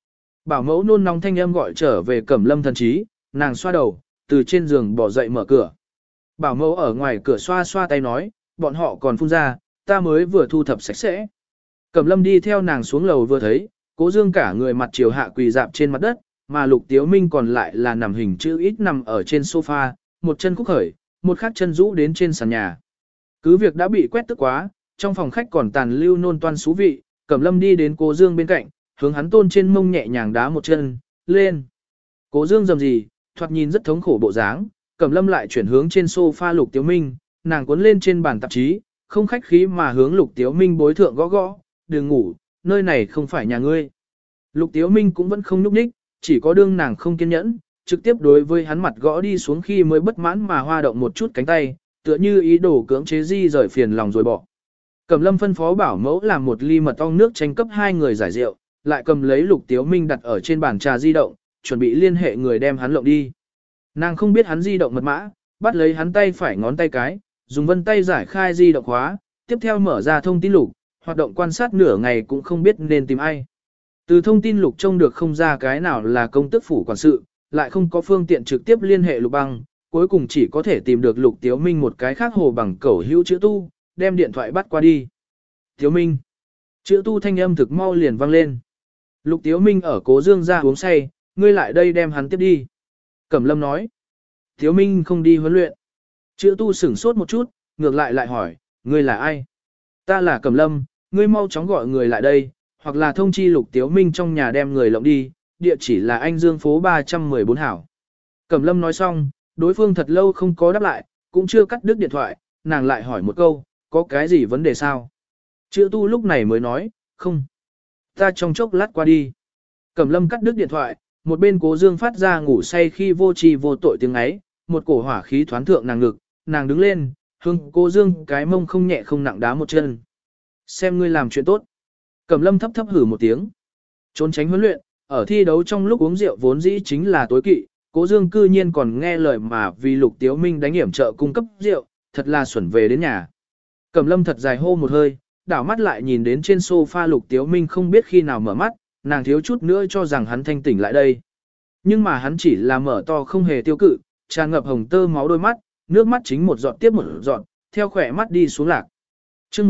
Bảo mẫu nôn nóng thanh âm gọi trở về Cẩm Lâm thần trí, nàng xoa đầu, từ trên giường bỏ dậy mở cửa. Bảo mẫu ở ngoài cửa xoa xoa tay nói, bọn họ còn phun ra, ta mới vừa thu thập sạch sẽ. Cẩm Lâm đi theo nàng xuống lầu vừa thấy, Cố Dương cả người mặt chiều hạ quỳ dạp trên mặt đất, mà Lục Tiếu Minh còn lại là nằm hình chữ ít nằm ở trên sofa, một chân khúc khởi, một khác chân rũ đến trên sàn nhà. Cứ việc đã bị quét tức quá, trong phòng khách còn tàn lưu nôn toan xú vị, Cẩm Lâm đi đến Cố Dương bên cạnh, hướng hắn tôn trên mông nhẹ nhàng đá một chân, lên. Cố Dương rầm gì, thoạt nhìn rất thống khổ bộ dáng, Cẩm Lâm lại chuyển hướng trên sofa Lục Tiếu Minh, nàng cuốn lên trên bàn tạp chí, không khách khí mà hướng Lục Tiếu Minh bối thượng gõ gõ, đừng ngủ, nơi này không phải nhà ngươi. Lục Tiếu Minh cũng vẫn không nhúc nhích, chỉ có đương nàng không kiên nhẫn, trực tiếp đối với hắn mặt gõ đi xuống khi mới bất mãn mà hoa động một chút cánh tay, tựa như ý đồ cưỡng chế di rời phiền lòng rồi bỏ. Cẩm Lâm phân phó bảo mẫu làm một ly mật ong nước chanh cấp hai người giải rượu, lại cầm lấy Lục Tiếu Minh đặt ở trên bàn trà di động, chuẩn bị liên hệ người đem hắn lộng đi. Nàng không biết hắn di động mật mã, bắt lấy hắn tay phải ngón tay cái, dùng vân tay giải khai di động khóa, tiếp theo mở ra thông tin lục, hoạt động quan sát nửa ngày cũng không biết nên tìm ai. Từ thông tin lục trông được không ra cái nào là công tước phủ quản sự, lại không có phương tiện trực tiếp liên hệ Lục Băng, cuối cùng chỉ có thể tìm được Lục Tiếu Minh một cái khác hồ bằng cẩu hữu chữ tu, đem điện thoại bắt qua đi. Tiếu Minh. Chữ tu thanh âm thực mau liền vang lên. Lục Tiếu Minh ở Cố Dương ra uống say, ngươi lại đây đem hắn tiếp đi. Cẩm Lâm nói. Tiếu Minh không đi huấn luyện. Chữ tu sửng sốt một chút, ngược lại hỏi, ngươi là ai? Ta là Cẩm Lâm, ngươi mau chóng gọi người lại đây, hoặc là thông chi Lục Tiếu Minh trong nhà đem người lộng đi, địa chỉ là Anh Dương phố 314 hảo. Cẩm Lâm nói xong, đối phương thật lâu không có đáp lại, cũng chưa cắt đứt điện thoại, nàng lại hỏi một câu, có cái gì vấn đề sao? Chữ tu lúc này mới nói, không. Ta trong chốc lát qua đi. Cẩm Lâm cắt đứt điện thoại, một bên Cố Dương phát ra ngủ say khi vô tri vô tội tiếng ấy, một cổ hỏa khí thoán thượng nàng ngực, nàng đứng lên, hưng Cố Dương cái mông không nhẹ không nặng đá một chân. Xem ngươi làm chuyện tốt. Cẩm Lâm thấp thấp hử một tiếng. Trốn tránh huấn luyện, ở thi đấu trong lúc uống rượu vốn dĩ chính là tối kỵ, Cố Dương cư nhiên còn nghe lời mà vì Lục Tiếu Minh đánh hiểm trợ cung cấp rượu, thật là xuẩn về đến nhà. Cẩm Lâm thật dài hô một hơi, đảo mắt lại nhìn đến trên sofa Lục Tiếu Minh không biết khi nào mở mắt, nàng thiếu chút nữa cho rằng hắn thanh tỉnh lại đây. Nhưng mà hắn chỉ là mở to không hề tiêu cự, tràn ngập hồng tơ máu đôi mắt, nước mắt chính một giọt tiếp một giọt, theo khỏe mắt đi xuống lạc. chương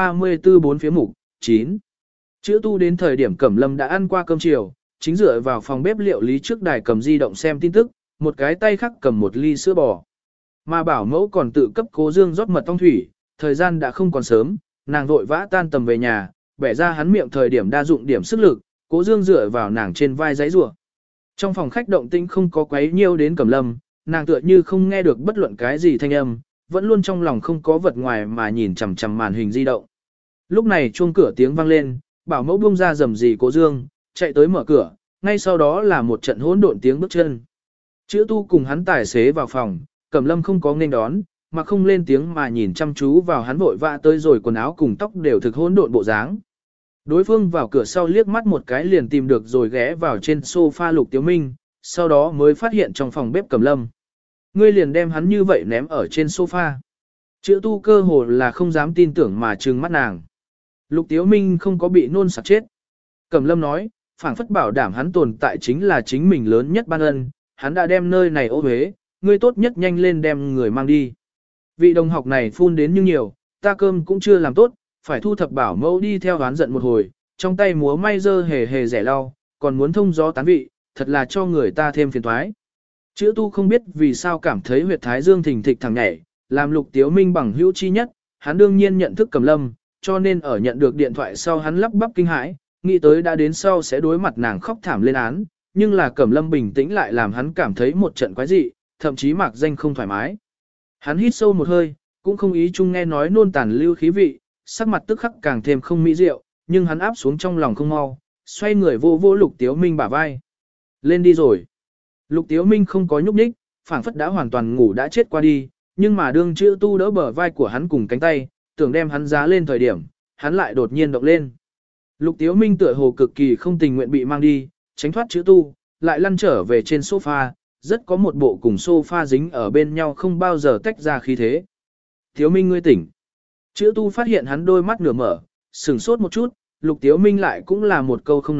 134 bốn phía mục, 9. Chữ tu đến thời điểm Cẩm Lâm đã ăn qua cơm chiều, chính dựa vào phòng bếp liệu lý trước đài cầm di động xem tin tức, một cái tay khác cầm một ly sữa bò. Mà bảo mẫu còn tự cấp Cố Dương rót mật ong thủy, thời gian đã không còn sớm, nàng vội vã tan tầm về nhà, bẻ ra hắn miệng thời điểm đa dụng điểm sức lực, Cố Dương dựa vào nàng trên vai giấy rủa. Trong phòng khách động tĩnh không có quấy nhiêu đến Cẩm Lâm, nàng tựa như không nghe được bất luận cái gì thanh âm, vẫn luôn trong lòng không có vật ngoài mà nhìn chằm chằm màn hình di động. Lúc này chuông cửa tiếng vang lên, bảo mẫu buông ra rầm rì Cố Dương, chạy tới mở cửa, ngay sau đó là một trận hỗn độn tiếng bước chân. Chữ tu cùng hắn tài xế vào phòng, Cẩm Lâm không có nên đón, mà không lên tiếng mà nhìn chăm chú vào hắn vội vã tới rồi quần áo cùng tóc đều thực hỗn độn bộ dáng. Đối phương vào cửa sau liếc mắt một cái liền tìm được rồi ghé vào trên sofa Lục Tiếu Minh, sau đó mới phát hiện trong phòng bếp Cẩm Lâm. Ngươi liền đem hắn như vậy ném ở trên sofa. Chữ tu cơ hồ là không dám tin tưởng mà trừng mắt nàng. Lục Tiếu Minh không có bị nôn sặc chết. Cẩm Lâm nói, phảng phất bảo đảm hắn tồn tại chính là chính mình lớn nhất ban ân, hắn đã đem nơi này ô uế, ngươi tốt nhất nhanh lên đem người mang đi. Vị đồng học này phun đến như nhiều, ta cơm cũng chưa làm tốt, phải thu thập bảo mẫu đi theo đoán giận một hồi, trong tay múa may dơ hề hề rẻ lau, còn muốn thông gió tán vị, thật là cho người ta thêm phiền toái. Chữ tu không biết vì sao cảm thấy huyệt thái dương thình thịch thẳng nhảy, làm Lục Tiếu Minh bằng hữu chi nhất, hắn đương nhiên nhận thức Cẩm Lâm, cho nên ở nhận được điện thoại sau hắn lắp bắp kinh hãi, nghĩ tới đã đến sau sẽ đối mặt nàng khóc thảm lên án, nhưng là Cẩm Lâm bình tĩnh lại làm hắn cảm thấy một trận quái dị, thậm chí mạc danh không thoải mái. Hắn hít sâu một hơi, cũng không ý chung nghe nói nôn tàn lưu khí vị, sắc mặt tức khắc càng thêm không mỹ diệu, nhưng hắn áp xuống trong lòng không mau, xoay người vô vô Lục Tiếu Minh bả vai. Lên đi rồi. Lục Tiếu Minh không có nhúc nhích, phảng phất đã hoàn toàn ngủ đã chết qua đi, nhưng mà đương chữ tu đỡ bờ vai của hắn cùng cánh tay, tưởng đem hắn giá lên thời điểm, hắn lại đột nhiên động lên. Lục Tiếu Minh tựa hồ cực kỳ không tình nguyện bị mang đi, tránh thoát chữ tu, lại lăn trở về trên sofa, rất có một bộ cùng sofa dính ở bên nhau không bao giờ tách ra khí thế. Tiếu Minh ngươi tỉnh. Chữ tu phát hiện hắn đôi mắt nửa mở, sừng sốt một chút, Lục Tiếu Minh lại cũng là một câu không nói,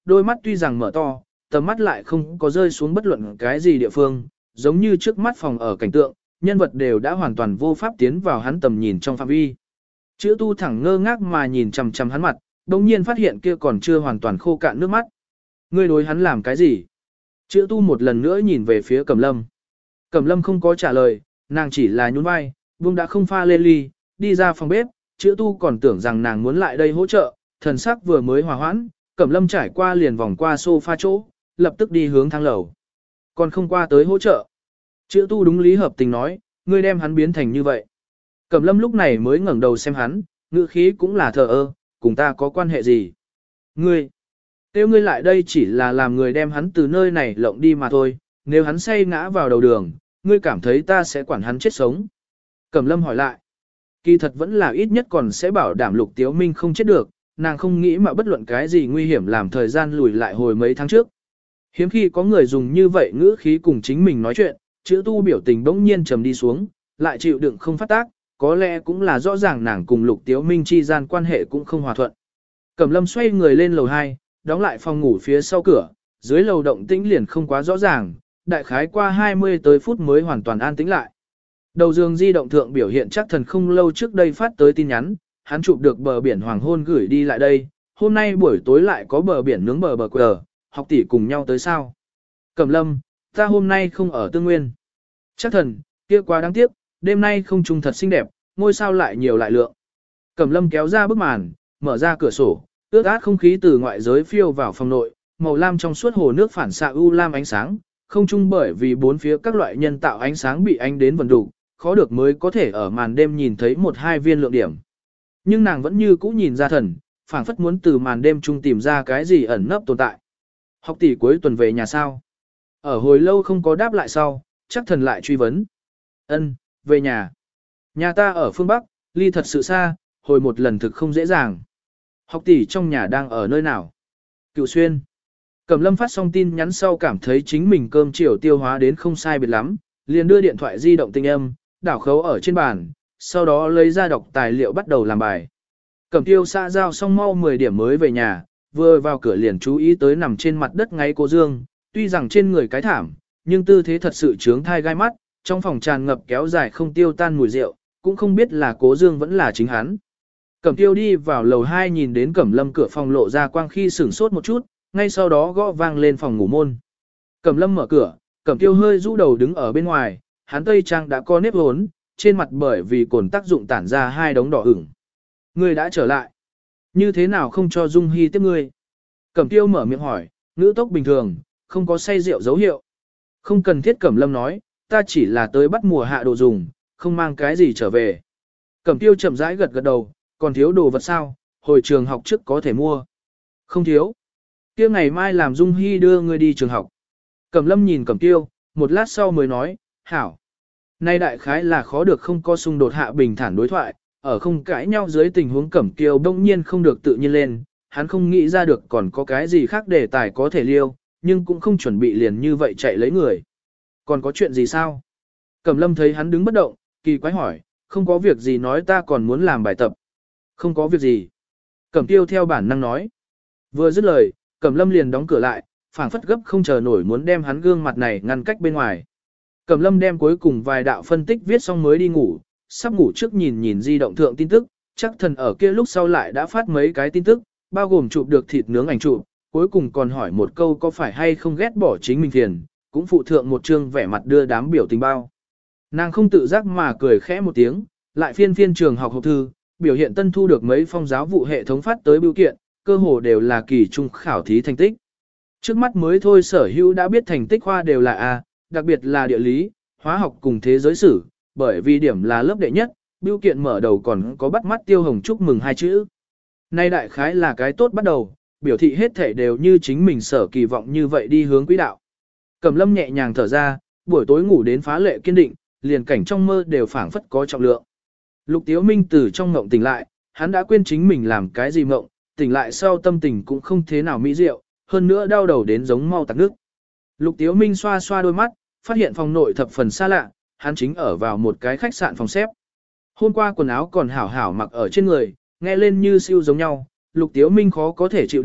đôi mắt tuy rằng mở to, tầm mắt lại không có rơi xuống bất luận cái gì địa phương, giống như trước mắt phòng ở cảnh tượng, nhân vật đều đã hoàn toàn vô pháp tiến vào hắn tầm nhìn trong phạm vi. Chữ tu thẳng ngơ ngác mà nhìn chằm chằm hắn mặt, đồng nhiên phát hiện kia còn chưa hoàn toàn khô cạn nước mắt. Ngươi đối hắn làm cái gì? Chữ tu một lần nữa nhìn về phía Cẩm Lâm. Cẩm Lâm không có trả lời, nàng chỉ là nhún vai, buông đã không pha lê ly, đi ra phòng bếp, chữ tu còn tưởng rằng nàng muốn lại đây hỗ trợ, thần sắc vừa mới hòa hoãn, Cẩm Lâm trải qua liền vòng qua sofa chỗ, lập tức đi hướng thang lầu. Còn không qua tới hỗ trợ. Chữ tu đúng lý hợp tình nói, ngươi đem hắn biến thành như vậy. Cẩm Lâm lúc này mới ngẩng đầu xem hắn, ngữ khí cũng là thờ ơ, cùng ta có quan hệ gì. Ngươi, nếu ngươi lại đây chỉ là làm người đem hắn từ nơi này lộng đi mà thôi, nếu hắn say ngã vào đầu đường, ngươi cảm thấy ta sẽ quản hắn chết sống. Cẩm Lâm hỏi lại, kỳ thật vẫn là ít nhất còn sẽ bảo đảm Lục Tiếu Minh không chết được, nàng không nghĩ mà bất luận cái gì nguy hiểm làm thời gian lùi lại hồi mấy tháng trước. Hiếm khi có người dùng như vậy ngữ khí cùng chính mình nói chuyện, chữ tu biểu tình bỗng nhiên trầm đi xuống, lại chịu đựng không phát tác, có lẽ cũng là rõ ràng nàng cùng Lục Tiếu Minh chi gian quan hệ cũng không hòa thuận. Cẩm Lâm xoay người lên lầu 2, đóng lại phòng ngủ phía sau cửa, dưới lầu động tĩnh liền không quá rõ ràng, đại khái qua 20 tới phút mới hoàn toàn an tĩnh lại. Đầu giường di động thượng biểu hiện chắc thần không lâu trước đây phát tới tin nhắn, hắn chụp được bờ biển hoàng hôn gửi đi lại đây, hôm nay buổi tối lại có bờ biển nướng bờ quờ, học tỷ cùng nhau tới sao. Cẩm Lâm, ta hôm nay không ở Tương Nguyên. Chắc thần, kia quá đáng tiếc, đêm nay không trung thật xinh đẹp, ngôi sao lại nhiều lại lượng. Cẩm Lâm kéo ra bức màn, mở ra cửa sổ, ướt át không khí từ ngoại giới phiêu vào phòng nội, màu lam trong suốt hồ nước phản xạ u lam ánh sáng, không trung bởi vì bốn phía các loại nhân tạo ánh sáng bị ánh đến vần đủ, khó được mới có thể ở màn đêm nhìn thấy một hai viên lượng điểm. Nhưng nàng vẫn như cũ nhìn ra thần, phảng phất muốn từ màn đêm chung tìm ra cái gì ẩn nấp tồn tại. Học tỷ cuối tuần về nhà sao? Ở hồi lâu không có đáp lại sau, chắc thần lại truy vấn. Ân, về nhà. Nhà ta ở phương Bắc, ly thật sự xa, hồi một lần thực không dễ dàng. Học tỷ trong nhà đang ở nơi nào? Cựu Xuyên. Cẩm Lâm phát xong tin nhắn sau cảm thấy chính mình cơm chiều tiêu hóa đến không sai biệt lắm, liền đưa điện thoại di động tinh âm, đảo khấu ở trên bàn, sau đó lấy ra đọc tài liệu bắt đầu làm bài. Cẩm Tiêu xã giao xong mau 10 điểm mới về nhà, vừa vào cửa liền chú ý tới nằm trên mặt đất ngáy Cố Dương, tuy rằng trên người cái thảm, nhưng tư thế thật sự chướng thai gai mắt, trong phòng tràn ngập kéo dài không tiêu tan mùi rượu, cũng không biết là Cố Dương vẫn là chính hắn. Cẩm Tiêu đi vào lầu 2 nhìn đến Cẩm Lâm cửa phòng lộ ra quang khi sửng sốt một chút, ngay sau đó gõ vang lên phòng ngủ môn. Cẩm Lâm mở cửa, Cẩm Tiêu hơi rũ đầu đứng ở bên ngoài, hắn tây trang đã có nếp hốn, trên mặt bởi vì cồn tác dụng tản ra hai đống đỏ ửng. Ngươi đã trở lại. Như thế nào không cho Dung Hi tiếp ngươi? Cẩm Tiêu mở miệng hỏi, ngữ tốc bình thường, không có say rượu dấu hiệu. Không cần thiết. Cẩm Lâm nói, ta chỉ là tới bắt mùa hạ đồ dùng, không mang cái gì trở về. Cẩm Tiêu chậm rãi gật gật đầu, còn thiếu đồ vật sao, hồi trường học trước có thể mua. Không thiếu. Kia ngày mai làm Dung Hi đưa ngươi đi trường học. Cẩm Lâm nhìn Cẩm Tiêu, một lát sau mới nói, hảo. Nay đại khái là khó được không có xung đột hạ bình thản đối thoại, ở không cãi nhau dưới tình huống Cẩm Tiêu đông nhiên không được tự nhiên lên, hắn không nghĩ ra được còn có cái gì khác đề tài có thể liêu, nhưng cũng không chuẩn bị liền như vậy chạy lấy người. Còn có chuyện gì sao? Cẩm Lâm thấy hắn đứng bất động, kỳ quái hỏi, không có việc gì nói ta còn muốn làm bài tập. Không có việc gì. Cẩm Tiêu theo bản năng nói. Vừa dứt lời, Cẩm Lâm liền đóng cửa lại, phảng phất gấp không chờ nổi muốn đem hắn gương mặt này ngăn cách bên ngoài. Cẩm Lâm đem cuối cùng vài đạo phân tích viết xong mới đi ngủ, sắp ngủ trước nhìn nhìn di động thượng tin tức, chắc thần ở kia lúc sau lại đã phát mấy cái tin tức, bao gồm chụp được thịt nướng ảnh chụp, cuối cùng còn hỏi một câu có phải hay không ghét bỏ chính mình thiền, cũng phụ thượng một chương vẻ mặt đưa đám biểu tình bao. Nàng không tự giác mà cười khẽ một tiếng, lại phiên phiên trường học hộp thư, biểu hiện tân thu được mấy phong giáo vụ hệ thống phát tới bưu kiện, cơ hồ đều là kỳ trung khảo thí thành tích. Trước mắt mới thôi sở hữu đã biết thành tích khoa đều là A, đặc biệt là địa lý, hóa học cùng thế giới sử, bởi vì điểm là lớp đệ nhất, bưu kiện mở đầu còn có bắt mắt Tiêu Hồng chúc mừng hai chữ. Nay đại khái là cái tốt bắt đầu, biểu thị hết thể đều như chính mình sở kỳ vọng như vậy đi hướng quỹ đạo. Cẩm Lâm nhẹ nhàng thở ra, buổi tối ngủ đến phá lệ kiên định, liền cảnh trong mơ đều phảng phất có trọng lượng. Lục Tiếu Minh từ trong ngộng tỉnh lại, hắn đã quên chính mình làm cái gì mộng, tỉnh lại sau tâm tình cũng không thế nào mỹ diệu, hơn nữa đau đầu đến giống mau tắc nước. Lục Tiếu Minh xoa xoa đôi mắt, phát hiện phòng nội thập phần xa lạ, hắn chính ở vào một cái khách sạn phòng xếp. Hôm qua quần áo còn hảo hảo mặc ở trên người, nghe lên như siêu giống nhau, Lục Tiếu Minh khó có thể chịu đựng,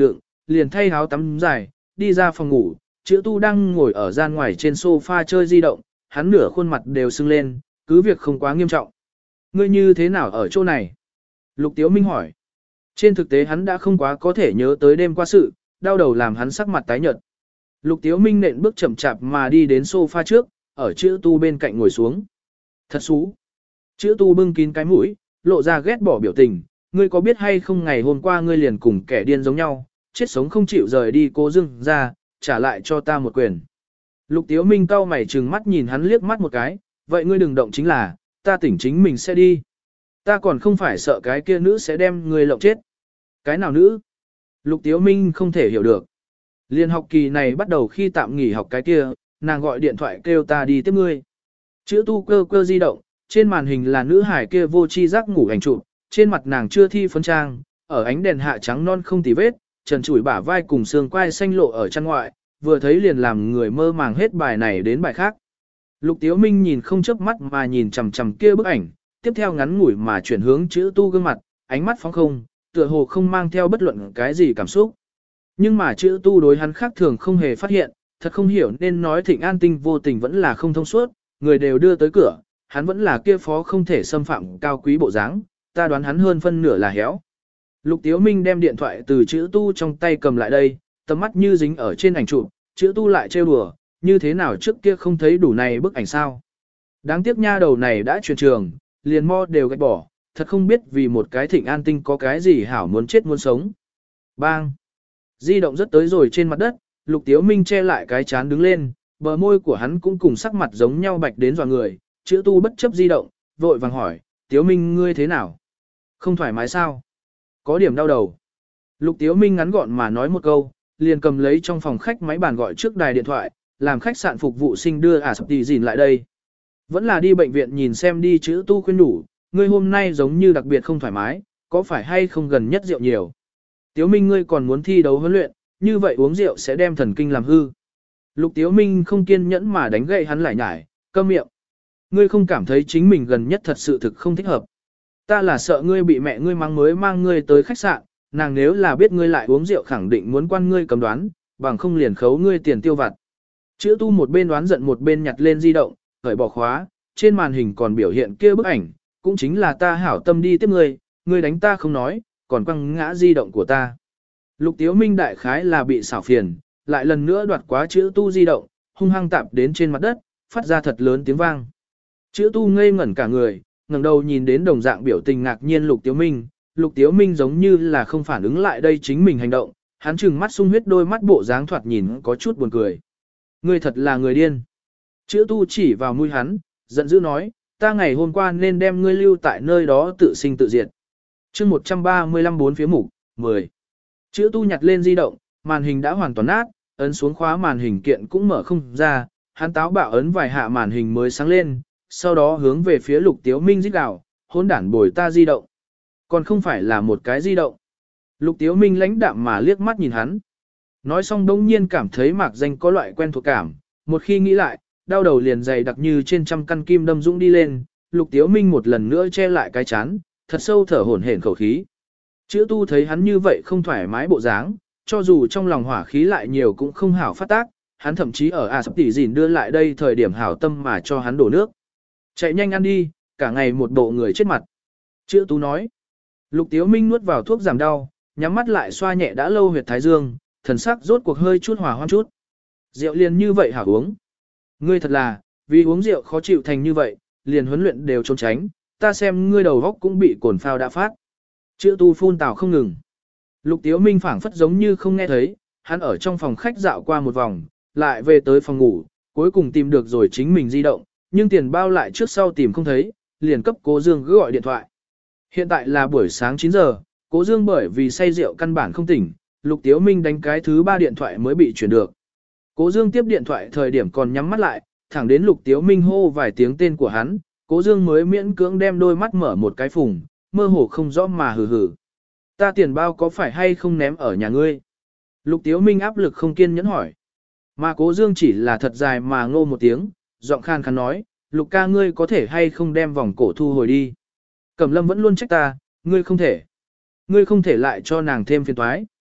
liền thay áo tắm dài, đi ra phòng ngủ, chữ tu đang ngồi ở gian ngoài trên sofa chơi di động, hắn nửa khuôn mặt đều sưng lên, cứ việc không quá nghiêm trọng. Ngươi như thế nào ở chỗ này? Lục Tiếu Minh hỏi. Trên thực tế hắn đã không quá có thể nhớ tới đêm qua sự, đau đầu làm hắn sắc mặt tái nhợt. Lục Tiếu Minh nện bước chậm chạp mà đi đến sofa trước, ở chữ tu bên cạnh ngồi xuống. Thật xú. Chữ tu bưng kín cái mũi, lộ ra ghét bỏ biểu tình. Ngươi có biết hay không ngày hôm qua ngươi liền cùng kẻ điên giống nhau, chết sống không chịu rời đi Cố Dương ra, trả lại cho ta một quyền. Lục Tiếu Minh cau mày trừng mắt nhìn hắn liếc mắt một cái, vậy ngươi đừng động chính là, ta tỉnh chính mình sẽ đi. Ta còn không phải sợ cái kia nữ sẽ đem ngươi lộng chết. Cái nào nữ? Lục Tiếu Minh không thể hiểu được. Liên học kỳ này bắt đầu khi tạm nghỉ học cái kia, nàng gọi điện thoại kêu ta đi tiếp ngươi. Chữ tu cơ cơ di động, trên màn hình là nữ hải kia vô chi giác ngủ ảnh chụp, trên mặt nàng chưa thi phấn trang, ở ánh đèn hạ trắng non không tì vết, trần trụi bả vai cùng xương quai xanh lộ ở chân ngoại, vừa thấy liền làm người mơ màng hết bài này đến bài khác. Lục Tiếu Minh nhìn không chớp mắt mà nhìn chằm chằm kia bức ảnh, tiếp theo ngắn ngủi mà chuyển hướng chữ tu gương mặt, ánh mắt phóng không, tựa hồ không mang theo bất luận cái gì cảm xúc. Nhưng mà chữ tu đối hắn khác thường không hề phát hiện, thật không hiểu nên nói Thịnh An Tinh vô tình vẫn là không thông suốt, người đều đưa tới cửa, hắn vẫn là kia phó không thể xâm phạm cao quý bộ dáng, ta đoán hắn hơn phân nửa là héo. Lục Tiếu Minh đem điện thoại từ chữ tu trong tay cầm lại đây, tầm mắt như dính ở trên ảnh chụp, chữ tu lại trêu đùa, như thế nào trước kia không thấy đủ này bức ảnh sao. Đáng tiếc nha đầu này đã truyền trường, liền mo đều gạch bỏ, thật không biết vì một cái Thịnh An Tinh có cái gì hảo muốn chết muốn sống. Bang! Di động rất tới rồi trên mặt đất, Lục Tiếu Minh che lại cái chán đứng lên, bờ môi của hắn cũng cùng sắc mặt giống nhau bạch đến dọa người, chữ tu bất chấp di động, vội vàng hỏi, Tiếu Minh ngươi thế nào? Không thoải mái sao? Có điểm đau đầu. Lục Tiếu Minh ngắn gọn mà nói một câu, liền cầm lấy trong phòng khách máy bàn gọi trước đài điện thoại, làm khách sạn phục vụ sinh đưa sập tỷ dìn lại đây. Vẫn là đi bệnh viện nhìn xem đi, chữ tu khuyên đủ, ngươi hôm nay giống như đặc biệt không thoải mái, có phải hay không gần nhất rượu nhiều? Tiếu Minh ngươi còn muốn thi đấu huấn luyện, như vậy uống rượu sẽ đem thần kinh làm hư. Lục Tiếu Minh không kiên nhẫn mà đánh gậy hắn lại nhải, câm miệng. Ngươi không cảm thấy chính mình gần nhất thật sự thực không thích hợp. Ta là sợ ngươi bị mẹ ngươi mắng mới mang ngươi tới khách sạn, nàng nếu là biết ngươi lại uống rượu khẳng định muốn quan ngươi cầm đoán, bằng không liền khấu ngươi tiền tiêu vặt. Chữ tu một bên đoán giận một bên nhặt lên di động, khởi bỏ khóa, trên màn hình còn biểu hiện kia bức ảnh, cũng chính là ta hảo tâm đi tiếp ngươi, ngươi đánh ta không nói, còn quăng ngã di động của ta. Lục Tiếu Minh đại khái là bị xảo phiền, lại lần nữa đoạt quá chữ tu di động, hung hăng tạp đến trên mặt đất, phát ra thật lớn tiếng vang. Chữ tu ngây ngẩn cả người, ngẩng đầu nhìn đến đồng dạng biểu tình ngạc nhiên Lục Tiếu Minh, Lục Tiếu Minh giống như là không phản ứng lại đây chính mình hành động, hắn trừng mắt sung huyết đôi mắt bộ dáng thoạt nhìn có chút buồn cười. Ngươi thật là người điên. Chữ tu chỉ vào mũi hắn, giận dữ nói, ta ngày hôm qua nên đem ngươi lưu tại nơi đó tự sinh tự diệt. Chương 135 bốn phía mục, 10. Chữ tu nhặt lên di động, màn hình đã hoàn toàn nát, ấn xuống khóa màn hình kiện cũng mở không ra, hắn táo bạo ấn vài hạ màn hình mới sáng lên, sau đó hướng về phía Lục Tiếu Minh rít gào, hỗn đản bồi ta di động. Còn không phải là một cái di động. Lục Tiếu Minh lãnh đạm mà liếc mắt nhìn hắn. Nói xong đông nhiên cảm thấy mạc danh có loại quen thuộc cảm, một khi nghĩ lại, đau đầu liền dày đặc như trên trăm căn kim đâm dũng đi lên, Lục Tiếu Minh một lần nữa che lại cái chán, thật sâu thở hổn hển khẩu khí. Chữ tu thấy hắn như vậy không thoải mái bộ dáng, cho dù trong lòng hỏa khí lại nhiều cũng không hảo phát tác, hắn thậm chí ở sắp tỷ gìn đưa lại đây thời điểm hảo tâm mà cho hắn đổ nước. Chạy nhanh ăn đi, cả ngày một bộ người chết mặt. Chữ tu nói. Lục Tiếu Minh nuốt vào thuốc giảm đau, nhắm mắt lại xoa nhẹ đã lâu huyệt thái dương, thần sắc rốt cuộc hơi chút hòa hoan chút. Rượu liền như vậy hảo uống. Ngươi thật là, vì uống rượu khó chịu thành như vậy, liền huấn luyện đều trốn tránh, ta xem ngươi đầu góc cũng bị cồn phao đã phát. Chữ tu phun tào không ngừng. Lục Tiếu Minh phảng phất giống như không nghe thấy, hắn ở trong phòng khách dạo qua một vòng, lại về tới phòng ngủ, cuối cùng tìm được rồi chính mình di động, nhưng tiền bao lại trước sau tìm không thấy, liền cấp Cố Dương gọi điện thoại. Hiện tại là buổi sáng 9 giờ, Cố Dương bởi vì say rượu căn bản không tỉnh, Lục Tiếu Minh đánh cái thứ 3 điện thoại mới bị chuyển được. Cố Dương tiếp điện thoại thời điểm còn nhắm mắt lại, thẳng đến Lục Tiếu Minh hô vài tiếng tên của hắn, Cố Dương mới miễn cưỡng đem đôi mắt mở một cái phùng, mơ hồ không rõ mà hừ hừ. Ta tiền bao có phải hay không ném ở nhà ngươi? Lục Tiếu Minh áp lực không kiên nhẫn hỏi. Mà Cố Dương chỉ là thật dài mà ngô một tiếng, giọng khan khàn nói, Lục ca ngươi có thể hay không đem vòng cổ thu hồi đi? Cẩm Lâm vẫn luôn trách ta, ngươi không thể. Ngươi không thể lại cho nàng thêm phiền toái.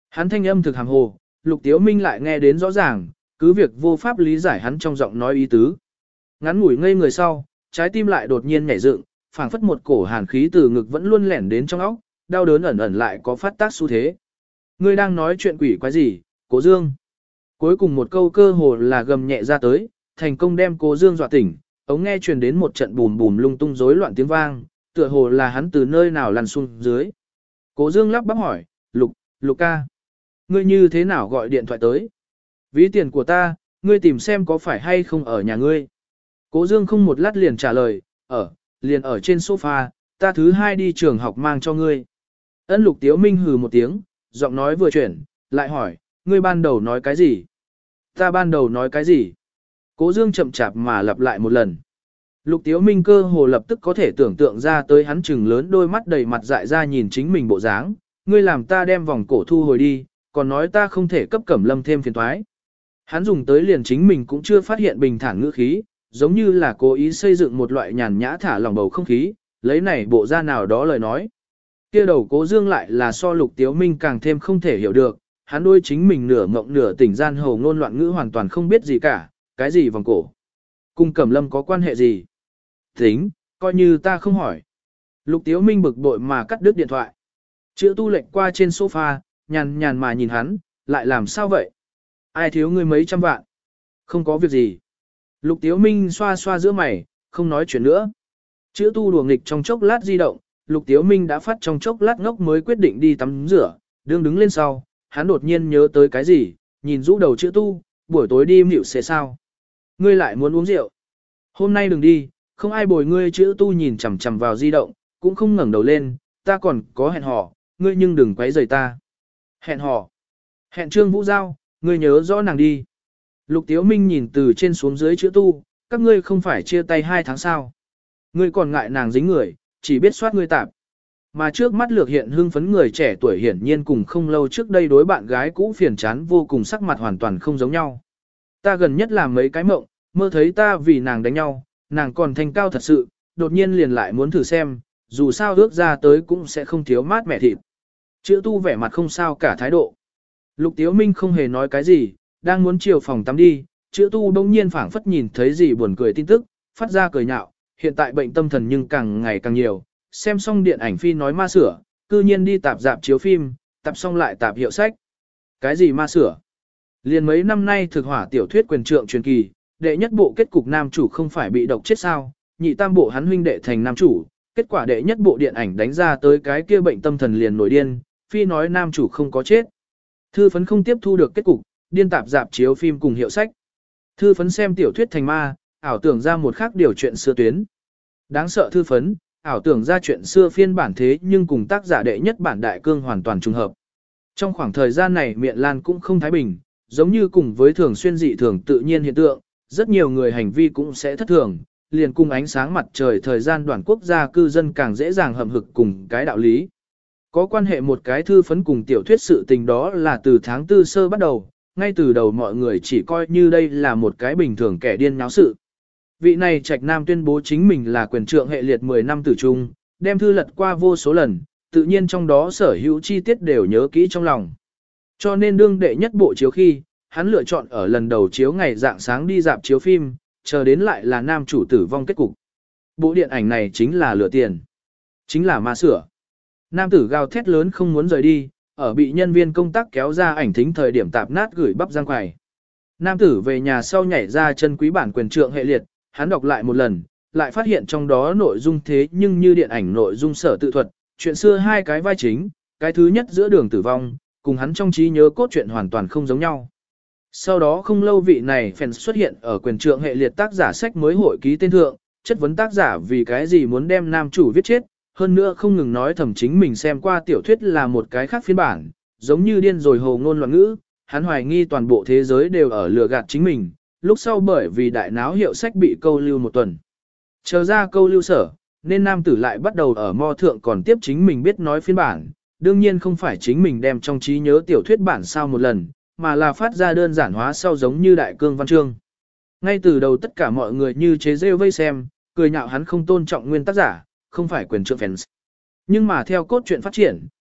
Hắn thanh âm thực hàm hồ, Lục Tiếu Minh lại nghe đến rõ ràng, cứ việc vô pháp lý giải hắn trong giọng nói ý tứ. Ngắn ngủi ngây người sau, trái tim lại đột nhiên nhảy dựng, phảng phất một cổ hàn khí từ ngực vẫn luôn lẻn đến trong óc, đau đớn ẩn ẩn lại có phát tác xu thế. Ngươi đang nói chuyện quỷ quái gì, Cố Dương? Cuối cùng một câu cơ hồ là gầm nhẹ ra tới, thành công đem Cố Dương dọa tỉnh, ống nghe truyền đến một trận bùm bùm lung tung rối loạn tiếng vang, tựa hồ là hắn từ nơi nào lăn xuống dưới. Cố Dương lắp bắp hỏi, Lục ca, ngươi như thế nào gọi điện thoại tới? Ví tiền của ta, ngươi tìm xem có phải hay không ở nhà ngươi. Cố Dương không một lát liền trả lời, liền ở trên sofa, ta thứ hai đi trường học mang cho ngươi. Ân Lục Tiếu Minh hừ một tiếng, giọng nói vừa chuyển, lại hỏi, ngươi ban đầu nói cái gì? Ta ban đầu nói cái gì? Cố Dương chậm chạp mà lặp lại một lần. Lục Tiếu Minh cơ hồ lập tức có thể tưởng tượng ra tới hắn trừng lớn đôi mắt đầy mặt dại ra nhìn chính mình bộ dáng, ngươi làm ta đem vòng cổ thu hồi đi, còn nói ta không thể cấp Cẩm Lâm thêm phiền toái. Hắn dùng tới liền chính mình cũng chưa phát hiện bình thản ngữ khí, giống như là cố ý xây dựng một loại nhàn nhã thả lỏng bầu không khí, lấy này bộ ra nào đó lời nói. Kia đầu Cố Dương lại là so Lục Tiếu Minh càng thêm không thể hiểu được, hắn đôi chính mình nửa mộng nửa tỉnh gian hồ ngôn loạn ngữ hoàn toàn không biết gì cả, cái gì vòng cổ. Cùng Cẩm Lâm có quan hệ gì? Tính, coi như ta không hỏi. Lục Tiếu Minh bực bội mà cắt đứt điện thoại. Chữ tu lệnh qua trên sofa, nhàn mà nhìn hắn, lại làm sao vậy? Ai thiếu ngươi mấy trăm vạn? Không có việc gì. Lục Tiếu Minh xoa xoa giữa mày, không nói chuyện nữa. Chữ tu đùa nghịch trong chốc lát di động, Lục Tiếu Minh đã phát trong chốc lát ngốc mới quyết định đi tắm rửa, đương đứng lên sau, hắn đột nhiên nhớ tới cái gì, nhìn rũ đầu chữ tu, buổi tối đi mịu sẽ sao? Ngươi lại muốn uống rượu? Hôm nay đừng đi, không ai bồi ngươi. Chữ tu nhìn chằm chằm vào di động, cũng không ngẩng đầu lên, ta còn có hẹn hò, ngươi nhưng đừng quấy rầy ta. Hẹn hò? Hẹn Trương Vũ Giao, ngươi nhớ rõ nàng đi. Lục Tiếu Minh nhìn từ trên xuống dưới chữ tu, các ngươi không phải chia tay 2 tháng sao? Ngươi còn ngại nàng dính người, chỉ biết soát ngươi tạp. Mà trước mắt lược hiện hưng phấn người trẻ tuổi hiển nhiên cùng không lâu trước đây đối bạn gái cũ phiền chán vô cùng, sắc mặt hoàn toàn không giống nhau. Ta gần nhất làm mấy cái mộng, mơ thấy ta vì nàng đánh nhau, nàng còn thanh cao thật sự, đột nhiên liền lại muốn thử xem, dù sao ước ra tới cũng sẽ không thiếu mát mẻ thịt. Chữ tu vẻ mặt không sao cả thái độ. Lục Tiếu Minh không hề nói cái gì, đang muốn chiều phòng tắm đi, chữ tu đông nhiên phảng phất nhìn thấy gì buồn cười tin tức, phát ra cười nhạo, hiện tại bệnh tâm thần nhưng càng ngày càng nhiều, xem xong điện ảnh phi nói ma sửa, cư nhiên đi tạp dạp chiếu phim, tạp xong lại tạp hiệu sách. Cái gì ma sửa? Liền mấy năm nay thực hỏa tiểu thuyết quyền trượng truyền kỳ, đệ nhất bộ kết cục nam chủ không phải bị độc chết sao, nhị tam bộ hắn huynh đệ thành nam chủ, kết quả đệ nhất bộ điện ảnh đánh ra tới cái kia bệnh tâm thần liền nổi điên, phi nói nam chủ không có chết. Thư phấn không tiếp thu được kết cục, điên tạp dạp chiếu phim cùng hiệu sách. Thư phấn xem tiểu thuyết thành ma, ảo tưởng ra một khác điều chuyện xưa tuyến. Đáng sợ thư phấn, ảo tưởng ra chuyện xưa phiên bản thế nhưng cùng tác giả đệ nhất bản đại cương hoàn toàn trùng hợp. Trong khoảng thời gian này Miện Lan cũng không thái bình, giống như cùng với thường xuyên dị thường tự nhiên hiện tượng, rất nhiều người hành vi cũng sẽ thất thường, liền cùng ánh sáng mặt trời thời gian đoàn quốc gia cư dân càng dễ dàng hậm hực cùng cái đạo lý. Có quan hệ một cái thư phấn cùng tiểu thuyết sự tình đó là từ tháng 4 sơ bắt đầu, ngay từ đầu mọi người chỉ coi như đây là một cái bình thường kẻ điên náo sự. Vị này Trạch Nam tuyên bố chính mình là quyền trượng hệ liệt 10 năm tử trung, đem thư lật qua vô số lần, tự nhiên trong đó sở hữu chi tiết đều nhớ kỹ trong lòng. Cho nên đương đệ nhất bộ chiếu khi, hắn lựa chọn ở lần đầu chiếu ngày dạng sáng đi dạp chiếu phim, chờ đến lại là nam chủ tử vong kết cục. Bộ điện ảnh này chính là lừa tiền, chính là ma sửa. Nam tử gào thét lớn không muốn rời đi, ở bị nhân viên công tác kéo ra ảnh thính thời điểm tạp nát gửi bắp giang quài. Nam tử về nhà sau nhảy ra chân quý bản quyền trượng hệ liệt, hắn đọc lại một lần, lại phát hiện trong đó nội dung thế nhưng như điện ảnh nội dung sở tự thuật, chuyện xưa hai cái vai chính, cái thứ nhất giữa đường tử vong, cùng hắn trong trí nhớ cốt truyện hoàn toàn không giống nhau. Sau đó không lâu vị này fans xuất hiện ở quyền trượng hệ liệt tác giả sách mới hội ký tên thượng, chất vấn tác giả vì cái gì muốn đem nam chủ viết chết, hơn nữa không ngừng nói thầm chính mình xem qua tiểu thuyết là một cái khác phiên bản, giống như điên rồi hồ ngôn loạn ngữ, hắn hoài nghi toàn bộ thế giới đều ở lừa gạt chính mình, lúc sau bởi vì đại náo hiệu sách bị câu lưu một tuần. Chờ ra câu lưu sở, nên nam tử lại bắt đầu ở mo thượng còn tiếp chính mình biết nói phiên bản, đương nhiên không phải chính mình đem trong trí nhớ tiểu thuyết bản sao một lần, mà là phát ra đơn giản hóa sau giống như đại cương văn chương. Ngay từ đầu tất cả mọi người như chế rêu vây xem, cười nhạo hắn không tôn trọng nguyên tác giả, không phải quyền trượng fans. Nhưng mà theo cốt truyện phát triển,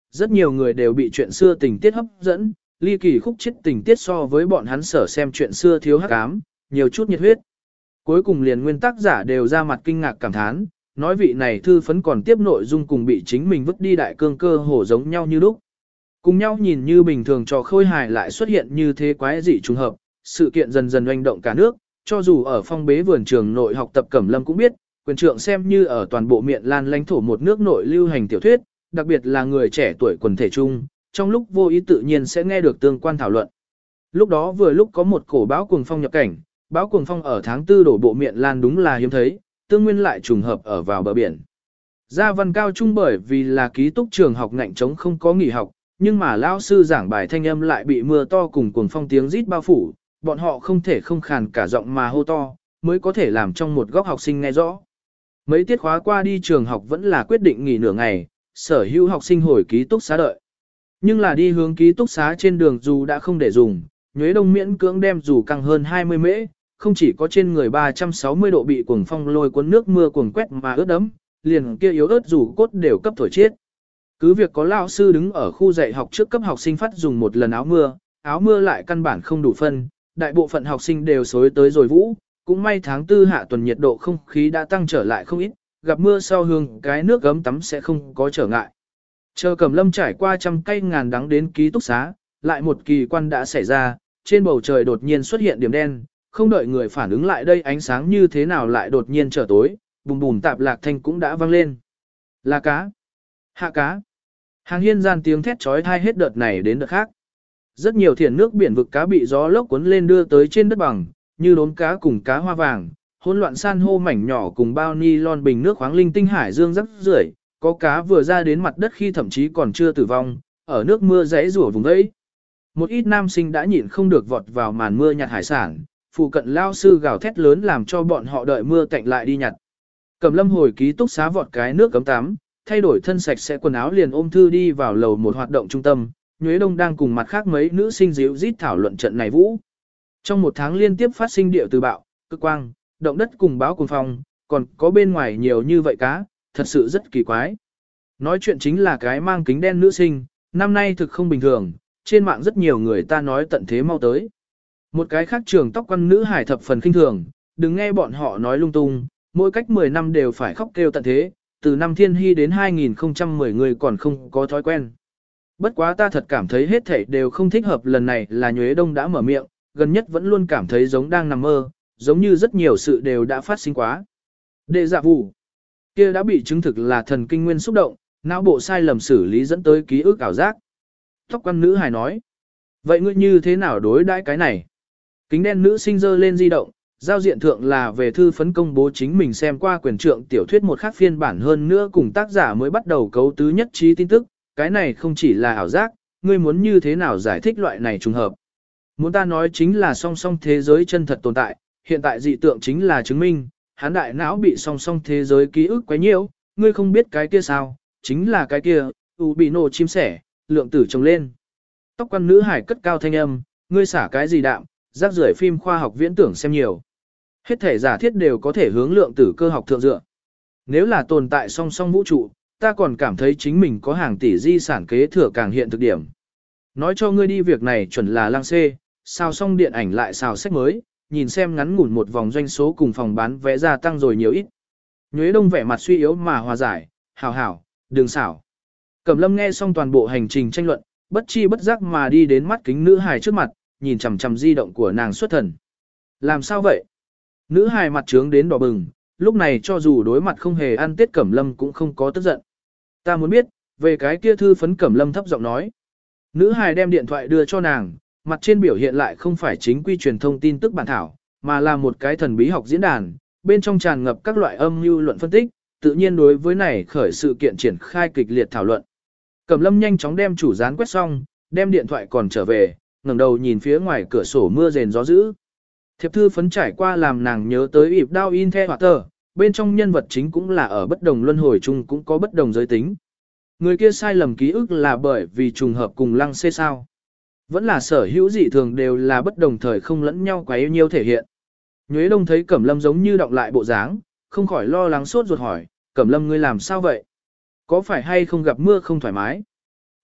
rất nhiều người đều bị chuyện xưa tình tiết hấp dẫn, ly kỳ khúc chiết tình tiết so với bọn hắn sở xem chuyện xưa thiếu hắc ám, nhiều chút nhiệt huyết. Cuối cùng liền nguyên tác giả đều ra mặt kinh ngạc cảm thán, nói vị này thư phấn còn tiếp nội dung cùng bị chính mình vứt đi đại cương cơ hồ giống nhau như lúc. Cùng nhau nhìn như bình thường trò khôi hài lại xuất hiện như thế quái dị trùng hợp, sự kiện dần dần oanh động cả nước, cho dù ở phong bế vườn trường nội học tập Cẩm Lâm cũng biết, quyền trượng xem như ở toàn bộ miện lan lãnh thổ một nước nội lưu hành tiểu thuyết, đặc biệt là người trẻ tuổi quần thể chung, trong lúc vô ý tự nhiên sẽ nghe được tương quan thảo luận. Lúc đó vừa lúc có một cổ báo cuồng phong nhập cảnh, báo cuồng phong ở tháng 4 đổ bộ miện lan đúng là hiếm thấy, tương nguyên lại trùng hợp ở vào bờ biển. Gia văn cao trung bởi vì là ký túc trường học ngạnh trống không có nghỉ học, nhưng mà lão sư giảng bài thanh âm lại bị mưa to cùng cuồng phong tiếng rít bao phủ, bọn họ không thể không khàn cả giọng mà hô to, mới có thể làm trong một góc học sinh nghe rõ. Mấy tiết khóa qua đi trường học vẫn là quyết định nghỉ nửa ngày, sở hữu học sinh hồi ký túc xá đợi. Nhưng là đi hướng ký túc xá trên đường dù đã không để dùng, Nhuế Đông miễn cưỡng đem dù căng hơn 20 mễ, không chỉ có trên người 360 độ bị cuồng phong lôi cuốn nước mưa cuồng quét mà ướt đẫm, liền kia yếu ớt dù cốt đều cấp thổi chết. Cứ việc có lão sư đứng ở khu dạy học trước cấp học sinh phát dùng một lần áo mưa lại căn bản không đủ phân, đại bộ phận học sinh đều xối tới rồi vũ, cũng may tháng 4 hạ tuần nhiệt độ không khí đã tăng trở lại không ít, gặp mưa sau hương cái nước gấm tắm sẽ không có trở ngại. Chờ Cẩm Lâm trải qua trăm cây ngàn đắng đến ký túc xá, lại một kỳ quan đã xảy ra, trên bầu trời đột nhiên xuất hiện điểm đen, không đợi người phản ứng lại đây ánh sáng như thế nào lại đột nhiên trở tối, bùm bùm tạp lạc thanh cũng đã vang lên. Là cá. Hạ cá. Hàng hiên gian tiếng thét trói thai hết đợt này đến đợt khác. Rất nhiều thiển nước biển vực cá bị gió lốc cuốn lên đưa tới trên đất bằng, như đốm cá cùng cá hoa vàng, hỗn loạn san hô mảnh nhỏ cùng bao ni lon bình nước khoáng linh tinh hải dương rắc rưởi, có cá vừa ra đến mặt đất khi thậm chí còn chưa tử vong, ở nước mưa rẽ rủa vùng đấy. Một ít nam sinh đã nhịn không được vọt vào màn mưa nhặt hải sản, phụ cận lao sư gào thét lớn làm cho bọn họ đợi mưa tạnh lại đi nhặt. Cẩm Lâm hồi ký túc xá vọt cái nước cấm tắm, thay đổi thân sạch sẽ quần áo liền ôm thư đi vào lầu một hoạt động trung tâm, Nhuế Đông đang cùng mặt khác mấy nữ sinh díu rít thảo luận trận này vũ. Trong một tháng liên tiếp phát sinh địa từ bạo, cực quang, động đất cùng báo cuồng phong, còn có bên ngoài nhiều như vậy cá, thật sự rất kỳ quái. Nói chuyện chính là cái mang kính đen nữ sinh, năm nay thực không bình thường, trên mạng rất nhiều người ta nói tận thế mau tới. Một cái khác trường tóc quăn nữ hải thập phần khinh thường, đừng nghe bọn họ nói lung tung, mỗi cách 10 năm đều phải khóc kêu tận thế, từ năm Thiên Hy đến 2010 người còn không có thói quen. Bất quá ta thật cảm thấy hết thảy đều không thích hợp, lần này là Nhuế Đông đã mở miệng, gần nhất vẫn luôn cảm thấy giống đang nằm mơ, giống như rất nhiều sự đều đã phát sinh quá. Đệ dạ vụ kia đã bị chứng thực là thần kinh nguyên xúc động, não bộ sai lầm xử lý dẫn tới ký ức ảo giác. Tóc quan nữ hài nói, vậy ngươi như thế nào đối đãi cái này? Kính đen nữ sinh dơ lên di động, giao diện thượng là về thư phấn công bố chính mình xem qua quyền trượng tiểu thuyết một khác phiên bản hơn nữa cùng tác giả mới bắt đầu cấu tứ nhất trí tin tức, cái này không chỉ là ảo giác, ngươi muốn như thế nào giải thích loại này trùng hợp. Muốn ta nói chính là song song thế giới chân thật tồn tại, hiện tại dị tượng chính là chứng minh, hắn đại não bị song song thế giới ký ức quấy nhiễu, ngươi không biết cái kia sao, chính là cái kia, bị nổ chim sẻ, lượng tử trồng lên. Tóc quan nữ hải cất cao thanh âm, ngươi xả cái gì đạm, rác rưởi phim khoa học viễn tưởng xem nhiều. Hết thể giả thiết đều có thể hướng lượng tử cơ học thượng dựa. Nếu là tồn tại song song vũ trụ, ta còn cảm thấy chính mình có hàng tỷ di sản kế thừa càng hiện thực điểm. Nói cho ngươi đi việc này chuẩn là lang xê, sao xong điện ảnh lại xào sách mới, nhìn xem ngắn ngủn một vòng doanh số cùng phòng bán vé gia tăng rồi nhiều ít. Nhuế Đông vẻ mặt suy yếu mà hòa giải, hảo hảo, đừng xảo. Cẩm Lâm nghe xong toàn bộ hành trình tranh luận, bất chi bất giác mà đi đến mắt kính nữ hài trước mặt, nhìn chằm chằm di động của nàng xuất thần. Làm sao vậy? Nữ hài mặt trướng đến đỏ bừng, lúc này cho dù đối mặt không hề ăn tết Cẩm Lâm cũng không có tức giận. Ta muốn biết, về cái kia thư phấn Cẩm Lâm thấp giọng nói. Nữ hài đem điện thoại đưa cho nàng, mặt trên biểu hiện lại không phải chính quy truyền thông tin tức bản thảo, mà là một cái thần bí học diễn đàn, bên trong tràn ngập các loại âm mưu luận phân tích, tự nhiên đối với này khởi sự kiện triển khai kịch liệt thảo luận. Cẩm Lâm nhanh chóng đem chủ dán quét xong, đem điện thoại còn trở về, ngẩng đầu nhìn phía ngoài cửa sổ mưa rền gió dữ. Thiệp thư phấn trải qua làm nàng nhớ tới ịp đao in the hoạt tờ, bên trong nhân vật chính cũng là ở bất đồng luân hồi chung cũng có bất đồng giới tính. Người kia sai lầm ký ức là bởi vì trùng hợp cùng lăng xê sao. Vẫn là sở hữu dị thường đều là bất đồng thời không lẫn nhau quá yêu nhiêu thể hiện. Nhuế Đông thấy Cẩm Lâm giống như động lại bộ dáng, không khỏi lo lắng sốt ruột hỏi, Cẩm Lâm ngươi làm sao vậy? Có phải hay không gặp mưa không thoải mái?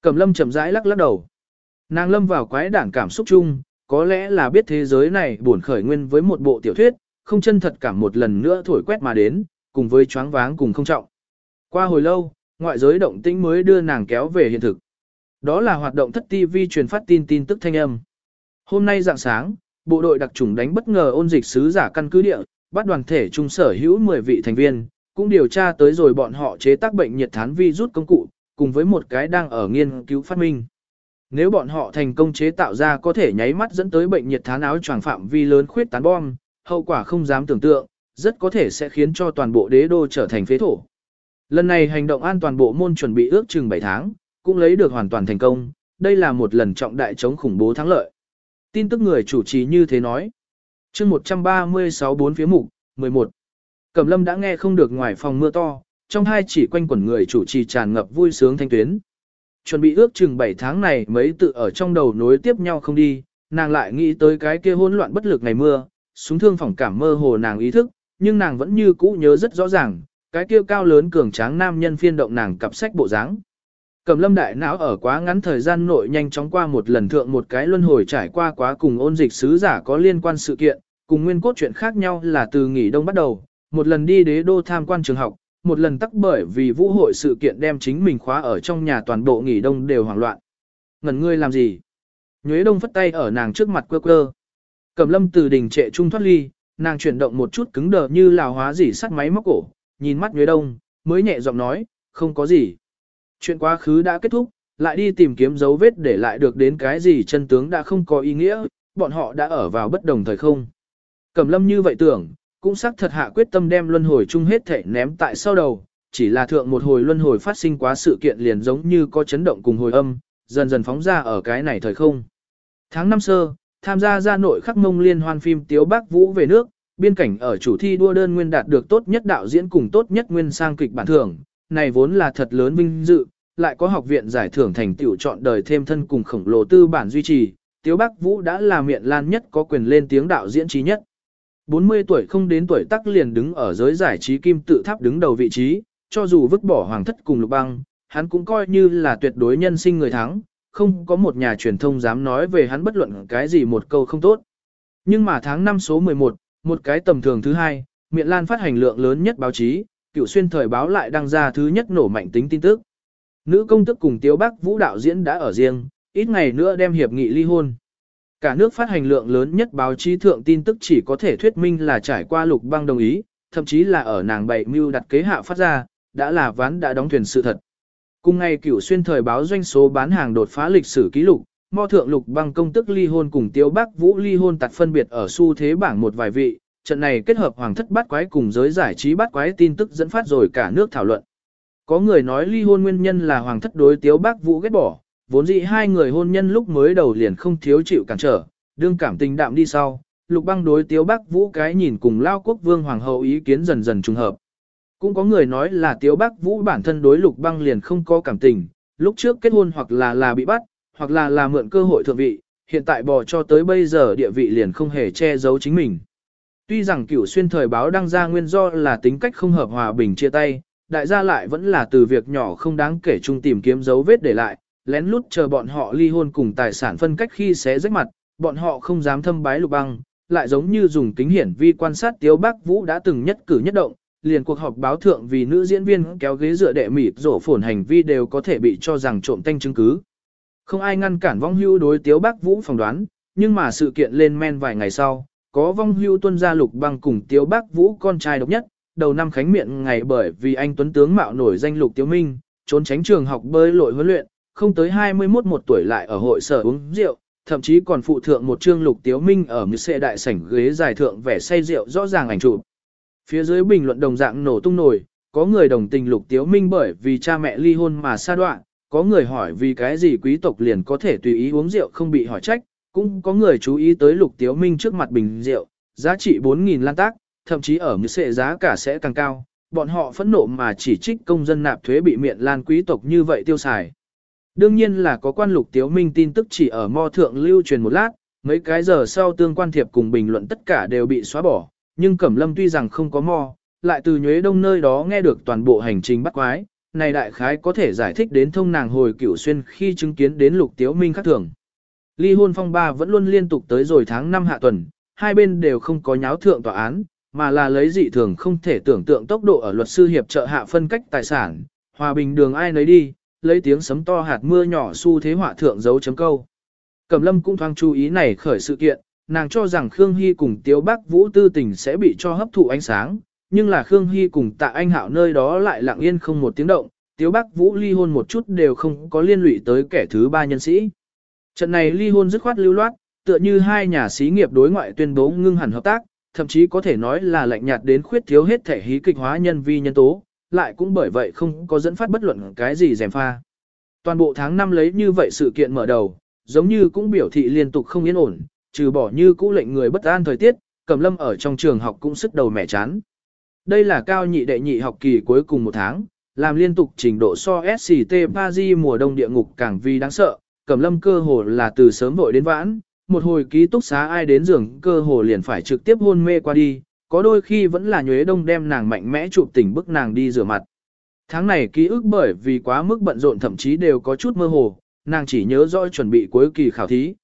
Cẩm Lâm chậm rãi lắc lắc đầu. Nàng lâm vào quái đản cảm xúc chung, có lẽ là biết thế giới này buồn khởi nguyên với một bộ tiểu thuyết, không chân thật cảm một lần nữa thổi quét mà đến, cùng với choáng váng cùng không trọng. Qua hồi lâu, ngoại giới động tĩnh mới đưa nàng kéo về hiện thực. Đó là hoạt động thất TV truyền phát tin tức thanh âm. Hôm nay rạng sáng, bộ đội đặc chủng đánh bất ngờ ôn dịch sứ giả căn cứ địa, bắt đoàn thể trung sở hữu 10 vị thành viên, cũng điều tra tới rồi bọn họ chế tác bệnh nhiệt thán virus công cụ, cùng với một cái đang ở nghiên cứu phát minh. Nếu bọn họ thành công chế tạo ra có thể nháy mắt dẫn tới bệnh nhiệt thán áo choàng phạm vi lớn khuyết tán bom, hậu quả không dám tưởng tượng, rất có thể sẽ khiến cho toàn bộ đế đô trở thành phế thổ. Lần này hành động an toàn bộ môn chuẩn bị ước chừng 7 tháng, cũng lấy được hoàn toàn thành công, đây là một lần trọng đại chống khủng bố thắng lợi. Tin tức người chủ trì như thế nói. Chương 136 4 phía mục, 11. Cẩm Lâm đã nghe không được ngoài phòng mưa to, trong hai chỉ quanh quẩn người chủ trì tràn ngập vui sướng thanh tuyến. Chuẩn bị ước chừng 7 tháng này mấy tự ở trong đầu nối tiếp nhau không đi, nàng lại nghĩ tới cái kia hỗn loạn bất lực ngày mưa, súng thương phỏng cảm mơ hồ nàng ý thức, nhưng nàng vẫn như cũ nhớ rất rõ ràng, cái kia cao lớn cường tráng nam nhân phiên động nàng cặp sách bộ dáng. Cẩm Lâm đại não ở quá ngắn thời gian nội nhanh chóng qua một lần thượng một cái luân hồi trải qua quá cùng ôn dịch sứ giả có liên quan sự kiện, cùng nguyên cốt chuyện khác nhau là từ nghỉ đông bắt đầu, một lần đi đế đô tham quan trường học, một lần tắc bởi vì vũ hội sự kiện đem chính mình khóa ở trong nhà toàn bộ nghỉ đông đều hoảng loạn. Ngẩn ngươi làm gì? Nhuế Đông phất tay ở nàng trước mặt quơ quơ. Cẩm Lâm từ đình trệ trung thoát ly, nàng chuyển động một chút cứng đờ như lào hóa dỉ sắt máy móc cổ, nhìn mắt Nhuế Đông, mới nhẹ giọng nói, không có gì. Chuyện quá khứ đã kết thúc, lại đi tìm kiếm dấu vết để lại được đến cái gì chân tướng đã không có ý nghĩa, bọn họ đã ở vào bất đồng thời không. Cẩm Lâm như vậy tưởng, cũng xác thật hạ quyết tâm đem luân hồi chung hết thể ném tại sau đầu, chỉ là thượng một hồi luân hồi phát sinh quá sự kiện liền giống như có chấn động cùng hồi âm, dần dần phóng ra ở cái này thời không. Tháng năm sơ, tham gia ra nội khắc mông liên hoan phim Tiếu Bác Vũ về nước, biên cảnh ở chủ thi đua đơn nguyên đạt được tốt nhất đạo diễn cùng tốt nhất nguyên sang kịch bản thưởng, này vốn là thật lớn vinh dự, lại có học viện giải thưởng thành tựu chọn đời thêm thân cùng khổng lồ tư bản duy trì, Tiếu Bác Vũ đã là miệng lan nhất có quyền lên tiếng đạo diễn trí nhất. 40 tuổi không đến tuổi tắc liền đứng ở giới giải trí kim tự tháp đứng đầu vị trí, cho dù vứt bỏ hoàng thất cùng lục băng, hắn cũng coi như là tuyệt đối nhân sinh người thắng, không có một nhà truyền thông dám nói về hắn bất luận cái gì một câu không tốt. Nhưng mà tháng 5 số 11, một cái tầm thường thứ hai, miệng lan phát hành lượng lớn nhất báo chí, Cửu Xuyên thời báo lại đăng ra thứ nhất nổ mạnh tính tin tức. Nữ công tức cùng Tiếu Bác Vũ đạo diễn đã ở riêng, ít ngày nữa đem hiệp nghị ly hôn. Cả nước phát hành lượng lớn nhất báo chí thượng tin tức chỉ có thể thuyết minh là trải qua lục băng đồng ý, thậm chí là ở nàng bày mưu đặt kế hạ phát ra, đã là ván đã đóng thuyền sự thật. Cùng ngày Cửu Xuyên thời báo doanh số bán hàng đột phá lịch sử ký lục, mo thượng lục băng công tức ly hôn cùng Tiếu Bác Vũ ly hôn tặt phân biệt ở xu thế bảng một vài vị, trận này kết hợp hoàng thất bát quái cùng giới giải trí bát quái tin tức dẫn phát rồi cả nước thảo luận. Có người nói ly hôn nguyên nhân là hoàng thất đối Tiếu Bác Vũ ghét bỏ, vốn dĩ hai người hôn nhân lúc mới đầu liền không thiếu chịu cản trở, đương cảm tình đạm đi sau, lục băng đối Tiếu Bác Vũ cái nhìn cùng Lao Quốc Vương Hoàng hậu ý kiến dần dần trùng hợp. Cũng có người nói là Tiếu Bác Vũ bản thân đối lục băng liền không có cảm tình, lúc trước kết hôn hoặc là bị bắt, hoặc là mượn cơ hội thượng vị, hiện tại bò cho tới bây giờ địa vị liền không hề che giấu chính mình. Tuy rằng Cửu Xuyên thời báo đăng ra nguyên do là tính cách không hợp hòa bình chia tay, đại gia lại vẫn là từ việc nhỏ không đáng kể chung tìm kiếm dấu vết để lại, lén lút chờ bọn họ ly hôn cùng tài sản phân cách khi xé rách mặt, bọn họ không dám thâm bái lục băng, lại giống như dùng kính hiển vi quan sát Tiếu Bác Vũ đã từng nhất cử nhất động, liền cuộc họp báo thượng vì nữ diễn viên kéo ghế dựa đệ mịt rổ phồn hành vi đều có thể bị cho rằng trộm tanh chứng cứ. Không ai ngăn cản vong hưu đối Tiếu Bác Vũ phỏng đoán, nhưng mà sự kiện lên men vài ngày sau, có vong hưu tuân gia lục băng cùng Tiếu Bác Vũ con trai độc nhất, đầu năm khánh miệng ngày bởi vì anh tuấn tướng mạo nổi danh Lục Tiếu Minh, trốn tránh trường học bơi lội huấn luyện, không tới 21 một tuổi lại ở hội sở uống rượu, thậm chí còn phụ thượng một chương Lục Tiếu Minh ở một xe đại sảnh ghế dài thượng vẻ say rượu rõ ràng ảnh chụp. Phía dưới bình luận đồng dạng nổ tung nổi, có người đồng tình Lục Tiếu Minh bởi vì cha mẹ ly hôn mà sa đoạn, có người hỏi vì cái gì quý tộc liền có thể tùy ý uống rượu không bị hỏi trách, cũng có người chú ý tới Lục Tiếu Minh trước mặt bình rượu, giá trị 4.000 lan tác, thậm chí ở một xe giá cả sẽ càng cao, bọn họ phẫn nộ mà chỉ trích công dân nạp thuế bị miệng lan quý tộc như vậy tiêu xài. Đương nhiên là có quan Lục Tiếu Minh tin tức chỉ ở mo thượng lưu truyền một lát, mấy cái giờ sau tương quan thiệp cùng bình luận tất cả đều bị xóa bỏ, nhưng Cẩm Lâm tuy rằng không có mo, lại từ Nhuế Đông nơi đó nghe được toàn bộ hành trình bắt quái, này đại khái có thể giải thích đến thông nàng hồi Cửu Xuyên khi chứng kiến đến Lục Tiếu Minh khác thường. Ly hôn phong ba vẫn luôn liên tục tới rồi tháng 5 hạ tuần, hai bên đều không có nháo thượng tòa án, mà là lấy dị thường không thể tưởng tượng tốc độ ở luật sư hiệp trợ hạ phân cách tài sản, hòa bình đường ai nấy đi, lấy tiếng sấm to hạt mưa nhỏ xu thế họa thượng dấu chấm câu. Cẩm Lâm cũng thoáng chú ý này khởi sự kiện, nàng cho rằng Khương Hy cùng Tiếu Bắc Vũ tư tình sẽ bị cho hấp thụ ánh sáng, nhưng là Khương Hy cùng Tạ Anh Hạo nơi đó lại lặng yên không một tiếng động, Tiếu Bắc Vũ ly hôn một chút đều không có liên lụy tới kẻ thứ ba nhân sĩ. Trận này ly hôn dứt khoát lưu loát, tựa như hai nhà xí nghiệp đối ngoại tuyên bố ngưng hẳn hợp tác, thậm chí có thể nói là lạnh nhạt đến khuyết thiếu hết thể hí kịch hóa nhân vi nhân tố, lại cũng bởi vậy không có dẫn phát bất luận cái gì dèm pha. Toàn bộ tháng 5 lấy như vậy sự kiện mở đầu, giống như cũng biểu thị liên tục không yên ổn, trừ bỏ như cũ lệnh người bất an thời tiết, Cẩm Lâm ở trong trường học cũng sức đầu mẻ chán. Đây là cao nhị đệ nhị học kỳ cuối cùng một tháng, làm liên tục trình độ so SCT Paris mùa đông địa ngục càng vì đáng sợ, Cẩm Lâm cơ hồ là từ sớm vội đến vãn, một hồi ký túc xá ai đến giường cơ hồ liền phải trực tiếp hôn mê qua đi, có đôi khi vẫn là Nhuế Đông đem nàng mạnh mẽ chụp tỉnh bức nàng đi rửa mặt. Tháng này ký ức bởi vì quá mức bận rộn thậm chí đều có chút mơ hồ, nàng chỉ nhớ rõ chuẩn bị cuối kỳ khảo thí,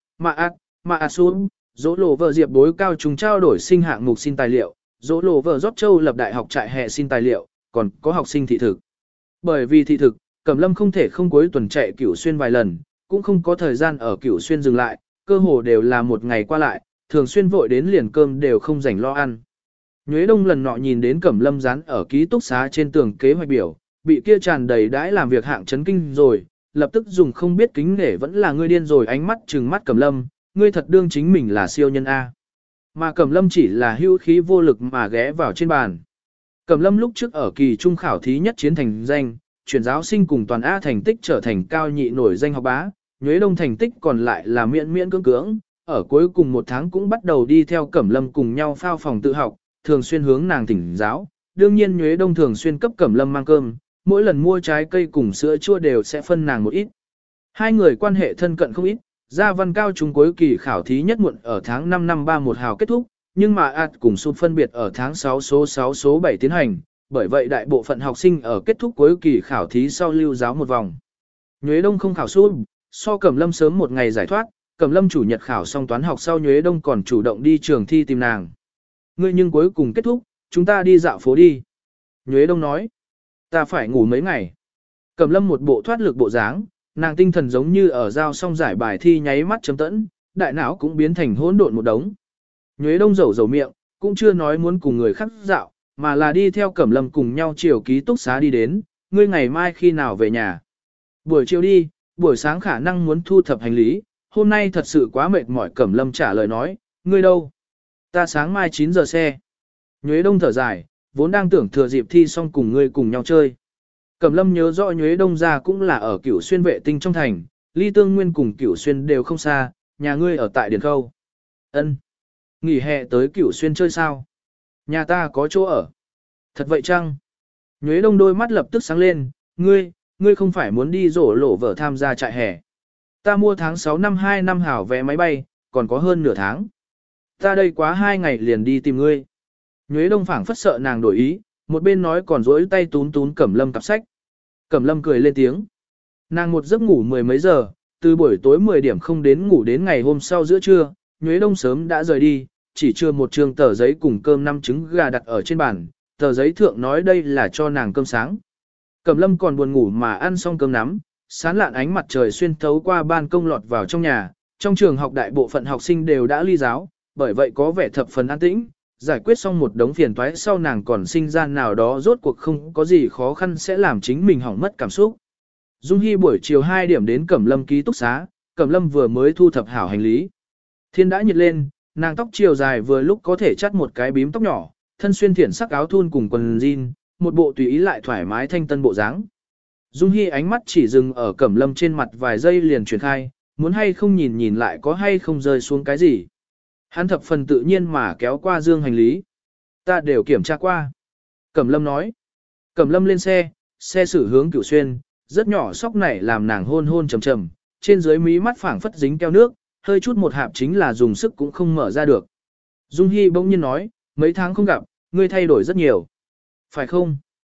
mà xuống, dỗ lộ vợ diệp đối cao trùng trao đổi sinh hạng mục xin tài liệu, dỗ lộ vợ rót châu lập đại học trại hè xin tài liệu, còn có học sinh thị thực. Bởi vì thị thực, Cẩm Lâm không thể không cuối tuần chạy Cửu Xuyên vài lần, cũng không có thời gian ở Cửu Xuyên dừng lại, cơ hồ đều là một ngày qua lại, thường xuyên vội đến liền cơm đều không rảnh lo ăn. Nhuế Đông lần nọ nhìn đến Cẩm Lâm dán ở ký túc xá trên tường kế hoạch biểu, bị kia tràn đầy đãi làm việc hạng chấn kinh rồi, lập tức dùng không biết kính nể vẫn là ngươi điên rồi ánh mắt trừng mắt Cẩm Lâm, ngươi thật đương chính mình là siêu nhân A. Mà Cẩm Lâm chỉ là hữu khí vô lực mà ghé vào trên bàn. Cẩm Lâm lúc trước ở kỳ trung khảo thí nhất chiến thành danh, chuyển giáo sinh cùng toàn A thành tích trở thành cao nhị nổi danh học bá, Nhuế Đông thành tích còn lại là miễn miễn cưỡng cưỡng, ở cuối cùng một tháng cũng bắt đầu đi theo Cẩm Lâm cùng nhau phao phòng tự học, thường xuyên hướng nàng thỉnh giáo. Đương nhiên Nhuế Đông thường xuyên cấp Cẩm Lâm mang cơm, mỗi lần mua trái cây cùng sữa chua đều sẽ phân nàng một ít. Hai người quan hệ thân cận không ít, gia văn cao trung cuối kỳ khảo thí nhất muộn ở tháng 5 năm 31 hào kết thúc, nhưng mà ạt cùng sụt phân biệt ở tháng 6 số 7 tiến hành, bởi vậy đại bộ phận học sinh ở kết thúc cuối kỳ khảo thí sau lưu giáo một vòng. Nhuế Đông không khảo sút, so Cẩm Lâm sớm một ngày giải thoát, Cẩm Lâm chủ nhật khảo xong toán học sau Nhuế Đông còn chủ động đi trường thi tìm nàng. Ngươi nhưng cuối cùng kết thúc, chúng ta đi dạo phố đi. Nhuế Đông nói, ta phải ngủ mấy ngày. Cẩm Lâm một bộ thoát lực bộ dáng, nàng tinh thần giống như ở giao xong giải bài thi nháy mắt chấm tẫn, đại não cũng biến thành hỗn độn một đống. Nhuế Đông rầu miệng, cũng chưa nói muốn cùng người khác dạo, mà là đi theo Cẩm Lâm cùng nhau chiều ký túc xá đi đến, ngươi ngày mai khi nào về nhà. Buổi chiều đi, buổi sáng khả năng muốn thu thập hành lý, hôm nay thật sự quá mệt mỏi. Cẩm Lâm trả lời nói, ngươi đâu? Ta sáng mai 9 giờ xe. Nhuế Đông thở dài, vốn đang tưởng thừa dịp thi xong cùng ngươi cùng nhau chơi. Cẩm Lâm nhớ rõ Nhuế Đông ra cũng là ở Cửu Xuyên vệ tinh trong thành, ly Tương Nguyên cùng Cửu Xuyên đều không xa, nhà ngươi ở tại Điền Khâu. Ân. Nghỉ hè tới Cửu Xuyên chơi sao? Nhà ta có chỗ ở. Thật vậy chăng? Nhuế Đông đôi mắt lập tức sáng lên, ngươi không phải muốn đi rổ lộ vở tham gia trại hè. Ta mua tháng 6 năm 2 năm hảo vé máy bay, còn có hơn nửa tháng. Ta đây quá 2 ngày liền đi tìm ngươi. Nhuế Đông phảng phất sợ nàng đổi ý, một bên nói còn rỗi tay tún tún Cẩm Lâm cặp sách. Cẩm Lâm cười lên tiếng. Nàng một giấc ngủ mười mấy giờ, từ buổi tối 10 điểm không đến ngủ đến ngày hôm sau giữa trưa, Nhuế Đông sớm đã rời đi, chỉ chưa một trường tờ giấy cùng cơm 5 trứng gà đặt ở trên bàn, tờ giấy thượng nói đây là cho nàng cơm sáng. Cẩm Lâm còn buồn ngủ mà ăn xong cơm nắm, sán lạn ánh mặt trời xuyên thấu qua ban công lọt vào trong nhà, trong trường học đại bộ phận học sinh đều đã ly giáo, bởi vậy có vẻ thập phần an tĩnh, giải quyết xong một đống phiền toái sau nàng còn sinh ra nào đó rốt cuộc không có gì khó khăn sẽ làm chính mình hỏng mất cảm xúc. Dung Hy buổi chiều 2 điểm đến Cẩm Lâm ký túc xá, Cẩm Lâm vừa mới thu thập hảo hành lý. Thiên đã nhiệt lên, nàng tóc chiều dài vừa lúc có thể chắt một cái bím tóc nhỏ, thân xuyên thiển sắc áo thun cùng quần jean, một bộ tùy ý lại thoải mái thanh tân bộ dáng. Dung Hy ánh mắt chỉ dừng ở Cẩm Lâm trên mặt vài giây liền chuyển khai, muốn hay không nhìn nhìn lại có hay không rơi xuống cái gì. Hắn thập phần tự nhiên mà kéo qua dương hành lý. Ta đều kiểm tra qua. Cẩm Lâm nói. Cẩm Lâm lên xe, xe xử hướng Cửu Xuyên, rất nhỏ sóc này làm nàng hôn hôn trầm trầm, trên dưới mí mắt phảng phất dính keo nước, hơi chút một hạp chính là dùng sức cũng không mở ra được. Dung Hy bỗng nhiên nói, mấy tháng không gặp, ngươi thay đổi rất nhiều. Phải không?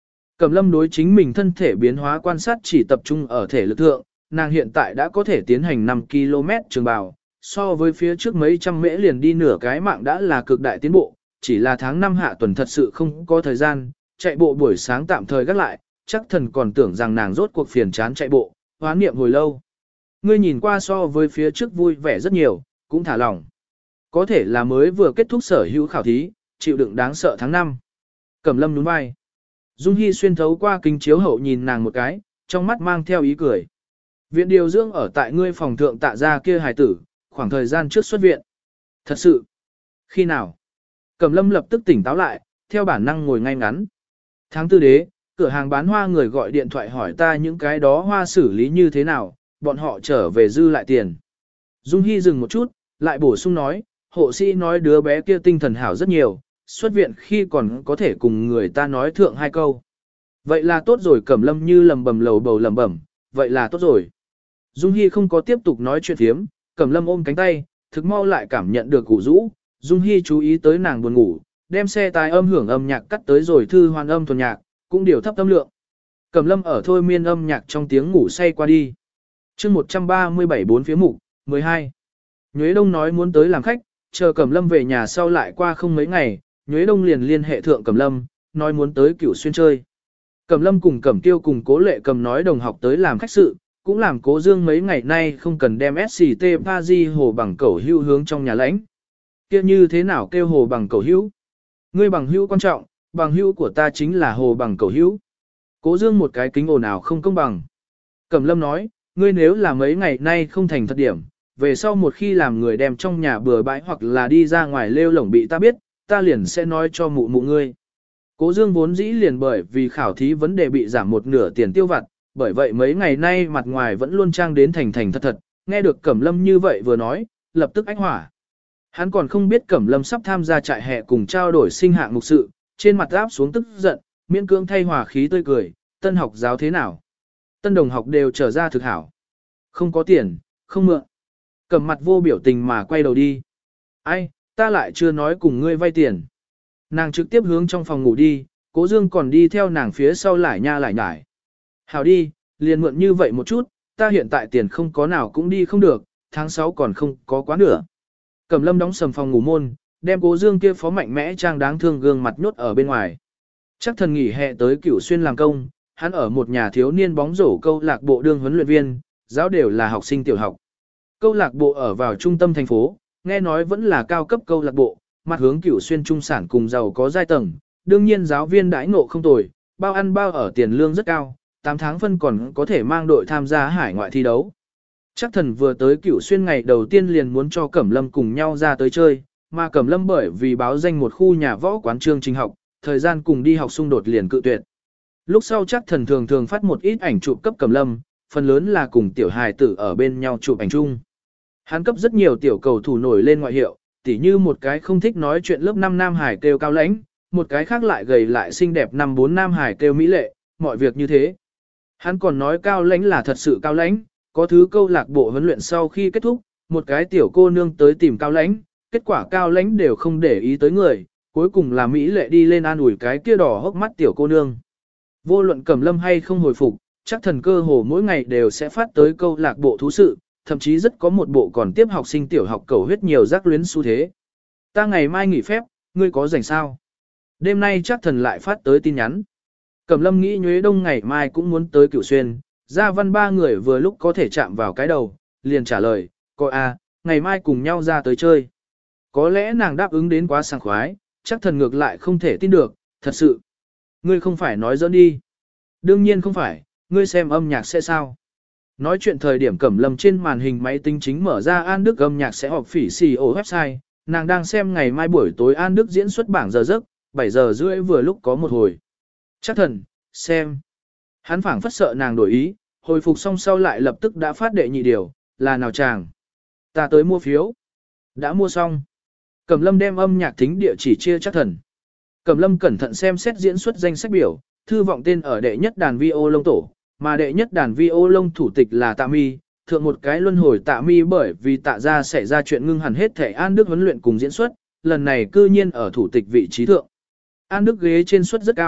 Cẩm Lâm đối chính mình thân thể biến hóa quan sát chỉ tập trung ở thể lực thượng, nàng hiện tại đã có thể tiến hành 5 km trường bào, so với phía trước mấy trăm mễ liền đi nửa cái mạng đã là cực đại tiến bộ, chỉ là tháng 5 hạ tuần thật sự không có thời gian, chạy bộ buổi sáng tạm thời gác lại, chắc thần còn tưởng rằng nàng rốt cuộc phiền chán chạy bộ, hoán niệm hồi lâu. Ngươi nhìn qua so với phía trước vui vẻ rất nhiều, cũng thả lỏng. Có thể là mới vừa kết thúc sở hữu khảo thí, chịu đựng đáng sợ tháng 5. Cẩm Lâm nhún vai. Dung Hy xuyên thấu qua kính chiếu hậu nhìn nàng một cái, trong mắt mang theo ý cười. Viện điều dưỡng ở tại ngươi phòng thượng tạ gia kia hài tử, khoảng thời gian trước xuất viện. Thật sự. Khi nào? Cẩm Lâm lập tức tỉnh táo lại, theo bản năng ngồi ngay ngắn. Tháng tư đế, cửa hàng bán hoa người gọi điện thoại hỏi ta những cái đó hoa xử lý như thế nào, bọn họ trở về dư lại tiền. Dung Hy dừng một chút, lại bổ sung nói, hộ sĩ nói đứa bé kia tinh thần hảo rất nhiều, xuất viện khi còn có thể cùng người ta nói thượng 2 câu. Vậy là tốt rồi. Cẩm Lâm như lầm bầm lầu bầu lầm bẩm, vậy là tốt rồi. Dung Hy không có tiếp tục nói chuyện thiếm, Cẩm Lâm ôm cánh tay, thực mau lại cảm nhận được củ rũ. Dung Hy chú ý tới nàng buồn ngủ, đem xe tài âm hưởng âm nhạc cắt tới rồi thư hoàn âm thuần nhạc, cũng điều thấp âm lượng. Cẩm Lâm ở thôi miên âm nhạc trong tiếng ngủ say qua đi. Chương 137 bốn phía mục, 12. Nhuế Đông nói muốn tới làm khách, chờ Cẩm Lâm về nhà sau lại qua không mấy ngày, Nhuế Đông liền liên hệ thượng Cẩm Lâm, nói muốn tới Cửu Xuyên chơi. Cẩm Lâm cùng Cẩm Tiêu cùng Cố Lệ Cầm nói đồng học tới làm khách sự, cũng làm Cố Dương mấy ngày nay không cần đem SCT Paris hồ bằng cẩu hữu hướng trong nhà lãnh. Kia như thế nào kêu hồ bằng cẩu hữu? Ngươi bằng hữu quan trọng, bằng hữu của ta chính là hồ bằng cẩu hữu. Cố Dương một cái kính ồn ào không công bằng. Cẩm Lâm nói, ngươi nếu là mấy ngày nay không thành thật điểm, về sau một khi làm người đem trong nhà bừa bãi hoặc là đi ra ngoài lêu lổng bị ta biết, ta liền sẽ nói cho mụ mụ ngươi. Cố Dương vốn dĩ liền bởi vì khảo thí vấn đề bị giảm một nửa tiền tiêu vặt, bởi vậy mấy ngày nay mặt ngoài vẫn luôn trang đến thành thành thật thật, nghe được Cẩm Lâm như vậy vừa nói, lập tức ách hỏa. Hắn còn không biết Cẩm Lâm sắp tham gia trại hè cùng trao đổi sinh hạng mục sự, trên mặt áp xuống tức giận, miễn cưỡng thay hòa khí tươi cười, tân học giáo thế nào? Tân đồng học đều trở ra thực hảo. Không có tiền, không mượn. Cẩm mặt vô biểu tình mà quay đầu đi. Ai, ta lại chưa nói cùng ngươi vay tiền. Nàng trực tiếp hướng trong phòng ngủ đi, Cố Dương còn đi theo nàng phía sau lại nha lại nhải. Hảo đi, liền mượn như vậy một chút, ta hiện tại tiền không có nào cũng đi không được, tháng 6 còn không có quá nữa. Cẩm Lâm đóng sầm phòng ngủ môn, đem Cố Dương kia phó mạnh mẽ trang đáng thương gương mặt nhốt ở bên ngoài. Chắc thần nghỉ hè tới Cửu Xuyên làm công, hắn ở một nhà thiếu niên bóng rổ câu lạc bộ đương huấn luyện viên, giáo đều là học sinh tiểu học. Câu lạc bộ ở vào trung tâm thành phố, nghe nói vẫn là cao cấp câu lạc bộ, mặt hướng Cửu Xuyên trung sản cùng giàu có giai tầng, đương nhiên giáo viên đãi ngộ không tồi, bao ăn bao ở tiền lương rất cao, 8 tháng phân còn có thể mang đội tham gia hải ngoại thi đấu. Chắc thần vừa tới Cửu Xuyên ngày đầu tiên liền muốn cho Cẩm Lâm cùng nhau ra tới chơi, mà Cẩm Lâm bởi vì báo danh một khu nhà võ quán chương trình học, thời gian cùng đi học xung đột liền cự tuyệt. Lúc sau chắc thần thường thường phát một ít ảnh chụp cấp Cẩm Lâm, phần lớn là cùng tiểu hài tử ở bên nhau chụp ảnh chung. Hắn cấp rất nhiều tiểu cầu thủ nổi lên ngoại hiệu, tỉ như một cái không thích nói chuyện lớp 5 nam hải kêu Cao Lãnh, một cái khác lại gầy lại xinh đẹp năm 4 nam hải kêu Mỹ Lệ, mọi việc như thế. Hắn còn nói Cao Lãnh là thật sự Cao Lãnh, có thứ câu lạc bộ huấn luyện sau khi kết thúc, một cái tiểu cô nương tới tìm Cao Lãnh, kết quả Cao Lãnh đều không để ý tới người, cuối cùng là Mỹ Lệ đi lên an ủi cái kia đỏ hốc mắt tiểu cô nương. Vô luận Cẩm Lâm hay không hồi phục, chắc thần cơ hồ mỗi ngày đều sẽ phát tới câu lạc bộ thú sự, thậm chí rất có một bộ còn tiếp học sinh tiểu học cầu huyết nhiều giác luyến xu thế. Ta ngày mai nghỉ phép, ngươi có rảnh sao? Đêm nay chắc thần lại phát tới tin nhắn. Cẩm Lâm nghĩ Nhuế Đông ngày mai cũng muốn tới Cửu Xuyên, Gia Văn ba người vừa lúc có thể chạm vào cái đầu, liền trả lời, coi ngày mai cùng nhau ra tới chơi. Có lẽ nàng đáp ứng đến quá sảng khoái, chắc thần ngược lại không thể tin được, thật sự. Ngươi không phải nói giỡn đi. Đương nhiên không phải, ngươi xem âm nhạc sẽ sao. Nói chuyện thời điểm Cẩm Lâm trên màn hình máy tính chính mở ra An Đức âm nhạc sẽ họp phỉ xì ổ website, nàng đang xem ngày mai buổi tối An Đức diễn xuất bảng giờ giấc, 7 giờ rưỡi vừa lúc có một hồi. Chắc thần, xem. Hắn phảng phất sợ nàng đổi ý, hồi phục xong sau lại lập tức đã phát đệ nhị điều, là nào chàng. Ta tới mua phiếu. Đã mua xong. Cẩm Lâm đem âm nhạc thính địa chỉ chia chắc thần. Cẩm Lâm cẩn thận xem xét diễn xuất danh sách biểu, thư vọng tên ở đệ nhất đàn vi ô lông tổ, mà đệ nhất đàn vi ô lông thủ tịch là Tạ Mi, thượng một cái luân hồi Tạ Mi bởi vì Tạ gia xảy ra chuyện ngưng hẳn hết thể An Đức huấn luyện cùng diễn xuất, lần này cư nhiên ở thủ tịch vị trí thượng. An Đức ghế trên suất rất cao,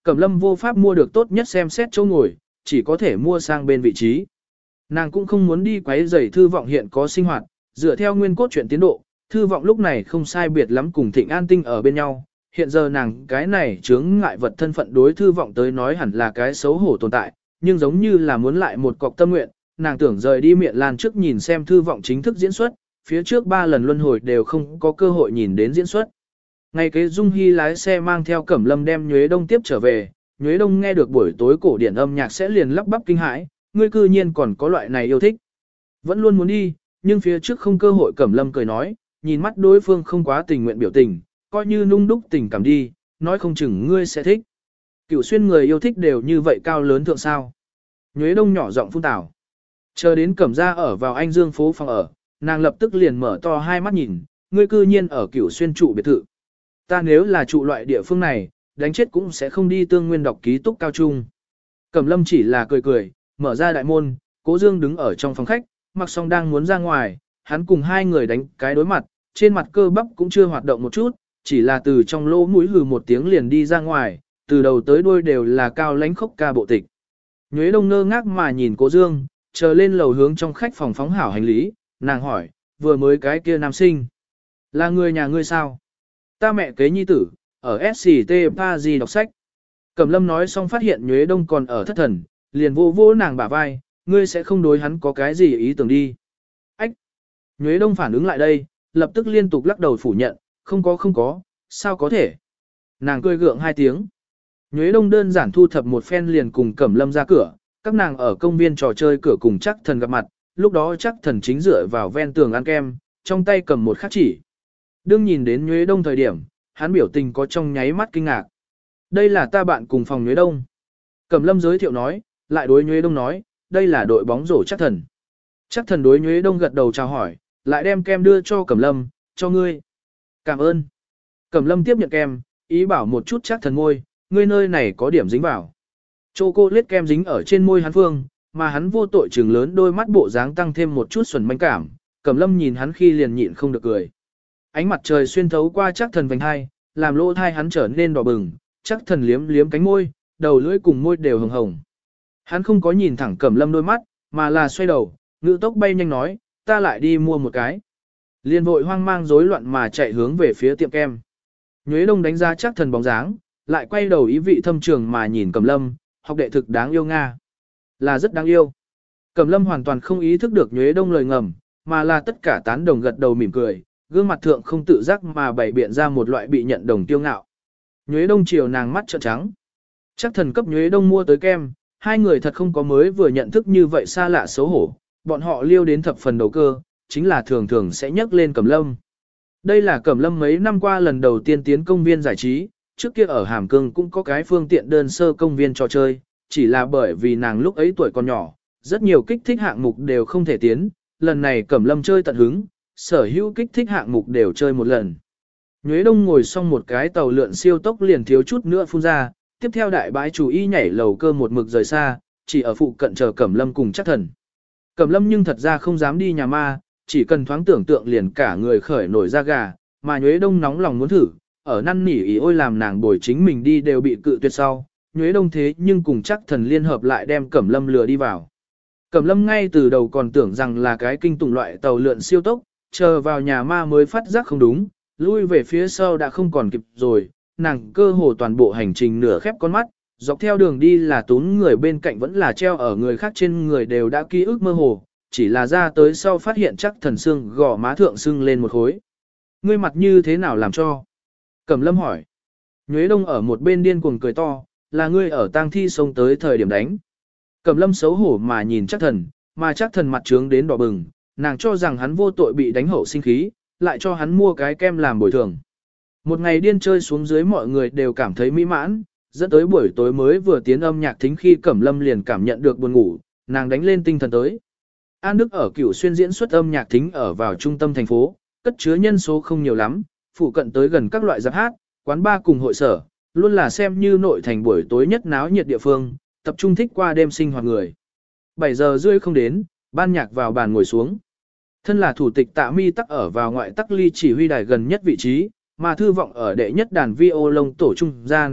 Cẩm Lâm vô pháp mua được tốt nhất xem xét chỗ ngồi, chỉ có thể mua sang bên vị trí. Nàng cũng không muốn đi quấy rầy Thư Vọng hiện có sinh hoạt, dựa theo nguyên cốt truyện tiến độ, Thư Vọng lúc này không sai biệt lắm cùng Thịnh An Tinh ở bên nhau. Hiện giờ nàng cái này chướng ngại vật thân phận đối Thư Vọng tới nói hẳn là cái xấu hổ tồn tại, nhưng giống như là muốn lại một cọc tâm nguyện, nàng tưởng rời đi Miện Lan trước nhìn xem Thư Vọng chính thức diễn xuất, phía trước 3 lần luân hồi đều không có cơ hội nhìn đến diễn xuất. Ngày kế Dung Hy lái xe mang theo Cẩm Lâm đem Nhuế Đông tiếp trở về, Nhuế Đông nghe được buổi tối cổ điển âm nhạc sẽ liền lắp bắp kinh hãi, ngươi cư nhiên còn có loại này yêu thích. Vẫn luôn muốn đi, nhưng phía trước không cơ hội. Cẩm Lâm cười nói, nhìn mắt đối phương không quá tình nguyện biểu tình, coi như nung đúc tình cảm đi, nói không chừng ngươi sẽ thích. Cửu Xuyên người yêu thích đều như vậy cao lớn thượng sao. Nhuế Đông nhỏ giọng phun tảo. Chờ đến Cẩm gia ở vào Anh Dương phố phòng ở, nàng lập tức liền mở to hai mắt nhìn, ngươi cư nhiên ở Cửu Xuyên trụ biệt thự. Ta nếu là trụ loại địa phương này, đánh chết cũng sẽ không đi Tương Nguyên đọc ký túc cao trung. Cẩm Lâm chỉ là cười cười, mở ra đại môn, Cố Dương đứng ở trong phòng khách, mặc xong đang muốn ra ngoài, hắn cùng hai người đánh cái đối mặt, trên mặt cơ bắp cũng chưa hoạt động một chút, chỉ là từ trong lỗ mũi hừ một tiếng liền đi ra ngoài, từ đầu tới đuôi đều là cao lãnh khốc ca bộ tịch. Nhuế Đông ngơ ngác mà nhìn Cố Dương, chờ lên lầu hướng trong khách phòng phóng hảo hành lý, nàng hỏi, vừa mới cái kia nam sinh, là người nhà ngươi sao? Ta mẹ kế nhi tử, ở SCT Paris đọc sách. Cẩm Lâm nói xong phát hiện Nhuế Đông còn ở thất thần, liền vô vô nàng bả vai, ngươi sẽ không đối hắn có cái gì ý tưởng đi. Ách! Nhuế Đông phản ứng lại đây, lập tức liên tục lắc đầu phủ nhận, không có, sao có thể. Nàng cười gượng hai tiếng. Nhuế Đông đơn giản thu thập một phen liền cùng Cẩm Lâm ra cửa, các nàng ở công viên trò chơi cửa cùng Chắc Thần gặp mặt, lúc đó Chắc Thần chính dựa vào ven tường ăn kem, trong tay cầm một khắc chỉ. Đương nhìn đến Nhuế Đông thời điểm, hắn biểu tình có trong nháy mắt kinh ngạc. Đây là ta bạn cùng phòng Nhuế Đông. Cẩm Lâm giới thiệu nói, lại đối Nhuế Đông nói, đây là đội bóng rổ Chắc Thần. Chắc Thần đối Nhuế Đông gật đầu chào hỏi, lại đem kem đưa cho Cẩm Lâm, cho ngươi. Cảm ơn. Cẩm Lâm tiếp nhận kem, ý bảo một chút Chắc Thần môi, ngươi nơi này có điểm dính vào. Chocolate kem dính ở trên môi hắn phương, mà hắn vô tội trừng lớn đôi mắt bộ dáng tăng thêm một chút xuẩn manh cảm. Cẩm Lâm nhìn hắn khi liền nhịn không được cười. Ánh mặt trời xuyên thấu qua Chắc Thần vành hai, làm lỗ thai hắn trở nên đỏ bừng, Chắc Thần liếm liếm cánh môi, đầu lưỡi cùng môi đều hồng hồng. Hắn không có nhìn thẳng Cẩm Lâm đôi mắt, mà là xoay đầu, ngữ tốc bay nhanh nói, ta lại đi mua một cái. Liên vội hoang mang rối loạn mà chạy hướng về phía tiệm kem. Nhuế Đông đánh giá Chắc Thần bóng dáng, lại quay đầu ý vị thâm trường mà nhìn Cẩm Lâm, học đệ thực đáng yêu Nga. Là rất đáng yêu. Cẩm Lâm hoàn toàn không ý thức được Nhuế Đông lời ngầm, mà là tất cả tán đồng gật đầu mỉm cười, gương mặt thượng không tự giác mà bày biện ra một loại bị nhận đồng tiêu ngạo. Nhuế Đông chiều nàng mắt trợn trắng. Chắc Thần cấp Nhuế Đông mua tới kem, hai người thật không có mới vừa nhận thức như vậy xa lạ xấu hổ, bọn họ liêu đến thập phần đầu cơ, chính là thường thường sẽ nhắc lên Cẩm Lâm. Đây là Cẩm Lâm mấy năm qua lần đầu tiên tiến công viên giải trí, trước kia ở Hàm Cương cũng có cái phương tiện đơn sơ công viên trò chơi, chỉ là bởi vì nàng lúc ấy tuổi còn nhỏ, rất nhiều kích thích hạng mục đều không thể tiến, lần này Cẩm Lâm chơi tận hứng, sở hữu kích thích hạng mục đều chơi một lần. Nhuế Đông ngồi xong một cái tàu lượn siêu tốc liền thiếu chút nữa phun ra, tiếp theo đại bãi chủ y nhảy lầu cơ một mực rời xa, chỉ ở phụ cận chờ Cẩm Lâm cùng Chắc Thần. Cẩm Lâm nhưng thật ra không dám đi nhà ma, chỉ cần thoáng tưởng tượng liền cả người khởi nổi da gà, mà Nhuế Đông nóng lòng muốn thử, ở năn nỉ ý ôi làm nàng bồi chính mình đi đều bị cự tuyệt sau. Nhuế Đông thế nhưng cùng Chắc Thần liên hợp lại đem Cẩm Lâm lừa đi vào. Cẩm Lâm ngay từ đầu còn tưởng rằng là cái kinh tủng loại tàu lượn siêu tốc, chờ vào nhà ma mới phát giác không đúng, lui về phía sau đã không còn kịp rồi, nàng cơ hồ toàn bộ hành trình nửa khép con mắt, dọc theo đường đi là tún người bên cạnh vẫn là treo ở người khác trên người đều đã ký ức mơ hồ, chỉ là ra tới sau phát hiện Chắc Thần xương gò má thượng sưng lên một khối. Ngươi mặt như thế nào làm cho? Cẩm Lâm hỏi. Nhuế Đông ở một bên điên cuồng cười to, là ngươi ở tang thi xông tới thời điểm đánh. Cẩm Lâm xấu hổ mà nhìn Chắc Thần, mà Chắc Thần mặt trướng đến đỏ bừng, nàng cho rằng hắn vô tội bị đánh hậu sinh khí, lại cho hắn mua cái kem làm bồi thường. Một ngày điên chơi xuống dưới mọi người đều cảm thấy mỹ mãn, dẫn tới buổi tối mới vừa tiến âm nhạc thính khi Cẩm Lâm liền cảm nhận được buồn ngủ, nàng đánh lên tinh thần tới. An Đức ở Cửu Xuyên diễn xuất âm nhạc thính ở vào trung tâm thành phố, cất chứa nhân số không nhiều lắm, phụ cận tới gần các loại giáp hát, quán bar cùng hội sở, luôn là xem như nội thành buổi tối nhất náo nhiệt địa phương, tập trung thích qua đêm sinh hoạt người. 7 giờ rưỡi không đến, ban nhạc vào bàn ngồi xuống. Thân là thủ tịch Tạ Mi tắc ở vào ngoại tắc ly chỉ huy đài gần nhất vị trí, mà Thư Vọng ở đệ nhất đàn violon tổ trung gian,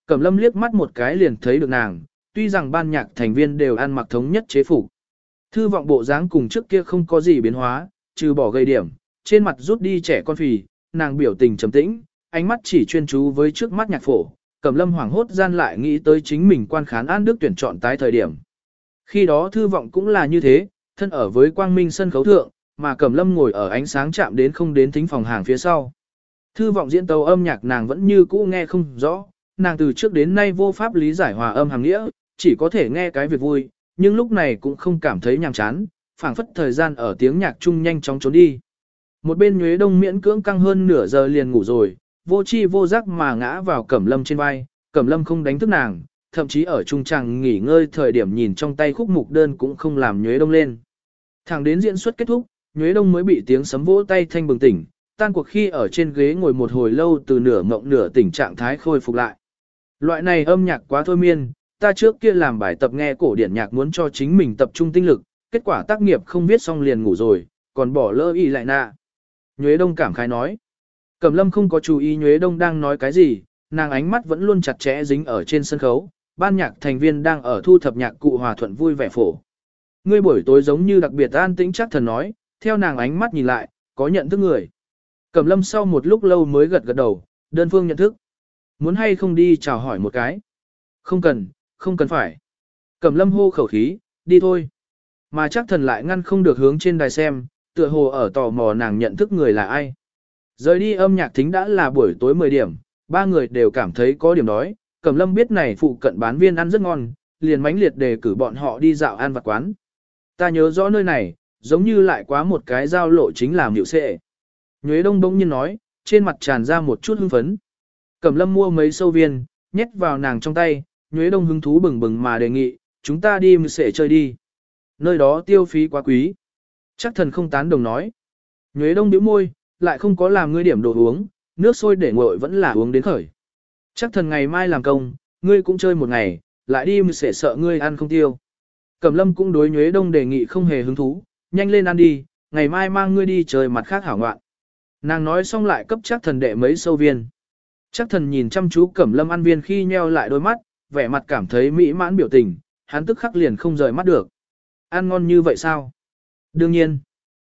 Cẩm Lâm liếc mắt một cái liền thấy được nàng, tuy rằng ban nhạc thành viên đều ăn mặc thống nhất chế phục. Thư vọng bộ dáng cùng trước kia không có gì biến hóa, trừ bỏ gây điểm, trên mặt rút đi trẻ con phì, nàng biểu tình trầm tĩnh, ánh mắt chỉ chuyên chú với trước mắt nhạc phổ. Cẩm Lâm hoảng hốt gian lại nghĩ tới chính mình quan khán An Đức tuyển chọn tái thời điểm. Khi đó thư vọng cũng là như thế, thân ở với quang minh sân khấu thượng, mà Cẩm Lâm ngồi ở ánh sáng chạm đến không đến thính phòng hàng phía sau. Thư vọng diễn tấu âm nhạc nàng vẫn như cũ nghe không rõ, nàng từ trước đến nay vô pháp lý giải hòa âm hàng nghĩa, chỉ có thể nghe cái việc vui, nhưng lúc này cũng không cảm thấy nhàm chán, phảng phất thời gian ở tiếng nhạc chung nhanh chóng trốn đi. Một bên Nhuế Đông miễn cưỡng căng hơn nửa giờ liền ngủ rồi, vô chi vô giác mà ngã vào Cẩm Lâm trên vai, Cẩm Lâm không đánh thức nàng, thậm chí ở trung tràng nghỉ ngơi thời điểm nhìn trong tay khúc mục đơn cũng không làm Nhuế Đông lên. Thẳng đến diễn xuất kết thúc, Nhuế Đông mới bị tiếng sấm vỗ tay thanh bừng tỉnh, tan cuộc khi ở trên ghế ngồi một hồi lâu từ nửa mộng nửa tỉnh trạng thái khôi phục lại. Loại này âm nhạc quá thôi miên, ta trước kia làm bài tập nghe cổ điển nhạc muốn cho chính mình tập trung tinh lực, kết quả tác nghiệp không viết xong liền ngủ rồi, còn bỏ lỡ y lại nạ. Nhuế Đông cảm khái nói. Cẩm Lâm không có chú ý Nhuế Đông đang nói cái gì, nàng ánh mắt vẫn luôn chặt chẽ dính ở trên sân khấu, ban nhạc thành viên đang ở thu thập nhạc cụ hòa thuận vui vẻ phổ. Ngươi buổi tối giống như đặc biệt an tĩnh chắc thần nói, theo nàng ánh mắt nhìn lại, có nhận thức người. Cẩm Lâm sau một lúc lâu mới gật gật đầu, đơn phương nhận thức. Muốn hay không đi chào hỏi một cái? Không cần, không cần phải. Cẩm Lâm hô khẩu khí, đi thôi. Mà chắc thần lại ngăn không được hướng trên đài xem, tựa hồ ở tò mò nàng nhận thức người là ai. Rời đi âm nhạc thính đã là buổi tối 10 điểm, ba người đều cảm thấy có điểm đói. Cẩm Lâm biết này phụ cận bán viên ăn rất ngon, liền mãnh liệt đề cử bọn họ đi dạo ăn vặt quán. Ta nhớ rõ nơi này, giống như lại quá một cái giao lộ chính là Miệu Sệ. Nhuế Đông bỗng nhiên nói, trên mặt tràn ra một chút hưng phấn. Cẩm Lâm mua mấy sâu viên, nhét vào nàng trong tay, Nhuế Đông hứng thú bừng bừng mà đề nghị, chúng ta đi Miệu Sệ chơi đi. Nơi đó tiêu phí quá quý. Chắc thần không tán đồng nói. Nhuế Đông bĩu môi, lại không có làm ngươi điểm đồ uống, nước sôi để nguội vẫn là uống đến khởi. Chắc thần ngày mai làm công, ngươi cũng chơi một ngày, lại đi Miệu Sệ sợ ngươi ăn không tiêu. Cẩm Lâm cũng đối Nhuế Đông đề nghị không hề hứng thú, nhanh lên ăn đi, ngày mai mang ngươi đi chơi mặt khác hảo ngoạn. Nàng nói xong lại cấp chắc thần đệ mấy sâu viên. Chắc thần nhìn chăm chú Cẩm Lâm ăn viên khi nheo lại đôi mắt, vẻ mặt cảm thấy mỹ mãn biểu tình, hắn tức khắc liền không rời mắt được. Ăn ngon như vậy sao? Đương nhiên.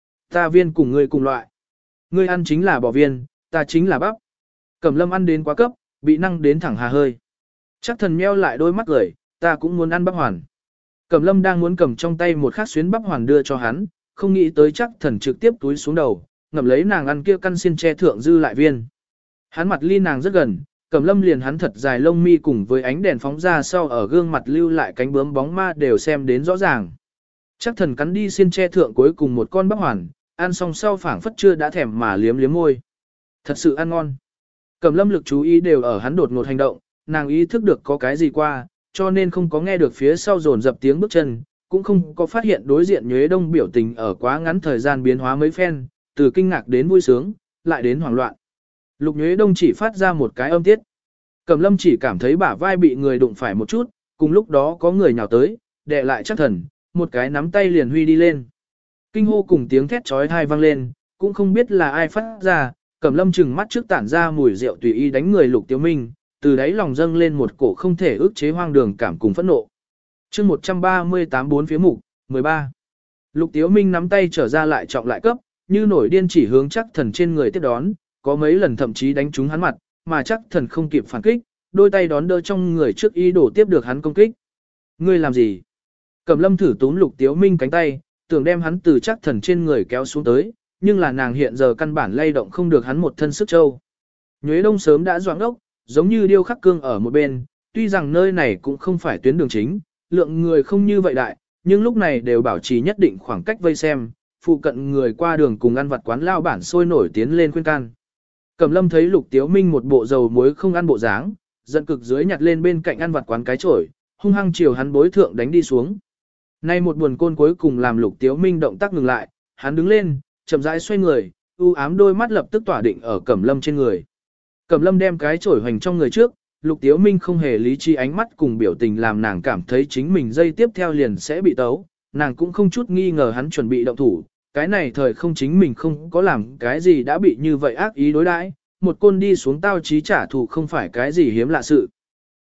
Ta viên cùng ngươi cùng loại. Ngươi ăn chính là bò viên, ta chính là bắp. Cẩm Lâm ăn đến quá cấp, bị năng đến thẳng hà hơi. Chắc thần nheo lại đôi mắt cười, ta cũng muốn ăn bắp hoàn. Cẩm Lâm đang muốn cầm trong tay một khát xuyến bắp hoàn đưa cho hắn, không nghĩ tới chắc thần trực tiếp túi xuống đầu, ngậm lấy nàng ăn kia căn xiên che thượng dư lại viên. Hắn mặt ly nàng rất gần, Cẩm Lâm liền hắn thật dài lông mi cùng với ánh đèn phóng ra sau ở gương mặt lưu lại cánh bướm bóng ma đều xem đến rõ ràng. Chắc thần cắn đi xiên che thượng cuối cùng một con bắp hoàn, ăn xong sau phảng phất chưa đã thèm mà liếm liếm môi. Thật sự ăn ngon. Cẩm Lâm lực chú ý đều ở hắn đột ngột hành động, nàng ý thức được có cái gì qua, cho nên không có nghe được phía sau dồn dập tiếng bước chân, cũng không có phát hiện đối diện Nhuế Đông biểu tình ở quá ngắn thời gian biến hóa mấy phen, từ kinh ngạc đến vui sướng, lại đến hoảng loạn. Lục Nhuế Đông chỉ phát ra một cái âm tiết. Cẩm Lâm chỉ cảm thấy bả vai bị người đụng phải một chút, cùng lúc đó có người nhào tới, đè lại chắc thần, một cái nắm tay liền huy đi lên. Kinh hô cùng tiếng thét chói tai vang lên, cũng không biết là ai phát ra, Cẩm Lâm chừng mắt trước tản ra mùi rượu tùy ý đánh người Lục Tiếu Minh, từ đáy lòng dâng lên một cổ không thể ức chế hoang đường cảm cùng phẫn nộ. Chương 138 bốn phía mục, 13. Lục Tiếu Minh nắm tay trở ra lại trọng lại cấp, như nổi điên chỉ hướng chắc thần trên người tiếp đón, có mấy lần thậm chí đánh trúng hắn mặt, mà chắc thần không kịp phản kích, đôi tay đón đỡ trong người trước ý đồ tiếp được hắn công kích. Ngươi làm gì? Cẩm Lâm thử túm Lục Tiếu Minh cánh tay, tưởng đem hắn từ chắc thần trên người kéo xuống tới, nhưng là nàng hiện giờ căn bản lay động không được hắn một thân sức trâu. Nhuế Đông sớm đã doãn ốc, giống như điêu khắc cương ở một bên, tuy rằng nơi này cũng không phải tuyến đường chính, lượng người không như vậy đại, nhưng lúc này đều bảo trì nhất định khoảng cách vây xem, phụ cận người qua đường cùng ăn vặt quán lao bản sôi nổi tiến lên khuyên can. Cẩm Lâm thấy Lục Tiếu Minh một bộ dầu muối không ăn bộ dáng, giận cực dưới nhặt lên bên cạnh ăn vặt quán cái chổi, hung hăng chiều hắn bối thượng đánh đi xuống. Nay một buồn côn cuối cùng làm Lục Tiếu Minh động tác ngừng lại, hắn đứng lên, chậm rãi xoay người, u ám đôi mắt lập tức tỏa định ở Cẩm Lâm trên người. Cẩm Lâm đem cái chổi hoành trong người trước, Lục Tiếu Minh không hề lý trí ánh mắt cùng biểu tình làm nàng cảm thấy chính mình dây tiếp theo liền sẽ bị tấu, nàng cũng không chút nghi ngờ hắn chuẩn bị động thủ, cái này thời không chính mình không có làm cái gì đã bị như vậy ác ý đối đãi, một côn đi xuống tao chí trả thù không phải cái gì hiếm lạ sự.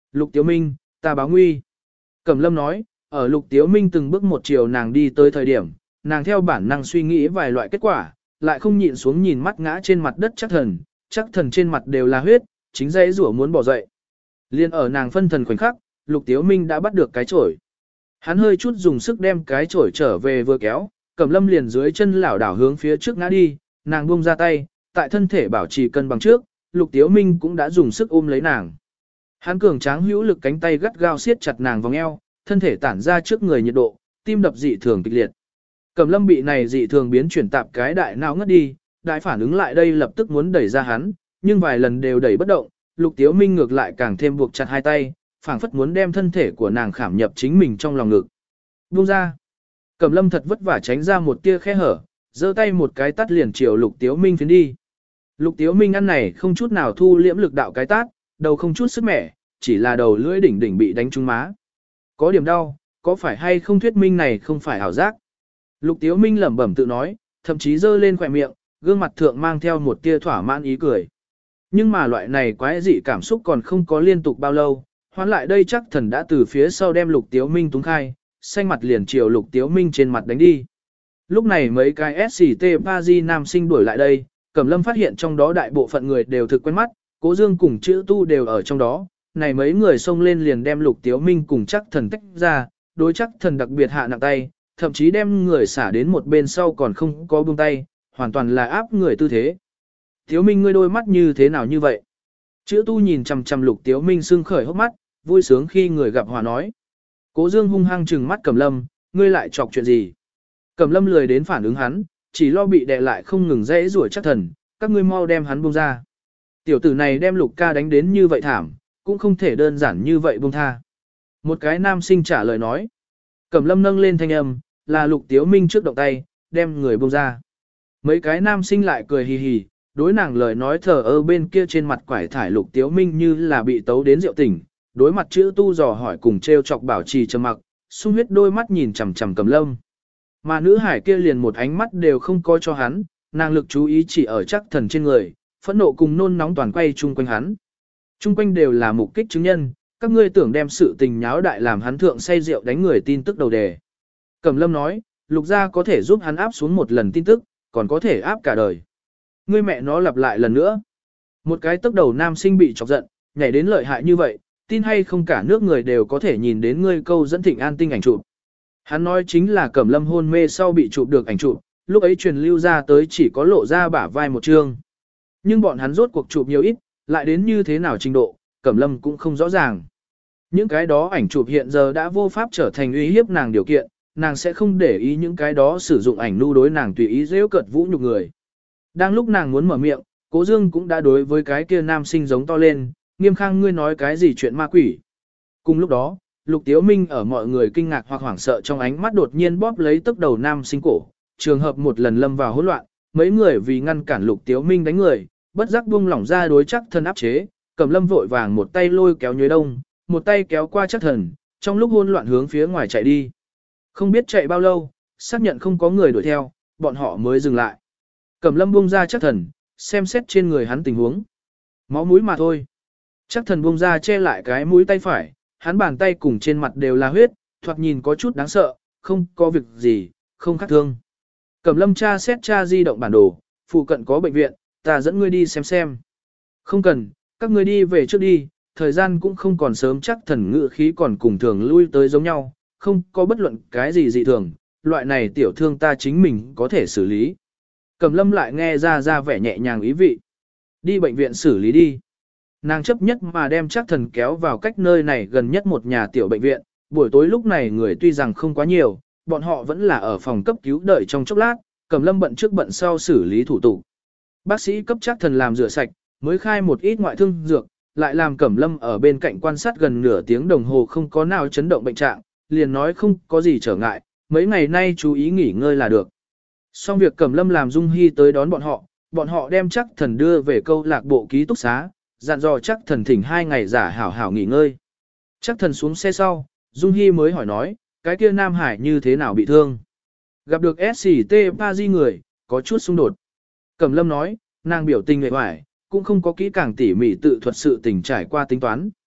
Lục Tiếu Minh, ta báo nguy. Cẩm Lâm nói, ở Lục Tiếu Minh từng bước một chiều nàng đi tới thời điểm, nàng theo bản năng suy nghĩ vài loại kết quả, lại không nhịn xuống nhìn mắt ngã trên mặt đất chắc thần trên mặt đều là huyết, chính dây rủa muốn bỏ dậy. Liên ở nàng phân thần khoảnh khắc, Lục Tiếu Minh đã bắt được cái chổi. Hắn hơi chút dùng sức đem cái chổi trở về vừa kéo, Cẩm Lâm liền dưới chân lảo đảo hướng phía trước ngã đi, nàng buông ra tay, tại thân thể bảo trì cân bằng trước, Lục Tiếu Minh cũng đã dùng sức ôm lấy nàng. Hắn cường tráng hữu lực cánh tay gắt gao siết chặt nàng vòng eo, thân thể tản ra trước người nhiệt độ, tim đập dị thường kịch liệt. Cẩm Lâm bị này dị thường biến chuyển tạp cái đại não ngất đi, đại phản ứng lại đây lập tức muốn đẩy ra hắn, nhưng vài lần đều đẩy bất động, Lục Tiếu Minh ngược lại càng thêm buộc chặt hai tay, phảng phất muốn đem thân thể của nàng khảm nhập chính mình trong lòng ngực. Buông ra. Cẩm Lâm thật vất vả tránh ra một tia khe hở, giơ tay một cái tát liền chiều Lục Tiếu Minh phiến đi. Lục Tiếu Minh ăn này không chút nào thu liễm lực đạo cái tát, đầu không chút sức mẻ, chỉ là đầu lưỡi đỉnh đỉnh bị đánh trúng má. Có điểm đau, có phải hay không thuyết minh này không phải ảo giác. Lục Tiếu Minh lẩm bẩm tự nói, thậm chí giơ lên khỏe miệng, gương mặt thượng mang theo một tia thỏa mãn ý cười. Nhưng mà loại này quái dị cảm xúc còn không có liên tục bao lâu, hoán lại đây chắc thần đã từ phía sau đem Lục Tiếu Minh túng khai, xanh mặt liền chiều Lục Tiếu Minh trên mặt đánh đi. Lúc này mấy cái SCT Paris nam sinh đuổi lại đây, Cẩm Lâm phát hiện trong đó đại bộ phận người đều thực quen mắt, Cố Dương cùng chữ tu đều ở trong đó, này mấy người xông lên liền đem Lục Tiếu Minh cùng chắc thần tách ra, đối chắc thần đặc biệt hạ nặng tay, thậm chí đem người xả đến một bên sau còn không có buông tay, hoàn toàn là áp người tư thế. Tiếu Minh ngươi đôi mắt như thế nào như vậy? Chữ tu nhìn chằm chằm Lục Tiếu Minh sưng khởi hốc mắt, vui sướng khi người gặp hòa nói. Cố Dương hung hăng trừng mắt Cẩm Lâm, ngươi lại chọc chuyện gì? Cẩm Lâm lười đến phản ứng hắn, chỉ lo bị đè lại không ngừng dãy rủa chắc thần, các ngươi mau đem hắn buông ra. Tiểu tử này đem Lục ca đánh đến như vậy thảm, cũng không thể đơn giản như vậy buông tha. Một cái nam sinh trả lời nói. Cẩm Lâm nâng lên thanh âm, là Lục Tiếu Minh trước động tay, đem người buông ra. Mấy cái nam sinh lại cười hì hì, đối nàng lời nói thờ ơ bên kia trên mặt quải thải Lục Tiếu Minh như là bị tấu đến rượu tỉnh, đối mặt chữ tu dò hỏi cùng treo chọc bảo trì trầm mặc, sung huyết đôi mắt nhìn chằm chằm Cẩm Lâm. Mà nữ hải kia liền một ánh mắt đều không có cho hắn, nàng lực chú ý chỉ ở chắc thần trên người, phẫn nộ cùng nôn nóng toàn quay chung quanh hắn. Chung quanh đều là mục kích chứng nhân, các ngươi tưởng đem sự tình nháo đại làm hắn thượng say rượu đánh người tin tức đầu đề. Cẩm Lâm nói, Lục gia có thể giúp hắn áp xuống một lần tin tức, còn có thể áp cả đời. Ngươi mẹ nó lặp lại lần nữa. Một cái tốc đầu nam sinh bị chọc giận, nhảy đến lợi hại như vậy, tin hay không cả nước người đều có thể nhìn đến ngươi câu dẫn Thịnh An tinh ảnh chụp. Hắn nói chính là Cẩm Lâm hôn mê sau bị chụp được ảnh chụp, lúc ấy truyền lưu ra tới chỉ có lộ ra bả vai một chương. Nhưng bọn hắn rốt cuộc chụp nhiều ít, lại đến như thế nào trình độ, Cẩm Lâm cũng không rõ ràng. Những cái đó ảnh chụp hiện giờ đã vô pháp trở thành uy hiếp nàng điều kiện, nàng sẽ không để ý những cái đó sử dụng ảnh nu đối nàng tùy ý giễu cợt vũ nhục người. Đang lúc nàng muốn mở miệng, Cố Dương cũng đã đối với cái kia nam sinh giống to lên, Nghiêm Khang ngươi nói cái gì chuyện ma quỷ. Cùng lúc đó, Lục Tiếu Minh ở mọi người kinh ngạc hoặc hoảng sợ trong ánh mắt đột nhiên bóp lấy tấc đầu nam sinh cổ, trường hợp một lần lâm vào hỗn loạn, mấy người vì ngăn cản Lục Tiếu Minh đánh người, bất giác buông lỏng ra đối chắc thần áp chế, Cẩm Lâm vội vàng một tay lôi kéo Nhuế Đông, một tay kéo qua chắc thần, trong lúc hỗn loạn hướng phía ngoài chạy đi. Không biết chạy bao lâu, xác nhận không có người đuổi theo, bọn họ mới dừng lại. Cẩm Lâm buông ra chắc thần, xem xét trên người hắn tình huống. Máu mũi mà thôi. Chắc thần buông ra che lại cái mũi tay phải, hắn bàn tay cùng trên mặt đều là huyết, thoạt nhìn có chút đáng sợ, không có việc gì, không khác thương. Cẩm Lâm tra xét di động bản đồ, phụ cận có bệnh viện, ta dẫn ngươi đi xem. Không cần, các ngươi đi về trước đi, thời gian cũng không còn sớm chắc thần ngự khí còn cùng thường lui tới giống nhau, không có bất luận cái gì dị thường, loại này tiểu thương ta chính mình có thể xử lý. Cẩm Lâm lại nghe ra vẻ nhẹ nhàng ý vị. Đi bệnh viện xử lý đi. Nàng chấp nhất mà đem chắc thần kéo vào cách nơi này gần nhất một nhà tiểu bệnh viện, buổi tối lúc này người tuy rằng không quá nhiều, bọn họ vẫn là ở phòng cấp cứu đợi trong chốc lát, Cẩm Lâm bận trước bận sau xử lý thủ tục. Bác sĩ cấp chắc thần làm rửa sạch, mới khai một ít ngoại thương dược, lại làm Cẩm Lâm ở bên cạnh quan sát gần nửa tiếng đồng hồ không có nào chấn động bệnh trạng, liền nói không có gì trở ngại, mấy ngày nay chú ý nghỉ ngơi là được. Xong việc Cẩm Lâm làm Dung Hy tới đón bọn họ đem chắc thần đưa về câu lạc bộ ký túc xá, dặn dò chắc thần thỉnh 2 ngày giả hảo hảo nghỉ ngơi. Chắc thần xuống xe sau, Dung Hy mới hỏi nói, cái kia Nam Hải như thế nào bị thương? Gặp được SCT Paris người, có chút xung đột. Cẩm Lâm nói, nàng biểu tình nghệ hoài, cũng không có kỹ càng tỉ mỉ tự thuật sự tình trải qua tính toán.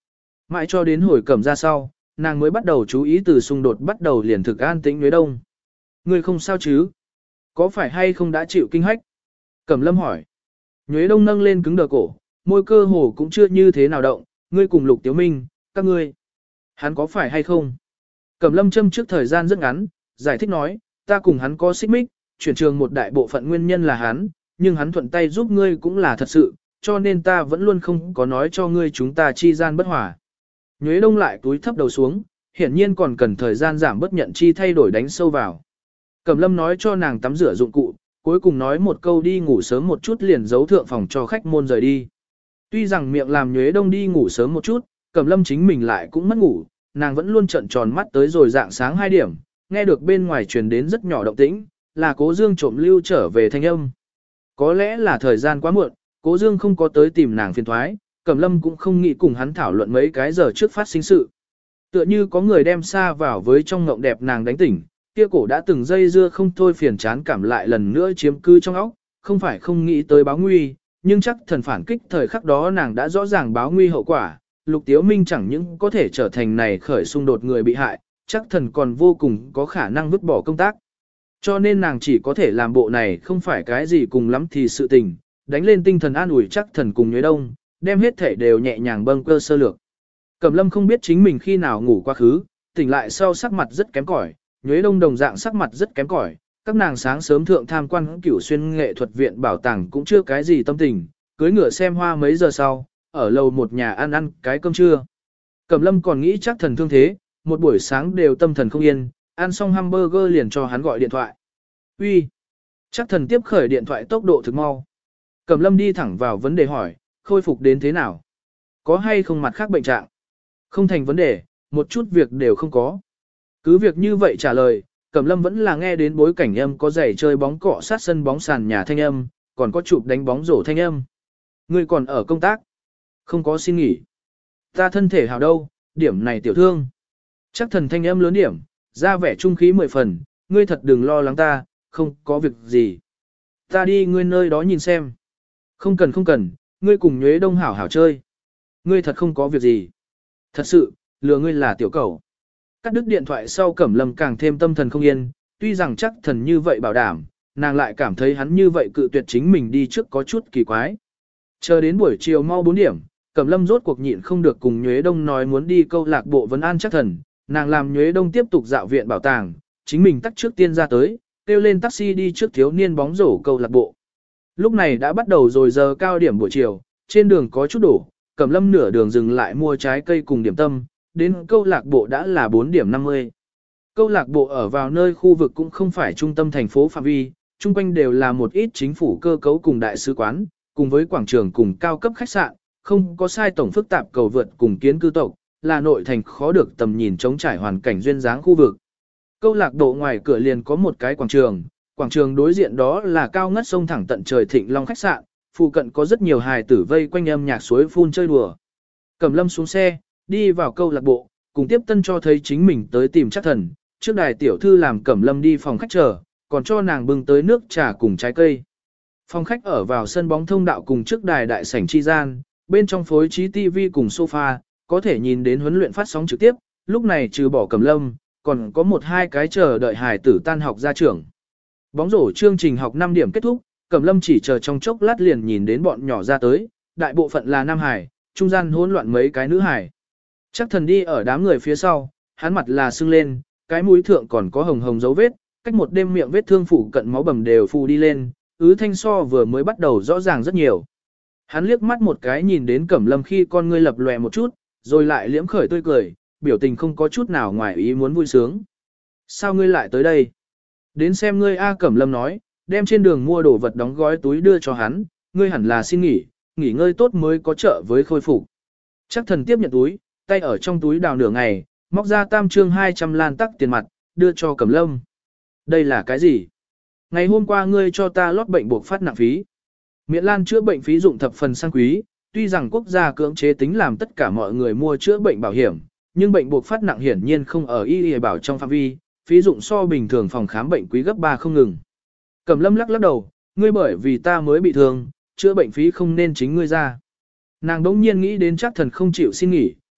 Mãi cho đến hồi Cẩm ra sau, nàng mới bắt đầu chú ý từ xung đột bắt đầu liền thực an tĩnh Nhuế Đông. Ngươi không sao chứ? Có phải hay không đã chịu kinh hách? Cẩm Lâm hỏi. Nhuế Đông nâng lên cứng đờ cổ, môi cơ hồ cũng chưa như thế nào động, ngươi cùng Lục Tiếu Minh, các ngươi. Hắn có phải hay không? Cẩm Lâm châm trước thời gian rất ngắn, giải thích nói, ta cùng hắn có xích mích, chuyển trường một đại bộ phận nguyên nhân là hắn, nhưng hắn thuận tay giúp ngươi cũng là thật sự, cho nên ta vẫn luôn không có nói cho ngươi chúng ta chi gian bất hòa. Nhuế Đông lại túi thấp đầu xuống, hiển nhiên còn cần thời gian giảm bất nhận chi thay đổi đánh sâu vào. Cẩm Lâm nói cho nàng tắm rửa dụng cụ, cuối cùng nói một câu đi ngủ sớm một chút liền giấu thượng phòng cho khách môn rời đi. Tuy rằng miệng làm Nhuế Đông đi ngủ sớm một chút, Cẩm Lâm chính mình lại cũng mất ngủ, nàng vẫn luôn trợn tròn mắt tới rồi dạng sáng 2 điểm, nghe được bên ngoài truyền đến rất nhỏ động tĩnh, là Cố Dương trộm lưu trở về thanh âm. Có lẽ là thời gian quá muộn, Cố Dương không có tới tìm nàng phiền thoái, Cẩm Lâm cũng không nghĩ cùng hắn thảo luận mấy cái giờ trước phát sinh sự. Tựa như có người đem xa vào với trong ngộng đẹp nàng đánh tỉnh, kia cổ đã từng dây dưa không thôi phiền chán cảm lại lần nữa chiếm cư trong óc, không phải không nghĩ tới báo nguy, nhưng chắc thần phản kích thời khắc đó nàng đã rõ ràng báo nguy hậu quả. Lục Tiếu Minh chẳng những có thể trở thành này khởi xung đột người bị hại, chắc thần còn vô cùng có khả năng vứt bỏ công tác. Cho nên nàng chỉ có thể làm bộ này không phải cái gì cùng lắm thì sự tình, đánh lên tinh thần an ủi chắc thần cùng Nhuế Đông, đem hết thể đều nhẹ nhàng bâng cơ sơ lược. Cẩm Lâm không biết chính mình khi nào ngủ quá khứ, tỉnh lại sau sắc mặt rất kém cỏi, Nhuế Đông đồng dạng sắc mặt rất kém cỏi. Các nàng sáng sớm thượng tham quan Cửu Xuyên nghệ thuật viện bảo tàng cũng chưa cái gì tâm tình, cưới ngựa xem hoa mấy giờ sau, ở lầu một nhà ăn cái cơm trưa. Cẩm Lâm còn nghĩ chắc thần thương thế, một buổi sáng đều tâm thần không yên, ăn xong hamburger liền cho hắn gọi điện thoại. Uy, chắc thần tiếp khởi điện thoại tốc độ thực mau. Cẩm Lâm đi thẳng vào vấn đề hỏi, khôi phục đến thế nào? Có hay không mặt khác bệnh trạng? Không thành vấn đề, một chút việc đều không có. Cứ việc như vậy trả lời, Cẩm Lâm vẫn là nghe đến bối cảnh âm có giày chơi bóng cọ sát sân bóng sàn nhà thanh âm, còn có chụp đánh bóng rổ thanh âm. Ngươi còn ở công tác? Không có xin nghỉ. Ta thân thể hào đâu, điểm này tiểu thương. Chắc thần thanh âm lớn điểm, ra vẻ trung khí 10 phần, ngươi thật đừng lo lắng ta, không có việc gì. Ta đi ngươi nơi đó nhìn xem. Không cần, ngươi cùng Nhuế Đông hảo hảo chơi. Ngươi thật không có việc gì. Thật sự, lừa ngươi là tiểu cầu. Cắt đứt điện thoại sau Cẩm Lâm càng thêm tâm thần không yên, tuy rằng chắc thần như vậy bảo đảm, nàng lại cảm thấy hắn như vậy cự tuyệt chính mình đi trước có chút kỳ quái. Chờ đến buổi chiều mau 4 điểm, Cẩm Lâm rốt cuộc nhịn không được cùng Nhuế Đông nói muốn đi câu lạc bộ vấn an chắc thần, nàng làm Nhuế Đông tiếp tục dạo viện bảo tàng, chính mình tắt trước tiên ra tới, kêu lên taxi đi trước thiếu niên bóng rổ câu lạc bộ. Lúc này đã bắt đầu rồi giờ cao điểm buổi chiều, trên đường có chút đổ, Cẩm Lâm nửa đường dừng lại mua trái cây cùng điểm tâm, đến câu lạc bộ đã là 4 điểm 50. Câu lạc bộ ở vào nơi khu vực cũng không phải trung tâm thành phố phạm vi, chung quanh đều là một ít chính phủ cơ cấu cùng đại sứ quán, cùng với quảng trường cùng cao cấp khách sạn, không có sai tổng phức tạp cầu vượt cùng kiến cư tộc, là nội thành khó được tầm nhìn trống trải hoàn cảnh duyên dáng khu vực. Câu lạc bộ ngoài cửa liền có một cái quảng trường đối diện đó là cao ngất sông thẳng tận trời Thịnh Long khách sạn, phụ cận có rất nhiều hài tử vây quanh âm nhạc suối phun chơi đùa. Cẩm Lâm xuống xe, đi vào câu lạc bộ, cùng tiếp tân cho thấy chính mình tới tìm chắc thần, trước đài tiểu thư làm Cẩm Lâm đi phòng khách chờ, còn cho nàng bưng tới nước trà cùng trái cây. Phòng khách ở vào sân bóng thông đạo cùng trước đài đại sảnh chi gian, bên trong phối trí TV cùng sofa, có thể nhìn đến huấn luyện phát sóng trực tiếp, lúc này trừ bỏ Cẩm Lâm, còn có 1-2 cái chờ đợi hài tử tan học ra trường. Bóng rổ chương trình học 5 điểm kết thúc, Cẩm Lâm chỉ chờ trong chốc lát liền nhìn đến bọn nhỏ ra tới, đại bộ phận là nam hải, trung gian hỗn loạn mấy cái nữ hải. Chắc thần đi ở đám người phía sau, hắn mặt là sưng lên, cái mũi thượng còn có hồng hồng dấu vết, cách một đêm miệng vết thương phủ cận máu bầm đều phù đi lên, thanh so vừa mới bắt đầu rõ ràng rất nhiều. Hắn liếc mắt một cái nhìn đến Cẩm Lâm khi con ngươi lập lòe một chút, rồi lại liễm khởi tươi cười, biểu tình không có chút nào ngoài ý muốn vui sướng. Sao ngươi lại tới đây? Đến xem ngươi A. Cẩm Lâm nói, đem trên đường mua đồ vật đóng gói túi đưa cho hắn, ngươi hẳn là xin nghỉ ngơi tốt mới có trợ với khôi phục. Chắc thần tiếp nhận túi, tay ở trong túi đào nửa ngày, móc ra tam trương 200 lan tắc tiền mặt, đưa cho Cẩm Lâm. Đây là cái gì? Ngày hôm qua ngươi cho ta lót bệnh buộc phát nặng phí. Miễn Lan chữa bệnh phí dụng thập phần sang quý, tuy rằng quốc gia cưỡng chế tính làm tất cả mọi người mua chữa bệnh bảo hiểm, nhưng bệnh buộc phát nặng hiển nhiên không ở y bảo trong phạm vi, phí dụng so bình thường phòng khám bệnh quý gấp 3 không ngừng. Cẩm Lâm lắc đầu, ngươi bởi vì ta mới bị thương, chữa bệnh phí không nên chính ngươi ra. Nàng đống nhiên nghĩ đến chắc thần không chịu xin nghỉ,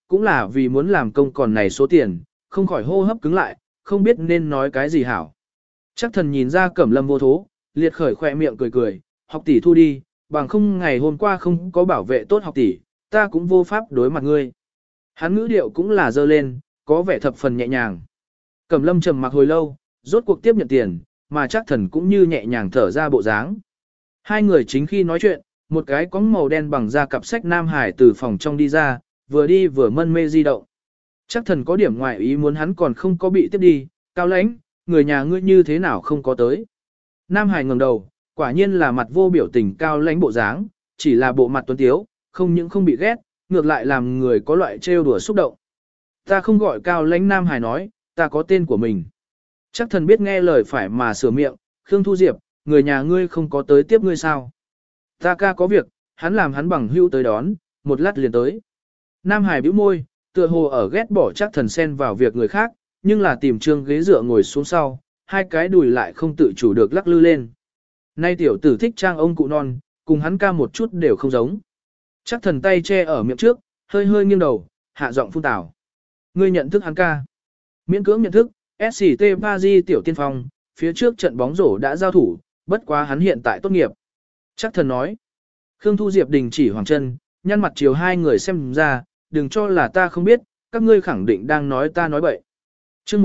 cũng là vì muốn làm công còn này số tiền, không khỏi hô hấp cứng lại, không biết nên nói cái gì hảo. Chắc thần nhìn ra Cẩm Lâm vô thố, liệt khởi khỏe miệng cười cười, học tỷ thu đi, bằng không ngày hôm qua không có bảo vệ tốt học tỷ, ta cũng vô pháp đối mặt ngươi. Hắn ngữ điệu cũng là dơ lên, có vẻ thập phần nhẹ nhàng. Cẩm Lâm trầm mặc hồi lâu, rốt cuộc tiếp nhận tiền, mà chắc thần cũng như nhẹ nhàng thở ra bộ dáng. Hai người chính khi nói chuyện, một cái có màu đen bằng da cặp sách Nam Hải từ phòng trong đi ra, vừa đi vừa mân mê di động. Chắc thần có điểm ngoại ý muốn hắn còn không có bị tiếp đi, Cao Lãnh, người nhà ngươi như thế nào không có tới. Nam Hải ngẩng đầu, quả nhiên là mặt vô biểu tình Cao Lãnh bộ dáng, chỉ là bộ mặt tuấn tiếu, không những không bị ghét, ngược lại làm người có loại trêu đùa xúc động. Ta không gọi Cao Lãnh, Nam Hải nói, ta có tên của mình. Chắc thần biết nghe lời phải mà sửa miệng, Khương Thu Diệp, người nhà ngươi không có tới tiếp ngươi sao. Ta ca có việc, hắn làm hắn bằng hữu tới đón, một lát liền tới. Nam Hải bĩu môi, tựa hồ ở ghét bỏ chắc thần xen vào việc người khác, nhưng là tìm trương ghế dựa ngồi xuống sau, hai cái đùi lại không tự chủ được lắc lư lên. Nay tiểu tử thích trang ông cụ non, cùng hắn ca một chút đều không giống. Chắc thần tay che ở miệng trước, hơi hơi nghiêng đầu, hạ giọng phun tảo. Ngươi nhận thức hắn ca. Miễn cưỡng nhận thức, SCT Paris tiểu tiên phong, phía trước trận bóng rổ đã giao thủ, bất quá hắn hiện tại tốt nghiệp. Chắc thần nói. Khương Thu Diệp đình chỉ hoàng chân, nhăn mặt chiều hai người xem ra, đừng cho là ta không biết, các ngươi khẳng định đang nói ta nói bậy. chương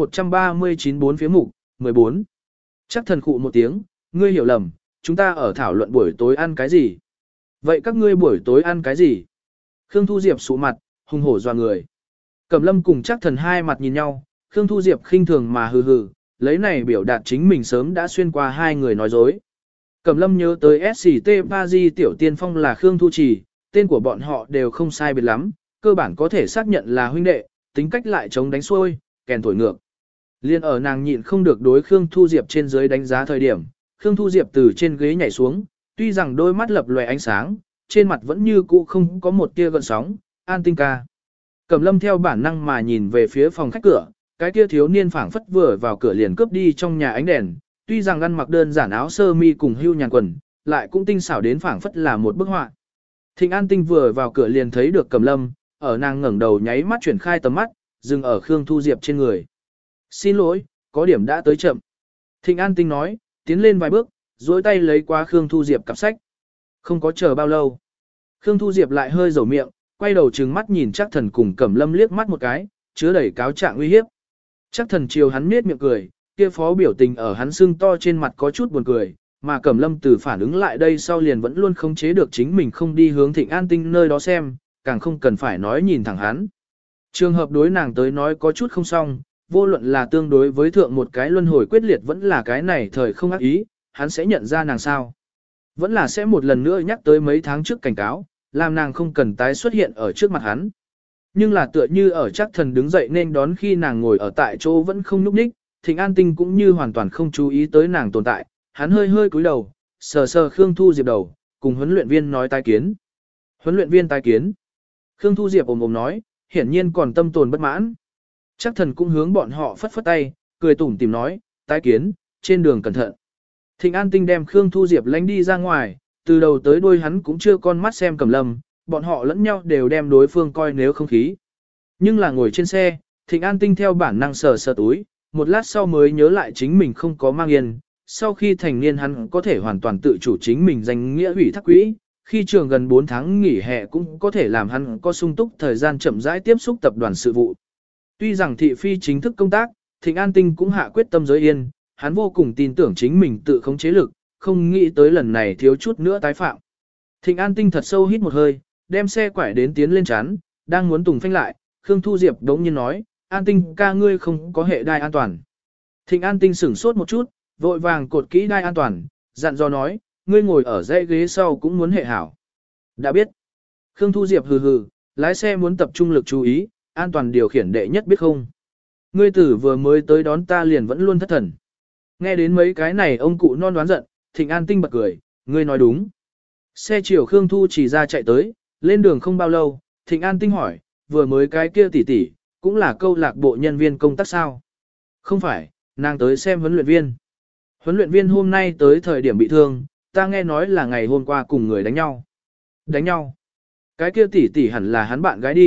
139 4 phía mục, 14. Chắc thần khụ một tiếng, ngươi hiểu lầm, chúng ta ở thảo luận buổi tối ăn cái gì. Vậy các ngươi buổi tối ăn cái gì? Khương Thu Diệp sụ mặt, hùng hổ dọa người. Cẩm Lâm cùng chắc thần hai mặt nhìn nhau, Khương Thu Diệp khinh thường mà hừ hừ, lấy này biểu đạt chính mình sớm đã xuyên qua hai người nói dối. Cẩm Lâm nhớ tới SCT Paris tiểu tiên phong là Khương Thu Trì, tên của bọn họ đều không sai biệt lắm, cơ bản có thể xác nhận là huynh đệ, tính cách lại chống đánh xuôi, kèn thổi ngược. Liên ở nàng nhịn không được đối Khương Thu Diệp trên dưới đánh giá thời điểm, Khương Thu Diệp từ trên ghế nhảy xuống, tuy rằng đôi mắt lập lòe ánh sáng, trên mặt vẫn như cũ không có một tia gợn sóng, an tinh ca. Cẩm Lâm theo bản năng mà nhìn về phía phòng khách cửa, cái kia thiếu niên phảng phất vừa vào cửa liền cướp đi trong nhà ánh đèn, tuy rằng ăn mặc đơn giản áo sơ mi cùng hưu nhàn quần, lại cũng tinh xảo đến phảng phất là một bức họa. Thịnh An Tinh vừa vào cửa liền thấy được Cẩm Lâm, ở nàng ngẩng đầu nháy mắt chuyển khai tầm mắt, dừng ở Khương Thu Diệp trên người. Xin lỗi, có điểm đã tới chậm. Thịnh An Tinh nói, tiến lên vài bước, duỗi tay lấy qua Khương Thu Diệp cặp sách. Không có chờ bao lâu. Khương Thu Diệp lại hơi dầu miệng, quay đầu trừng mắt nhìn Trác Thần cùng Cẩm Lâm liếc mắt một cái, chứa đầy cáo trạng uy hiếp. Trác Thần chiều hắn nhếch miệng cười, kia phó biểu tình ở hắn sưng to trên mặt có chút buồn cười, mà Cẩm Lâm từ phản ứng lại đây sau liền vẫn luôn không chế được chính mình không đi hướng Thịnh An Tinh nơi đó xem, càng không cần phải nói nhìn thẳng hắn. Trường hợp đối nàng tới nói có chút không xong, vô luận là tương đối với thượng một cái luân hồi quyết liệt vẫn là cái này thời không ác ý, hắn sẽ nhận ra nàng sao. Vẫn là sẽ một lần nữa nhắc tới mấy tháng trước cảnh cáo, làm nàng không cần tái xuất hiện ở trước mặt hắn. Nhưng là tựa như ở Trác Thần đứng dậy nên đón khi nàng ngồi ở tại chỗ vẫn không nhúc nhích, Thịnh An Tinh cũng như hoàn toàn không chú ý tới nàng tồn tại, hắn hơi hơi cúi đầu, sờ sờ Khương Thu Diệp đầu, cùng huấn luyện viên nói tái kiến. Huấn luyện viên tái kiến. Khương Thu Diệp ồm ồm nói, hiển nhiên còn tâm tồn bất mãn. Trác Thần cũng hướng bọn họ phất phất tay, cười tủm tỉm nói, tái kiến, trên đường cẩn thận. Thịnh An Tinh đem Khương Thu Diệp lánh đi ra ngoài, từ đầu tới đuôi hắn cũng chưa con mắt xem Cẩm Lâm, bọn họ lẫn nhau đều đem đối phương coi nếu không khí. Nhưng là ngồi trên xe, Thịnh An Tinh theo bản năng sờ sờ túi, một lát sau mới nhớ lại chính mình không có mang yên. Sau khi thành niên hắn có thể hoàn toàn tự chủ chính mình danh nghĩa ủy thác quỹ, khi trường gần 4 tháng nghỉ hè cũng có thể làm hắn có sung túc thời gian chậm rãi tiếp xúc tập đoàn sự vụ. Tuy rằng thị phi chính thức công tác, Thịnh An Tinh cũng hạ quyết tâm giới yên, hắn vô cùng tin tưởng chính mình tự khống chế lực, không nghĩ tới lần này thiếu chút nữa tái phạm. Thịnh An Tinh thật sâu hít một hơi, đem xe quải đến tiến lên chắn, đang muốn tùng phanh lại, Khương Thu Diệp đống nhiên nói, An Tinh ca ngươi không có hệ đai an toàn. Thịnh An Tinh sửng sốt một chút, vội vàng cột kỹ đai an toàn, dặn dò nói, ngươi ngồi ở dãy ghế sau cũng muốn hệ hảo. Đã biết. Khương Thu Diệp hừ hừ, lái xe muốn tập trung lực chú ý, an toàn điều khiển đệ nhất biết không. Ngươi tử vừa mới tới đón ta liền vẫn luôn thất thần. Nghe đến mấy cái này ông cụ non đoán giận, Thịnh An Tinh bật cười, ngươi nói đúng. Xe chiều Khương Thu chỉ ra chạy tới, lên đường không bao lâu, Thịnh An Tinh hỏi, vừa mới cái kia tỷ tỷ, cũng là câu lạc bộ nhân viên công tác sao? Không phải, nàng tới xem huấn luyện viên. Huấn luyện viên hôm nay tới thời điểm bị thương, ta nghe nói là ngày hôm qua cùng người đánh nhau. Đánh nhau? Cái kia tỷ tỷ hẳn là hắn bạn gái đi,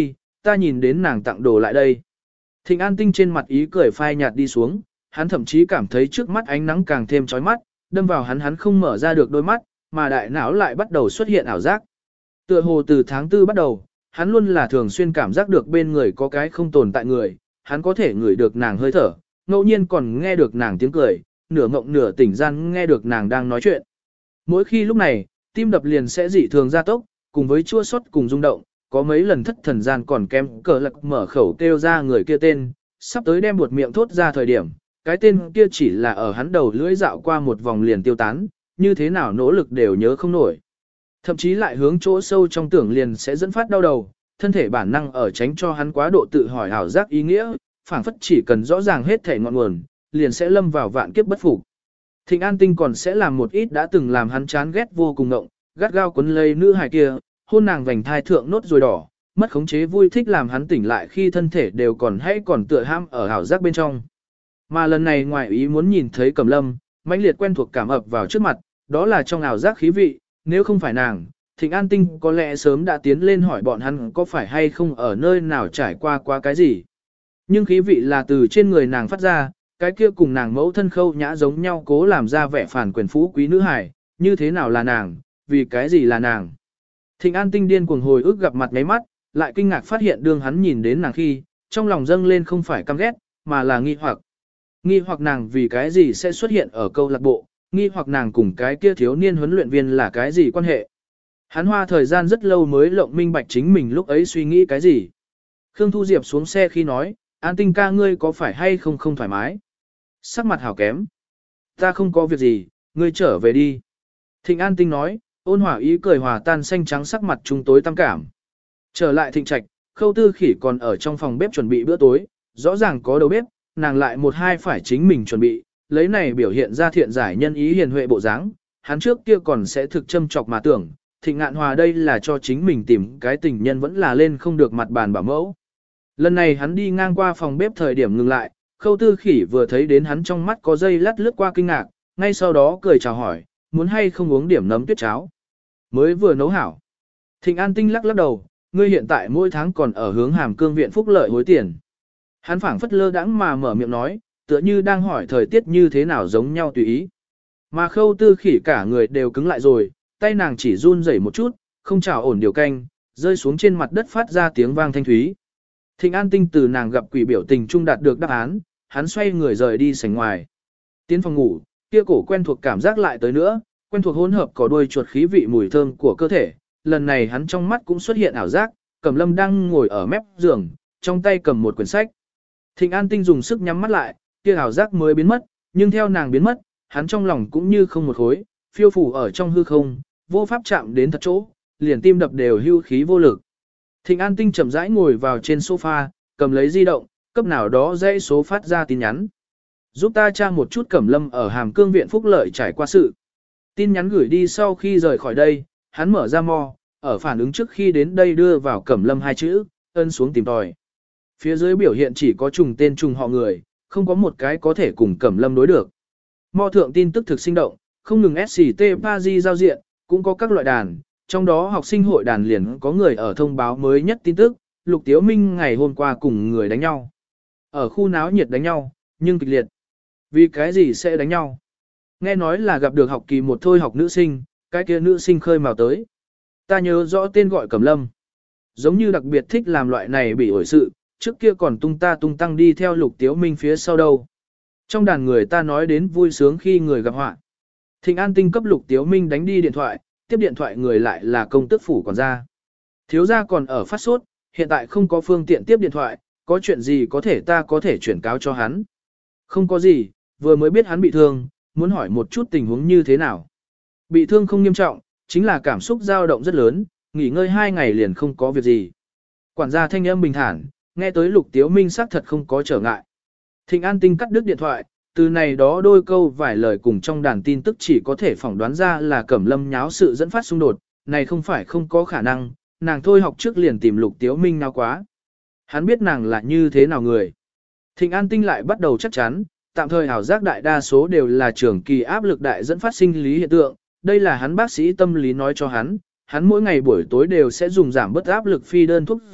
ta nhìn đến nàng tặng đồ lại đây. Thịnh An Tinh trên mặt ý cười phai nhạt đi xuống, hắn thậm chí cảm thấy trước mắt ánh nắng càng thêm chói mắt, đâm vào hắn không mở ra được đôi mắt, mà đại não lại bắt đầu xuất hiện ảo giác. Tựa hồ từ tháng 4 bắt đầu, hắn luôn là thường xuyên cảm giác được bên người có cái không tồn tại người, hắn có thể ngửi được nàng hơi thở, ngẫu nhiên còn nghe được nàng tiếng cười, nửa ngộng nửa tỉnh gian nghe được nàng đang nói chuyện. Mỗi khi lúc này, tim đập liền sẽ dị thường gia tốc, cùng với chua xót cùng rung động, có mấy lần thất thần gian còn kém cờ lạc mở khẩu kêu ra người kia tên, sắp tới đem buột miệng thốt ra thời điểm, cái tên kia chỉ là ở hắn đầu lưỡi dạo qua một vòng liền tiêu tán, như thế nào nỗ lực đều nhớ không nổi. Thậm chí lại hướng chỗ sâu trong tưởng liền sẽ dẫn phát đau đầu, thân thể bản năng ở tránh cho hắn quá độ tự hỏi ảo giác ý nghĩa, phảng phất chỉ cần rõ ràng hết thể ngọn nguồn, liền sẽ lâm vào vạn kiếp bất phục. Thịnh An Tinh còn sẽ làm một ít đã từng làm hắn chán ghét vô cùng ngộng, gắt gao quấn lấy nữ hài kia, hôn nàng vành thai thượng nốt rồi đỏ, mất khống chế vui thích làm hắn tỉnh lại khi thân thể đều còn tựa ham ở ảo giác bên trong. Mà lần này ngoài ý muốn nhìn thấy Cẩm Lâm, mãnh liệt quen thuộc cảm ập vào trước mặt, đó là trong ảo giác khí vị, nếu không phải nàng, Thịnh An Tinh có lẽ sớm đã tiến lên hỏi bọn hắn có phải hay không ở nơi nào trải qua cái gì. Nhưng khí vị là từ trên người nàng phát ra, cái kia cùng nàng mẫu thân Khâu Nhã giống nhau cố làm ra vẻ phản quyền phú quý nữ hài, như thế nào là nàng, vì cái gì là nàng. Thịnh An Tinh điên cuồng hồi ức gặp mặt ngáy mắt, lại kinh ngạc phát hiện đương hắn nhìn đến nàng khi, trong lòng dâng lên không phải căm ghét, mà là nghi hoặc. Nghi hoặc nàng vì cái gì sẽ xuất hiện ở câu lạc bộ, nghi hoặc nàng cùng cái kia thiếu niên huấn luyện viên là cái gì quan hệ. Hắn hoa thời gian rất lâu mới lộng minh bạch chính mình lúc ấy suy nghĩ cái gì. Khương Thu Diệp xuống xe khi nói, An Tinh ca ngươi có phải hay không thoải mái. Sắc mặt hảo kém. Ta không có việc gì, ngươi trở về đi. Thịnh An Tinh nói, ôn hòa ý cười hòa tan xanh trắng sắc mặt chúng tối tăm cảm. Trở lại Thịnh Trạch, Khâu Tư Khỉ còn ở trong phòng bếp chuẩn bị bữa tối, rõ ràng có đầu bếp, nàng lại một hai phải chính mình chuẩn bị, lấy này biểu hiện ra thiện giải nhân ý hiền huệ bộ dáng. Hắn trước kia còn sẽ thực châm chọc mà tưởng, Thịnh Ngạn Hòa đây là cho chính mình tìm cái tình nhân vẫn là lên không được mặt bàn bảo mẫu. Lần này hắn đi ngang qua phòng bếp thời điểm ngừng lại, Khâu Tư Khỉ vừa thấy đến hắn trong mắt có dây lát lướt qua kinh ngạc, ngay sau đó cười chào hỏi, muốn hay không uống điểm nấm tuyết cháo. Mới vừa nấu hảo. Thịnh An Tinh lắc đầu, ngươi hiện tại mỗi tháng còn ở hướng Hàm Cương viện phúc lợi hối tiền. Hắn phảng phất lơ đãng mà mở miệng nói, tựa như đang hỏi thời tiết như thế nào giống nhau tùy ý. Mà Khâu Tư Khỉ cả người đều cứng lại rồi, tay nàng chỉ run rẩy một chút, không chảo ổn điều canh, rơi xuống trên mặt đất phát ra tiếng vang thanh thúy. Thịnh An Tinh từ nàng gặp quỷ biểu tình trung đạt được đáp án, hắn xoay người rời đi sảnh ngoài. Tiến phòng ngủ, kia cổ quen thuộc cảm giác lại tới nữa, quen thuộc hỗn hợp có đuôi chuột khí vị mùi thơm của cơ thể. Lần này hắn trong mắt cũng xuất hiện ảo giác, Cẩm Lâm đang ngồi ở mép giường, trong tay cầm một quyển sách. Thịnh An Tinh dùng sức nhắm mắt lại, kia ảo giác mới biến mất, nhưng theo nàng biến mất, hắn trong lòng cũng như không một khối, phiêu phù ở trong hư không, vô pháp chạm đến thật chỗ, liền tim đập đều hưu khí vô lực. Thịnh An Tinh chậm rãi ngồi vào trên sofa, cầm lấy di động, cấp nào đó dãy số phát ra tin nhắn. Giúp ta tra một chút Cẩm Lâm ở Hàm Cương viện phúc lợi trải qua sự. Tin nhắn gửi đi sau khi rời khỏi đây, hắn mở ra mo, ở phản ứng trước khi đến đây đưa vào Cẩm Lâm hai chữ, ân xuống tìm tòi. Phía dưới biểu hiện chỉ có trùng tên trùng họ người, không có một cái có thể cùng Cẩm Lâm đối được. Mo thượng tin tức thực sinh động, không ngừng SCT Paris giao diện, cũng có các loại đàn, trong đó học sinh hội đàn liền có người ở thông báo mới nhất tin tức, Lục Tiếu Minh ngày hôm qua cùng người đánh nhau. Ở khu náo nhiệt đánh nhau, nhưng kịch liệt. Vì cái gì sẽ đánh nhau? Nghe nói là gặp được học kỳ một thôi học nữ sinh, cái kia nữ sinh khơi mào tới. Ta nhớ rõ tên gọi Cẩm Lâm. Giống như đặc biệt thích làm loại này bị ổi sự, trước kia còn tung tăng đi theo Lục Tiếu Minh phía sau đâu. Trong đàn người ta nói đến vui sướng khi người gặp họa. Thịnh An Tinh cấp Lục Tiếu Minh đánh đi điện thoại, tiếp điện thoại người lại là công tước phủ quản gia. Thiếu gia còn ở phát sốt, hiện tại không có phương tiện tiếp điện thoại, có chuyện gì ta có thể chuyển cáo cho hắn. Không có gì, vừa mới biết hắn bị thương, muốn hỏi một chút tình huống như thế nào. Bị thương không nghiêm trọng, chính là cảm xúc dao động rất lớn, nghỉ ngơi 2 ngày liền không có việc gì. Quản gia thanh âm bình thản, nghe tới Lục Tiếu Minh xác thật không có trở ngại. Thịnh An Tinh cắt đứt điện thoại, từ này đó đôi câu vài lời cùng trong đàn tin tức chỉ có thể phỏng đoán ra là Cẩm Lâm nháo sự dẫn phát xung đột, này không phải không có khả năng, nàng thôi học trước liền tìm Lục Tiếu Minh nào quá. Hắn biết nàng là như thế nào người. Thịnh An Tinh lại bắt đầu chắc chắn, tạm thời ảo giác đại đa số đều là trường kỳ áp lực đại dẫn phát sinh lý hiện tượng, đây là hắn bác sĩ tâm lý nói cho hắn mỗi ngày buổi tối đều sẽ dùng giảm bớt áp lực phi đơn thuốc dược,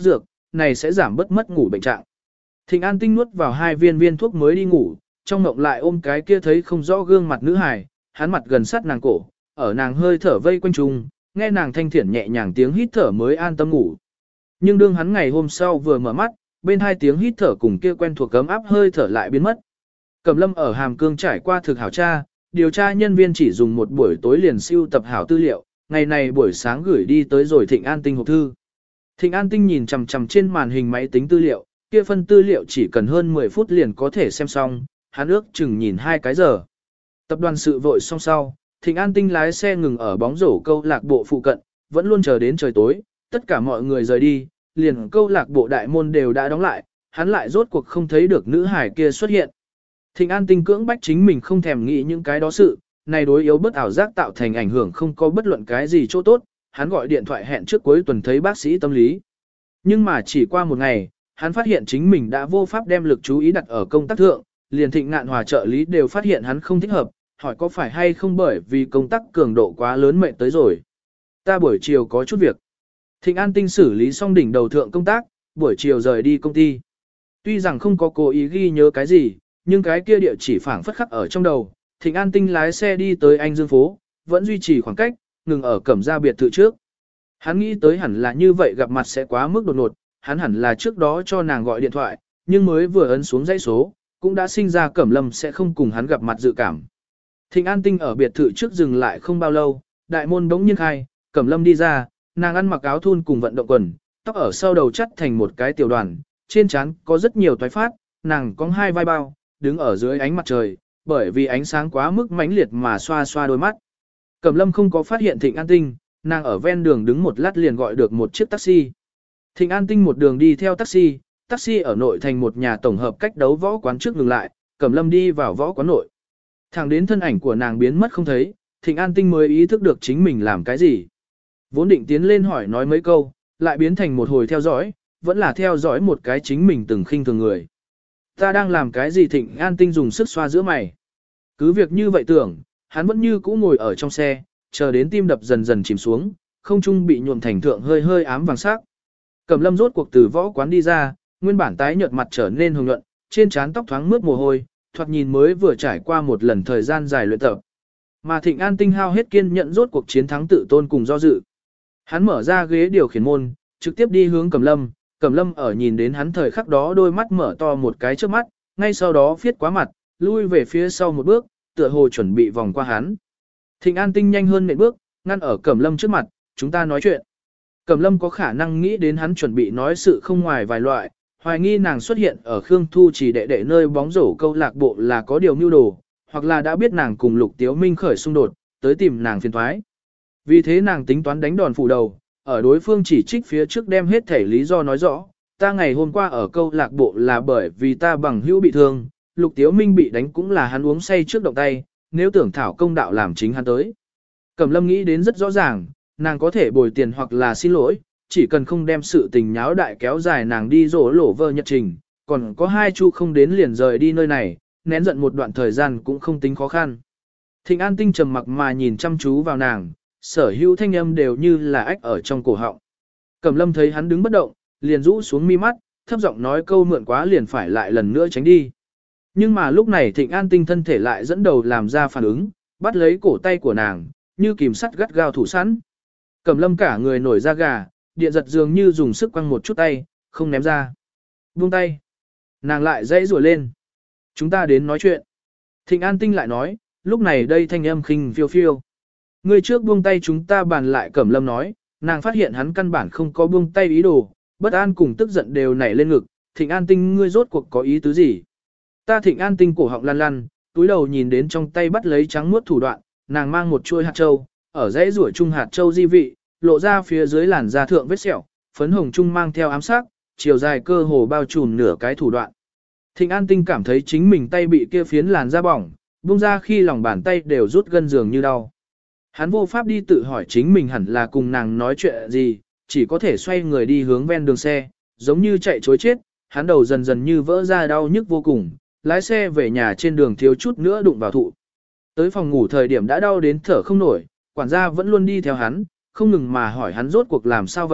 này sẽ giảm bớt mất ngủ bệnh trạng. Thịnh An Tinh nuốt vào 2 viên thuốc mới đi ngủ, trong mộng lại ôm cái kia thấy không rõ gương mặt nữ hài, hắn mặt gần sát nàng cổ, ở nàng hơi thở vây quanh trùng, nghe nàng thanh thiển nhẹ nhàng tiếng hít thở mới an tâm ngủ. Nhưng đương hắn ngày hôm sau vừa mở mắt, bên 2 tiếng hít thở cùng kia quen thuộc cấm áp hơi thở lại biến mất. Cẩm Lâm ở Hàm Cương trải qua thực hảo tra, điều tra nhân viên chỉ dùng một buổi tối liền siêu tập hảo tư liệu, ngày này buổi sáng gửi đi tới rồi Thịnh An Tinh hộp thư. Thịnh An Tinh nhìn chằm chằm trên màn hình máy tính tư liệu, kia phân tư liệu chỉ cần hơn 10 phút liền có thể xem xong, hắn ước chừng nhìn 2 cái giờ. Tập đoàn sự vội xong sau, Thịnh An Tinh lái xe ngừng ở bóng rổ câu lạc bộ phụ cận, vẫn luôn chờ đến trời tối, tất cả mọi người rời đi, liền câu lạc bộ đại môn đều đã đóng lại, hắn lại rốt cuộc không thấy được nữ hải kia xuất hiện. Thịnh An Tinh cưỡng bách chính mình không thèm nghĩ những cái đó sự, này đối yếu bất ảo giác tạo thành ảnh hưởng không có bất luận cái gì chỗ tốt, hắn gọi điện thoại hẹn trước cuối tuần thấy bác sĩ tâm lý. Nhưng mà chỉ qua một ngày, hắn phát hiện chính mình đã vô pháp đem lực chú ý đặt ở công tác thượng, liền Thịnh Ngạn Hòa trợ lý đều phát hiện hắn không thích hợp, hỏi có phải hay không bởi vì công tác cường độ quá lớn mệt tới rồi. Ta buổi chiều có chút việc. Thịnh An Tinh xử lý xong đỉnh đầu thượng công tác, buổi chiều rời đi công ty. Tuy rằng không có cố ý ghi nhớ cái gì, nhưng cái kia địa chỉ phảng phất khắc ở trong đầu. Thịnh An Tinh lái xe đi tới Anh Dương phố, vẫn duy trì khoảng cách, ngừng ở Cẩm Gia biệt thự trước. Hắn nghĩ tới hẳn là như vậy gặp mặt sẽ quá mức đột ngột, hắn hẳn là trước đó cho nàng gọi điện thoại, nhưng mới vừa ấn xuống dãy số, cũng đã sinh ra Cẩm Lâm sẽ không cùng hắn gặp mặt dự cảm. Thịnh An Tinh ở biệt thự trước dừng lại không bao lâu, đại môn bỗng nhiên khai, Cẩm Lâm đi ra, nàng ăn mặc áo thun cùng vận động quần, tóc ở sau đầu chắt thành một cái tiểu đoàn, trên trán có rất nhiều toái phát, nàng có 2 vai bao, đứng ở dưới ánh mặt trời, bởi vì ánh sáng quá mức mãnh liệt mà xoa xoa đôi mắt. Cẩm Lâm không có phát hiện Thịnh An Tinh, nàng ở ven đường đứng một lát liền gọi được một chiếc taxi. Thịnh An Tinh một đường đi theo taxi, taxi ở nội thành một nhà tổng hợp cách đấu võ quán trước ngừng lại, Cẩm Lâm đi vào võ quán nội. Thẳng đến thân ảnh của nàng biến mất không thấy, Thịnh An Tinh mới ý thức được chính mình làm cái gì. Vốn định tiến lên hỏi nói mấy câu, lại biến thành một hồi theo dõi, vẫn là theo dõi một cái chính mình từng khinh thường người. Ta đang làm cái gì? Thịnh An Tinh dùng sức xoa giữa mày. Cứ việc như vậy tưởng, hắn vẫn như cũ ngồi ở trong xe, chờ đến tim đập dần dần chìm xuống, không trung bị nhuộm thành thượng hơi hơi ám vàng sắc. Cẩm Lâm rốt cuộc từ võ quán đi ra, nguyên bản tái nhợt mặt trở nên hồng nhuận, trên trán tóc thoáng mướt mồ hôi, thoạt nhìn mới vừa trải qua một lần thời gian dài luyện tập. Mà Thịnh An Tinh hao hết kiên nhẫn rốt cuộc chiến thắng tự tôn cùng do dự. Hắn mở ra ghế điều khiển môn, trực tiếp đi hướng Cẩm Lâm. Cẩm Lâm ở nhìn đến hắn thời khắc đó đôi mắt mở to một cái trước mắt, ngay sau đó phiết quá mặt, lui về phía sau một bước, tựa hồ chuẩn bị vòng qua hắn. Thịnh An Tinh nhanh hơn nện bước, ngăn ở Cẩm Lâm trước mặt, chúng ta nói chuyện. Cẩm Lâm có khả năng nghĩ đến hắn chuẩn bị nói sự không ngoài vài loại, hoài nghi nàng xuất hiện ở Khương Thu chỉ đệ nơi bóng rổ câu lạc bộ là có điều mưu đồ, hoặc là đã biết nàng cùng Lục Tiếu Minh khởi xung đột, tới tìm nàng phiền toái. Vì thế nàng tính toán đánh đòn phủ đầu, ở đối phương chỉ trích phía trước đem hết thể lý do nói rõ, ta ngày hôm qua ở câu lạc bộ là bởi vì ta bằng hữu bị thương, Lục Tiếu Minh bị đánh cũng là hắn uống say trước động tay, nếu tưởng thảo công đạo làm chính hắn tới. Cẩm Lâm nghĩ đến rất rõ ràng, nàng có thể bồi tiền hoặc là xin lỗi, chỉ cần không đem sự tình nháo đại kéo dài nàng đi rổ lổ vơ nhật trình, còn có 2 chu không đến liền rời đi nơi này, nén giận một đoạn thời gian cũng không tính khó khăn. Thịnh An Tinh trầm mặc mà nhìn chăm chú vào nàng, sở hữu thanh âm đều như là ách ở trong cổ họng. Cẩm Lâm thấy hắn đứng bất động, liền rũ xuống mi mắt, thấp giọng nói câu mượn quá liền phải lại lần nữa tránh đi. Nhưng mà lúc này Thịnh An Tinh thân thể lại dẫn đầu làm ra phản ứng, bắt lấy cổ tay của nàng, như kìm sắt gắt gao thủ sẵn. Cẩm Lâm cả người nổi da gà, điện giật dường như dùng sức quăng một chút tay, không ném ra. Buông tay. Nàng lại dãy rủa lên. Chúng ta đến nói chuyện. Thịnh An Tinh lại nói, lúc này đây thanh âm khinh phiêu phiêu. Ngươi trước buông tay chúng ta bàn lại. Cẩm Lâm nói, nàng phát hiện hắn căn bản không có buông tay ý đồ, bất an cùng tức giận đều nảy lên ngực. Thịnh An Tinh ngươi rốt cuộc có ý tứ gì? Ta Thịnh An Tinh cổ họng lăn lăn, túi đầu nhìn đến trong tay bắt lấy trắng muốt thủ đoạn, nàng mang một chuôi hạt châu, ở dãy rủa chung hạt châu di vị, lộ ra phía dưới làn da thượng vết sẹo, phấn hồng chung mang theo ám sắc, chiều dài cơ hồ bao trùm nửa cái thủ đoạn. Thịnh An Tinh cảm thấy chính mình tay bị kia phiến làn da bỏng, buông ra khi lòng bàn tay đều rút gân dường như đau. Hắn vô pháp đi tự hỏi chính mình hẳn là cùng nàng nói chuyện gì, chỉ có thể xoay người đi hướng ven đường xe, giống như chạy chối chết, hắn đầu dần dần như vỡ ra đau nhức vô cùng, lái xe về nhà trên đường thiếu chút nữa đụng vào thụ. Tới phòng ngủ thời điểm đã đau đến thở không nổi, quản gia vẫn luôn đi theo hắn, không ngừng mà hỏi hắn rốt cuộc làm sao vậy,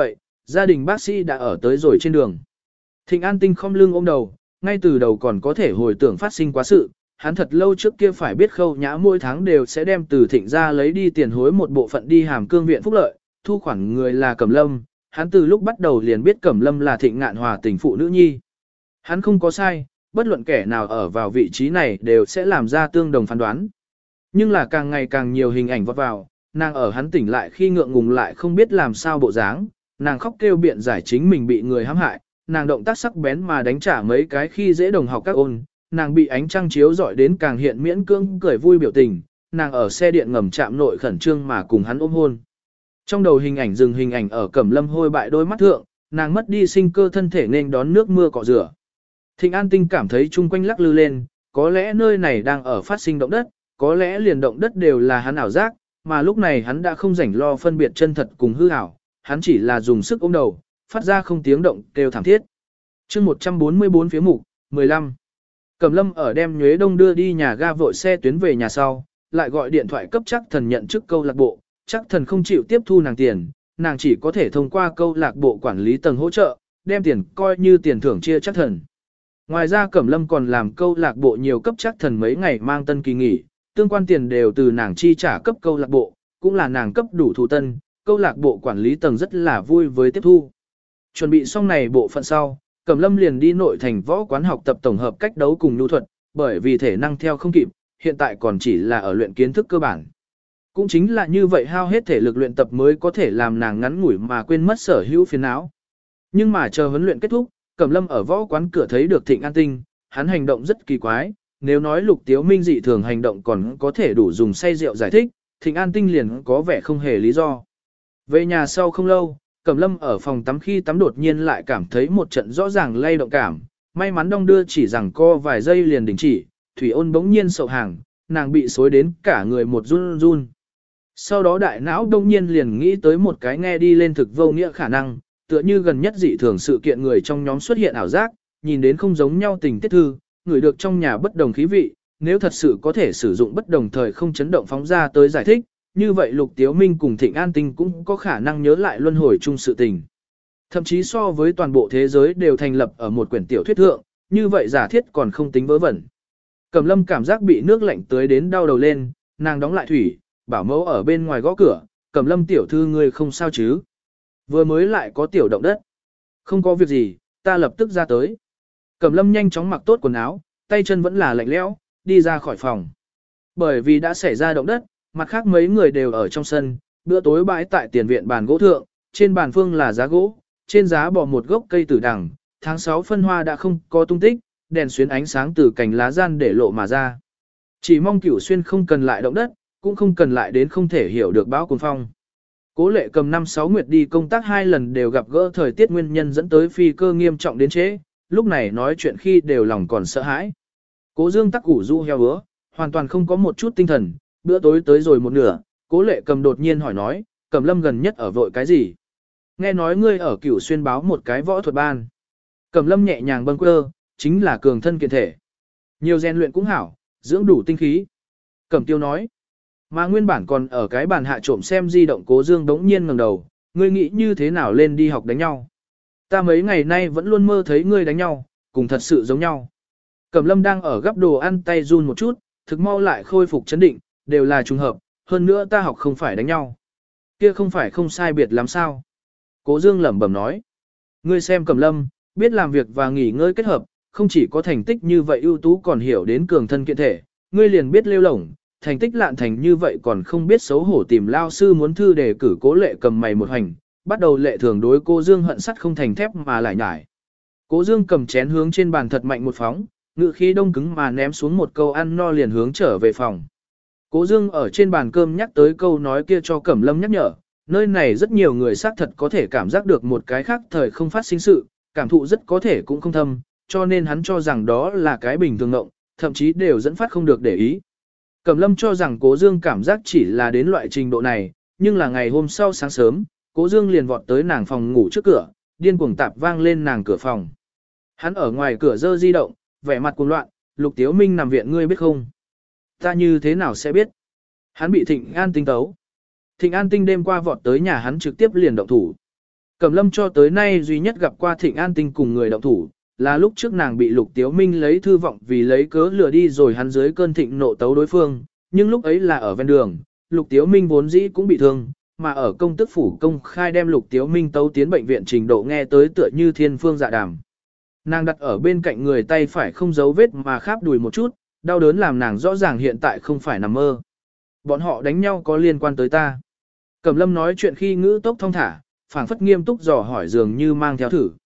gia đình bác sĩ đã ở tới rồi trên đường. Thịnh An Tinh khom lưng ôm đầu, ngay từ đầu còn có thể hồi tưởng phát sinh quá sự, hắn thật lâu trước kia phải biết Khâu Nhã mỗi tháng đều sẽ đem từ Thịnh ra lấy đi tiền hối một bộ phận đi Hàm Cương viện phúc lợi, thu khoản người là Cẩm Lâm, hắn từ lúc bắt đầu liền biết Cẩm Lâm là Thịnh Ngạn Hòa tình phụ nữ nhi. Hắn không có sai, bất luận kẻ nào ở vào vị trí này đều sẽ làm ra tương đồng phán đoán. Nhưng là càng ngày càng nhiều hình ảnh vọt vào, nàng ở hắn tỉnh lại khi ngượng ngùng lại không biết làm sao bộ dáng, nàng khóc kêu biện giải chính mình bị người hãm hại, nàng động tác sắc bén mà đánh trả mấy cái khi dễ đồng học các ôn, nàng bị ánh trăng chiếu rọi đến càng hiện miễn cưỡng cười vui biểu tình, nàng ở xe điện ngầm chạm nội khẩn trương mà cùng hắn ôm hôn. Trong đầu hình ảnh dừng hình ảnh ở Cẩm Lâm hôi bại đôi mắt thượng, nàng mất đi sinh cơ thân thể nên đón nước mưa cọ rửa. Thịnh An Tinh cảm thấy chung quanh lắc lư lên, có lẽ nơi này đang ở phát sinh động đất, có lẽ liền động đất đều là hắn ảo giác, mà lúc này hắn đã không rảnh lo phân biệt chân thật cùng hư ảo, hắn chỉ là dùng sức ôm đầu, phát ra không tiếng động kêu thảm thiết. Chương 144 phía mục 15. Cẩm Lâm ở đem Nhuế Đông đưa đi nhà ga vội xe tuyến về nhà sau, lại gọi điện thoại cấp Trác Thần nhận chức câu lạc bộ, Trác Thần không chịu tiếp thu nàng tiền, nàng chỉ có thể thông qua câu lạc bộ quản lý tầng hỗ trợ, đem tiền coi như tiền thưởng chia Trác Thần. Ngoài ra Cẩm Lâm còn làm câu lạc bộ nhiều cấp Trác Thần mấy ngày mang tân kỳ nghỉ, tương quan tiền đều từ nàng chi trả cấp câu lạc bộ, cũng là nàng cấp đủ thù tân, câu lạc bộ quản lý tầng rất là vui với tiếp thu. Chuẩn bị xong này bộ phận sau, Cẩm Lâm liền đi nội thành võ quán học tập tổng hợp cách đấu cùng nhu thuật, bởi vì thể năng theo không kịp, hiện tại còn chỉ là ở luyện kiến thức cơ bản. Cũng chính là như vậy hao hết thể lực luyện tập mới có thể làm nàng ngắn ngủi mà quên mất sở hữu phiền não. Nhưng mà chờ huấn luyện kết thúc, Cẩm Lâm ở võ quán cửa thấy được Thịnh An Tinh, hắn hành động rất kỳ quái, nếu nói Lục Tiếu Minh dị thường hành động còn có thể đủ dùng say rượu giải thích, Thịnh An Tinh liền có vẻ không hề lý do. Về nhà sau không lâu, Cẩm Lâm ở phòng tắm khi tắm đột nhiên lại cảm thấy một trận rõ ràng lay động cảm, may mắn đong đưa chỉ rằng co vài giây liền đình chỉ, thủy ôn bỗng nhiên sậu hàng, nàng bị xối đến cả người một run run. Sau đó đại não đông nhiên liền nghĩ tới một cái nghe đi lên thực vô nghĩa khả năng, tựa như gần nhất dị thường sự kiện người trong nhóm xuất hiện ảo giác, nhìn đến không giống nhau tình tiết thư, người được trong nhà bất đồng khí vị, nếu thật sự có thể sử dụng bất đồng thời không chấn động phóng ra tới giải thích, như vậy Lục Tiếu Minh cùng Thịnh An Tinh cũng có khả năng nhớ lại luân hồi chung sự tình. Thậm chí so với toàn bộ thế giới đều thành lập ở một quyển tiểu thuyết thượng, như vậy giả thiết còn không tính vớ vẩn. Cẩm Lâm cảm giác bị nước lạnh tưới đến đau đầu lên, nàng đóng lại thủy, bảo mẫu ở bên ngoài gõ cửa, Cẩm Lâm tiểu thư ngươi không sao chứ? Vừa mới lại có tiểu động đất. Không có việc gì, ta lập tức ra tới. Cẩm Lâm nhanh chóng mặc tốt quần áo, tay chân vẫn là lạnh lẽo, đi ra khỏi phòng. Bởi vì đã xảy ra động đất, mặt khác mấy người đều ở trong sân, bữa tối bãi tại tiền viện bàn gỗ thượng, trên bàn phương là giá gỗ, trên giá bò một gốc cây tử đằng, tháng 6 phân hoa đã không có tung tích, đèn xuyến ánh sáng từ cành lá gian để lộ mà ra. Chỉ mong Cửu Xuyên không cần lại động đất, cũng không cần lại đến không thể hiểu được bão cuồng phong. Cố Lệ cầm 5-6 nguyệt đi công tác 2 lần đều gặp gỡ thời tiết nguyên nhân dẫn tới phi cơ nghiêm trọng đến trễ, lúc này nói chuyện khi đều lòng còn sợ hãi. Cố Dương tắc củ du heo hứa, hoàn toàn không có một chút tinh thần, bữa tối tới rồi một nửa, Cố Lệ cầm đột nhiên hỏi nói, Cẩm Lâm gần nhất ở vội cái gì? Nghe nói ngươi ở Cửu Xuyên báo một cái võ thuật ban. Cẩm Lâm nhẹ nhàng bâng quơ, chính là cường thân kiện thể. Nhiều rèn luyện cũng hảo, dưỡng đủ tinh khí. Cẩm Tiêu nói, mà nguyên bản còn ở cái bàn hạ trộm xem di động Cố Dương đống nhiên ngẩng đầu, ngươi nghĩ như thế nào lên đi học đánh nhau? Ta mấy ngày nay vẫn luôn mơ thấy ngươi đánh nhau, cùng thật sự giống nhau. Cẩm Lâm đang ở gắp đồ ăn tay run một chút, thực mau lại khôi phục chấn định, đều là trùng hợp, hơn nữa ta học không phải đánh nhau. Kia không phải không sai biệt lắm sao? Cố Dương lẩm bẩm nói. Ngươi xem Cẩm Lâm, biết làm việc và nghỉ ngơi kết hợp, không chỉ có thành tích như vậy ưu tú còn hiểu đến cường thân kiện thể, ngươi liền biết lêu lổng, thành tích lạn thành như vậy còn không biết xấu hổ tìm lao sư muốn thư đề cử Cố Lệ cầm mày một hành, bắt đầu lệ thường đối Cố Dương hận sắt không thành thép mà lại nhải. Cố Dương cầm chén hướng trên bàn thật mạnh một phóng, ngự khí đông cứng mà ném xuống một câu ăn no liền hướng trở về phòng. Cố Dương ở trên bàn cơm nhắc tới câu nói kia cho Cẩm Lâm nhắc nhở, nơi này rất nhiều người xác thật có thể cảm giác được một cái khác thời không phát sinh sự, cảm thụ rất có thể cũng không thâm, cho nên hắn cho rằng đó là cái bình thường ngộng, thậm chí đều dẫn phát không được để ý. Cẩm Lâm cho rằng Cố Dương cảm giác chỉ là đến loại trình độ này, nhưng là ngày hôm sau sáng sớm, Cố Dương liền vọt tới nàng phòng ngủ trước cửa, điên cuồng tạp vang lên nàng cửa phòng. Hắn ở ngoài cửa giơ di động, vẻ mặt cuồng loạn, Lục Tiếu Minh nằm viện ngươi biết không? Ta như thế nào sẽ biết? Hắn bị Thịnh An Tinh tấu. Thịnh An Tinh đêm qua vọt tới nhà hắn trực tiếp liền động thủ. Cẩm Lâm cho tới nay duy nhất gặp qua Thịnh An Tinh cùng người động thủ, là lúc trước nàng bị Lục Tiếu Minh lấy thư vọng vì lấy cớ lừa đi rồi hắn dưới cơn thịnh nộ tấu đối phương, nhưng lúc ấy là ở ven đường, Lục Tiếu Minh vốn dĩ cũng bị thương, mà ở công tức phủ công khai đem Lục Tiếu Minh tấu tiến bệnh viện trình độ nghe tới tựa như thiên phương dạ đàm. Nàng đặt ở bên cạnh người tay phải không giấu vết mà kháp đùi một chút, đau đớn làm nàng rõ ràng hiện tại không phải nằm mơ. Bọn họ đánh nhau có liên quan tới ta. Cẩm Lâm nói chuyện khi ngữ tốc thong thả, phảng phất nghiêm túc dò hỏi dường như mang theo thử.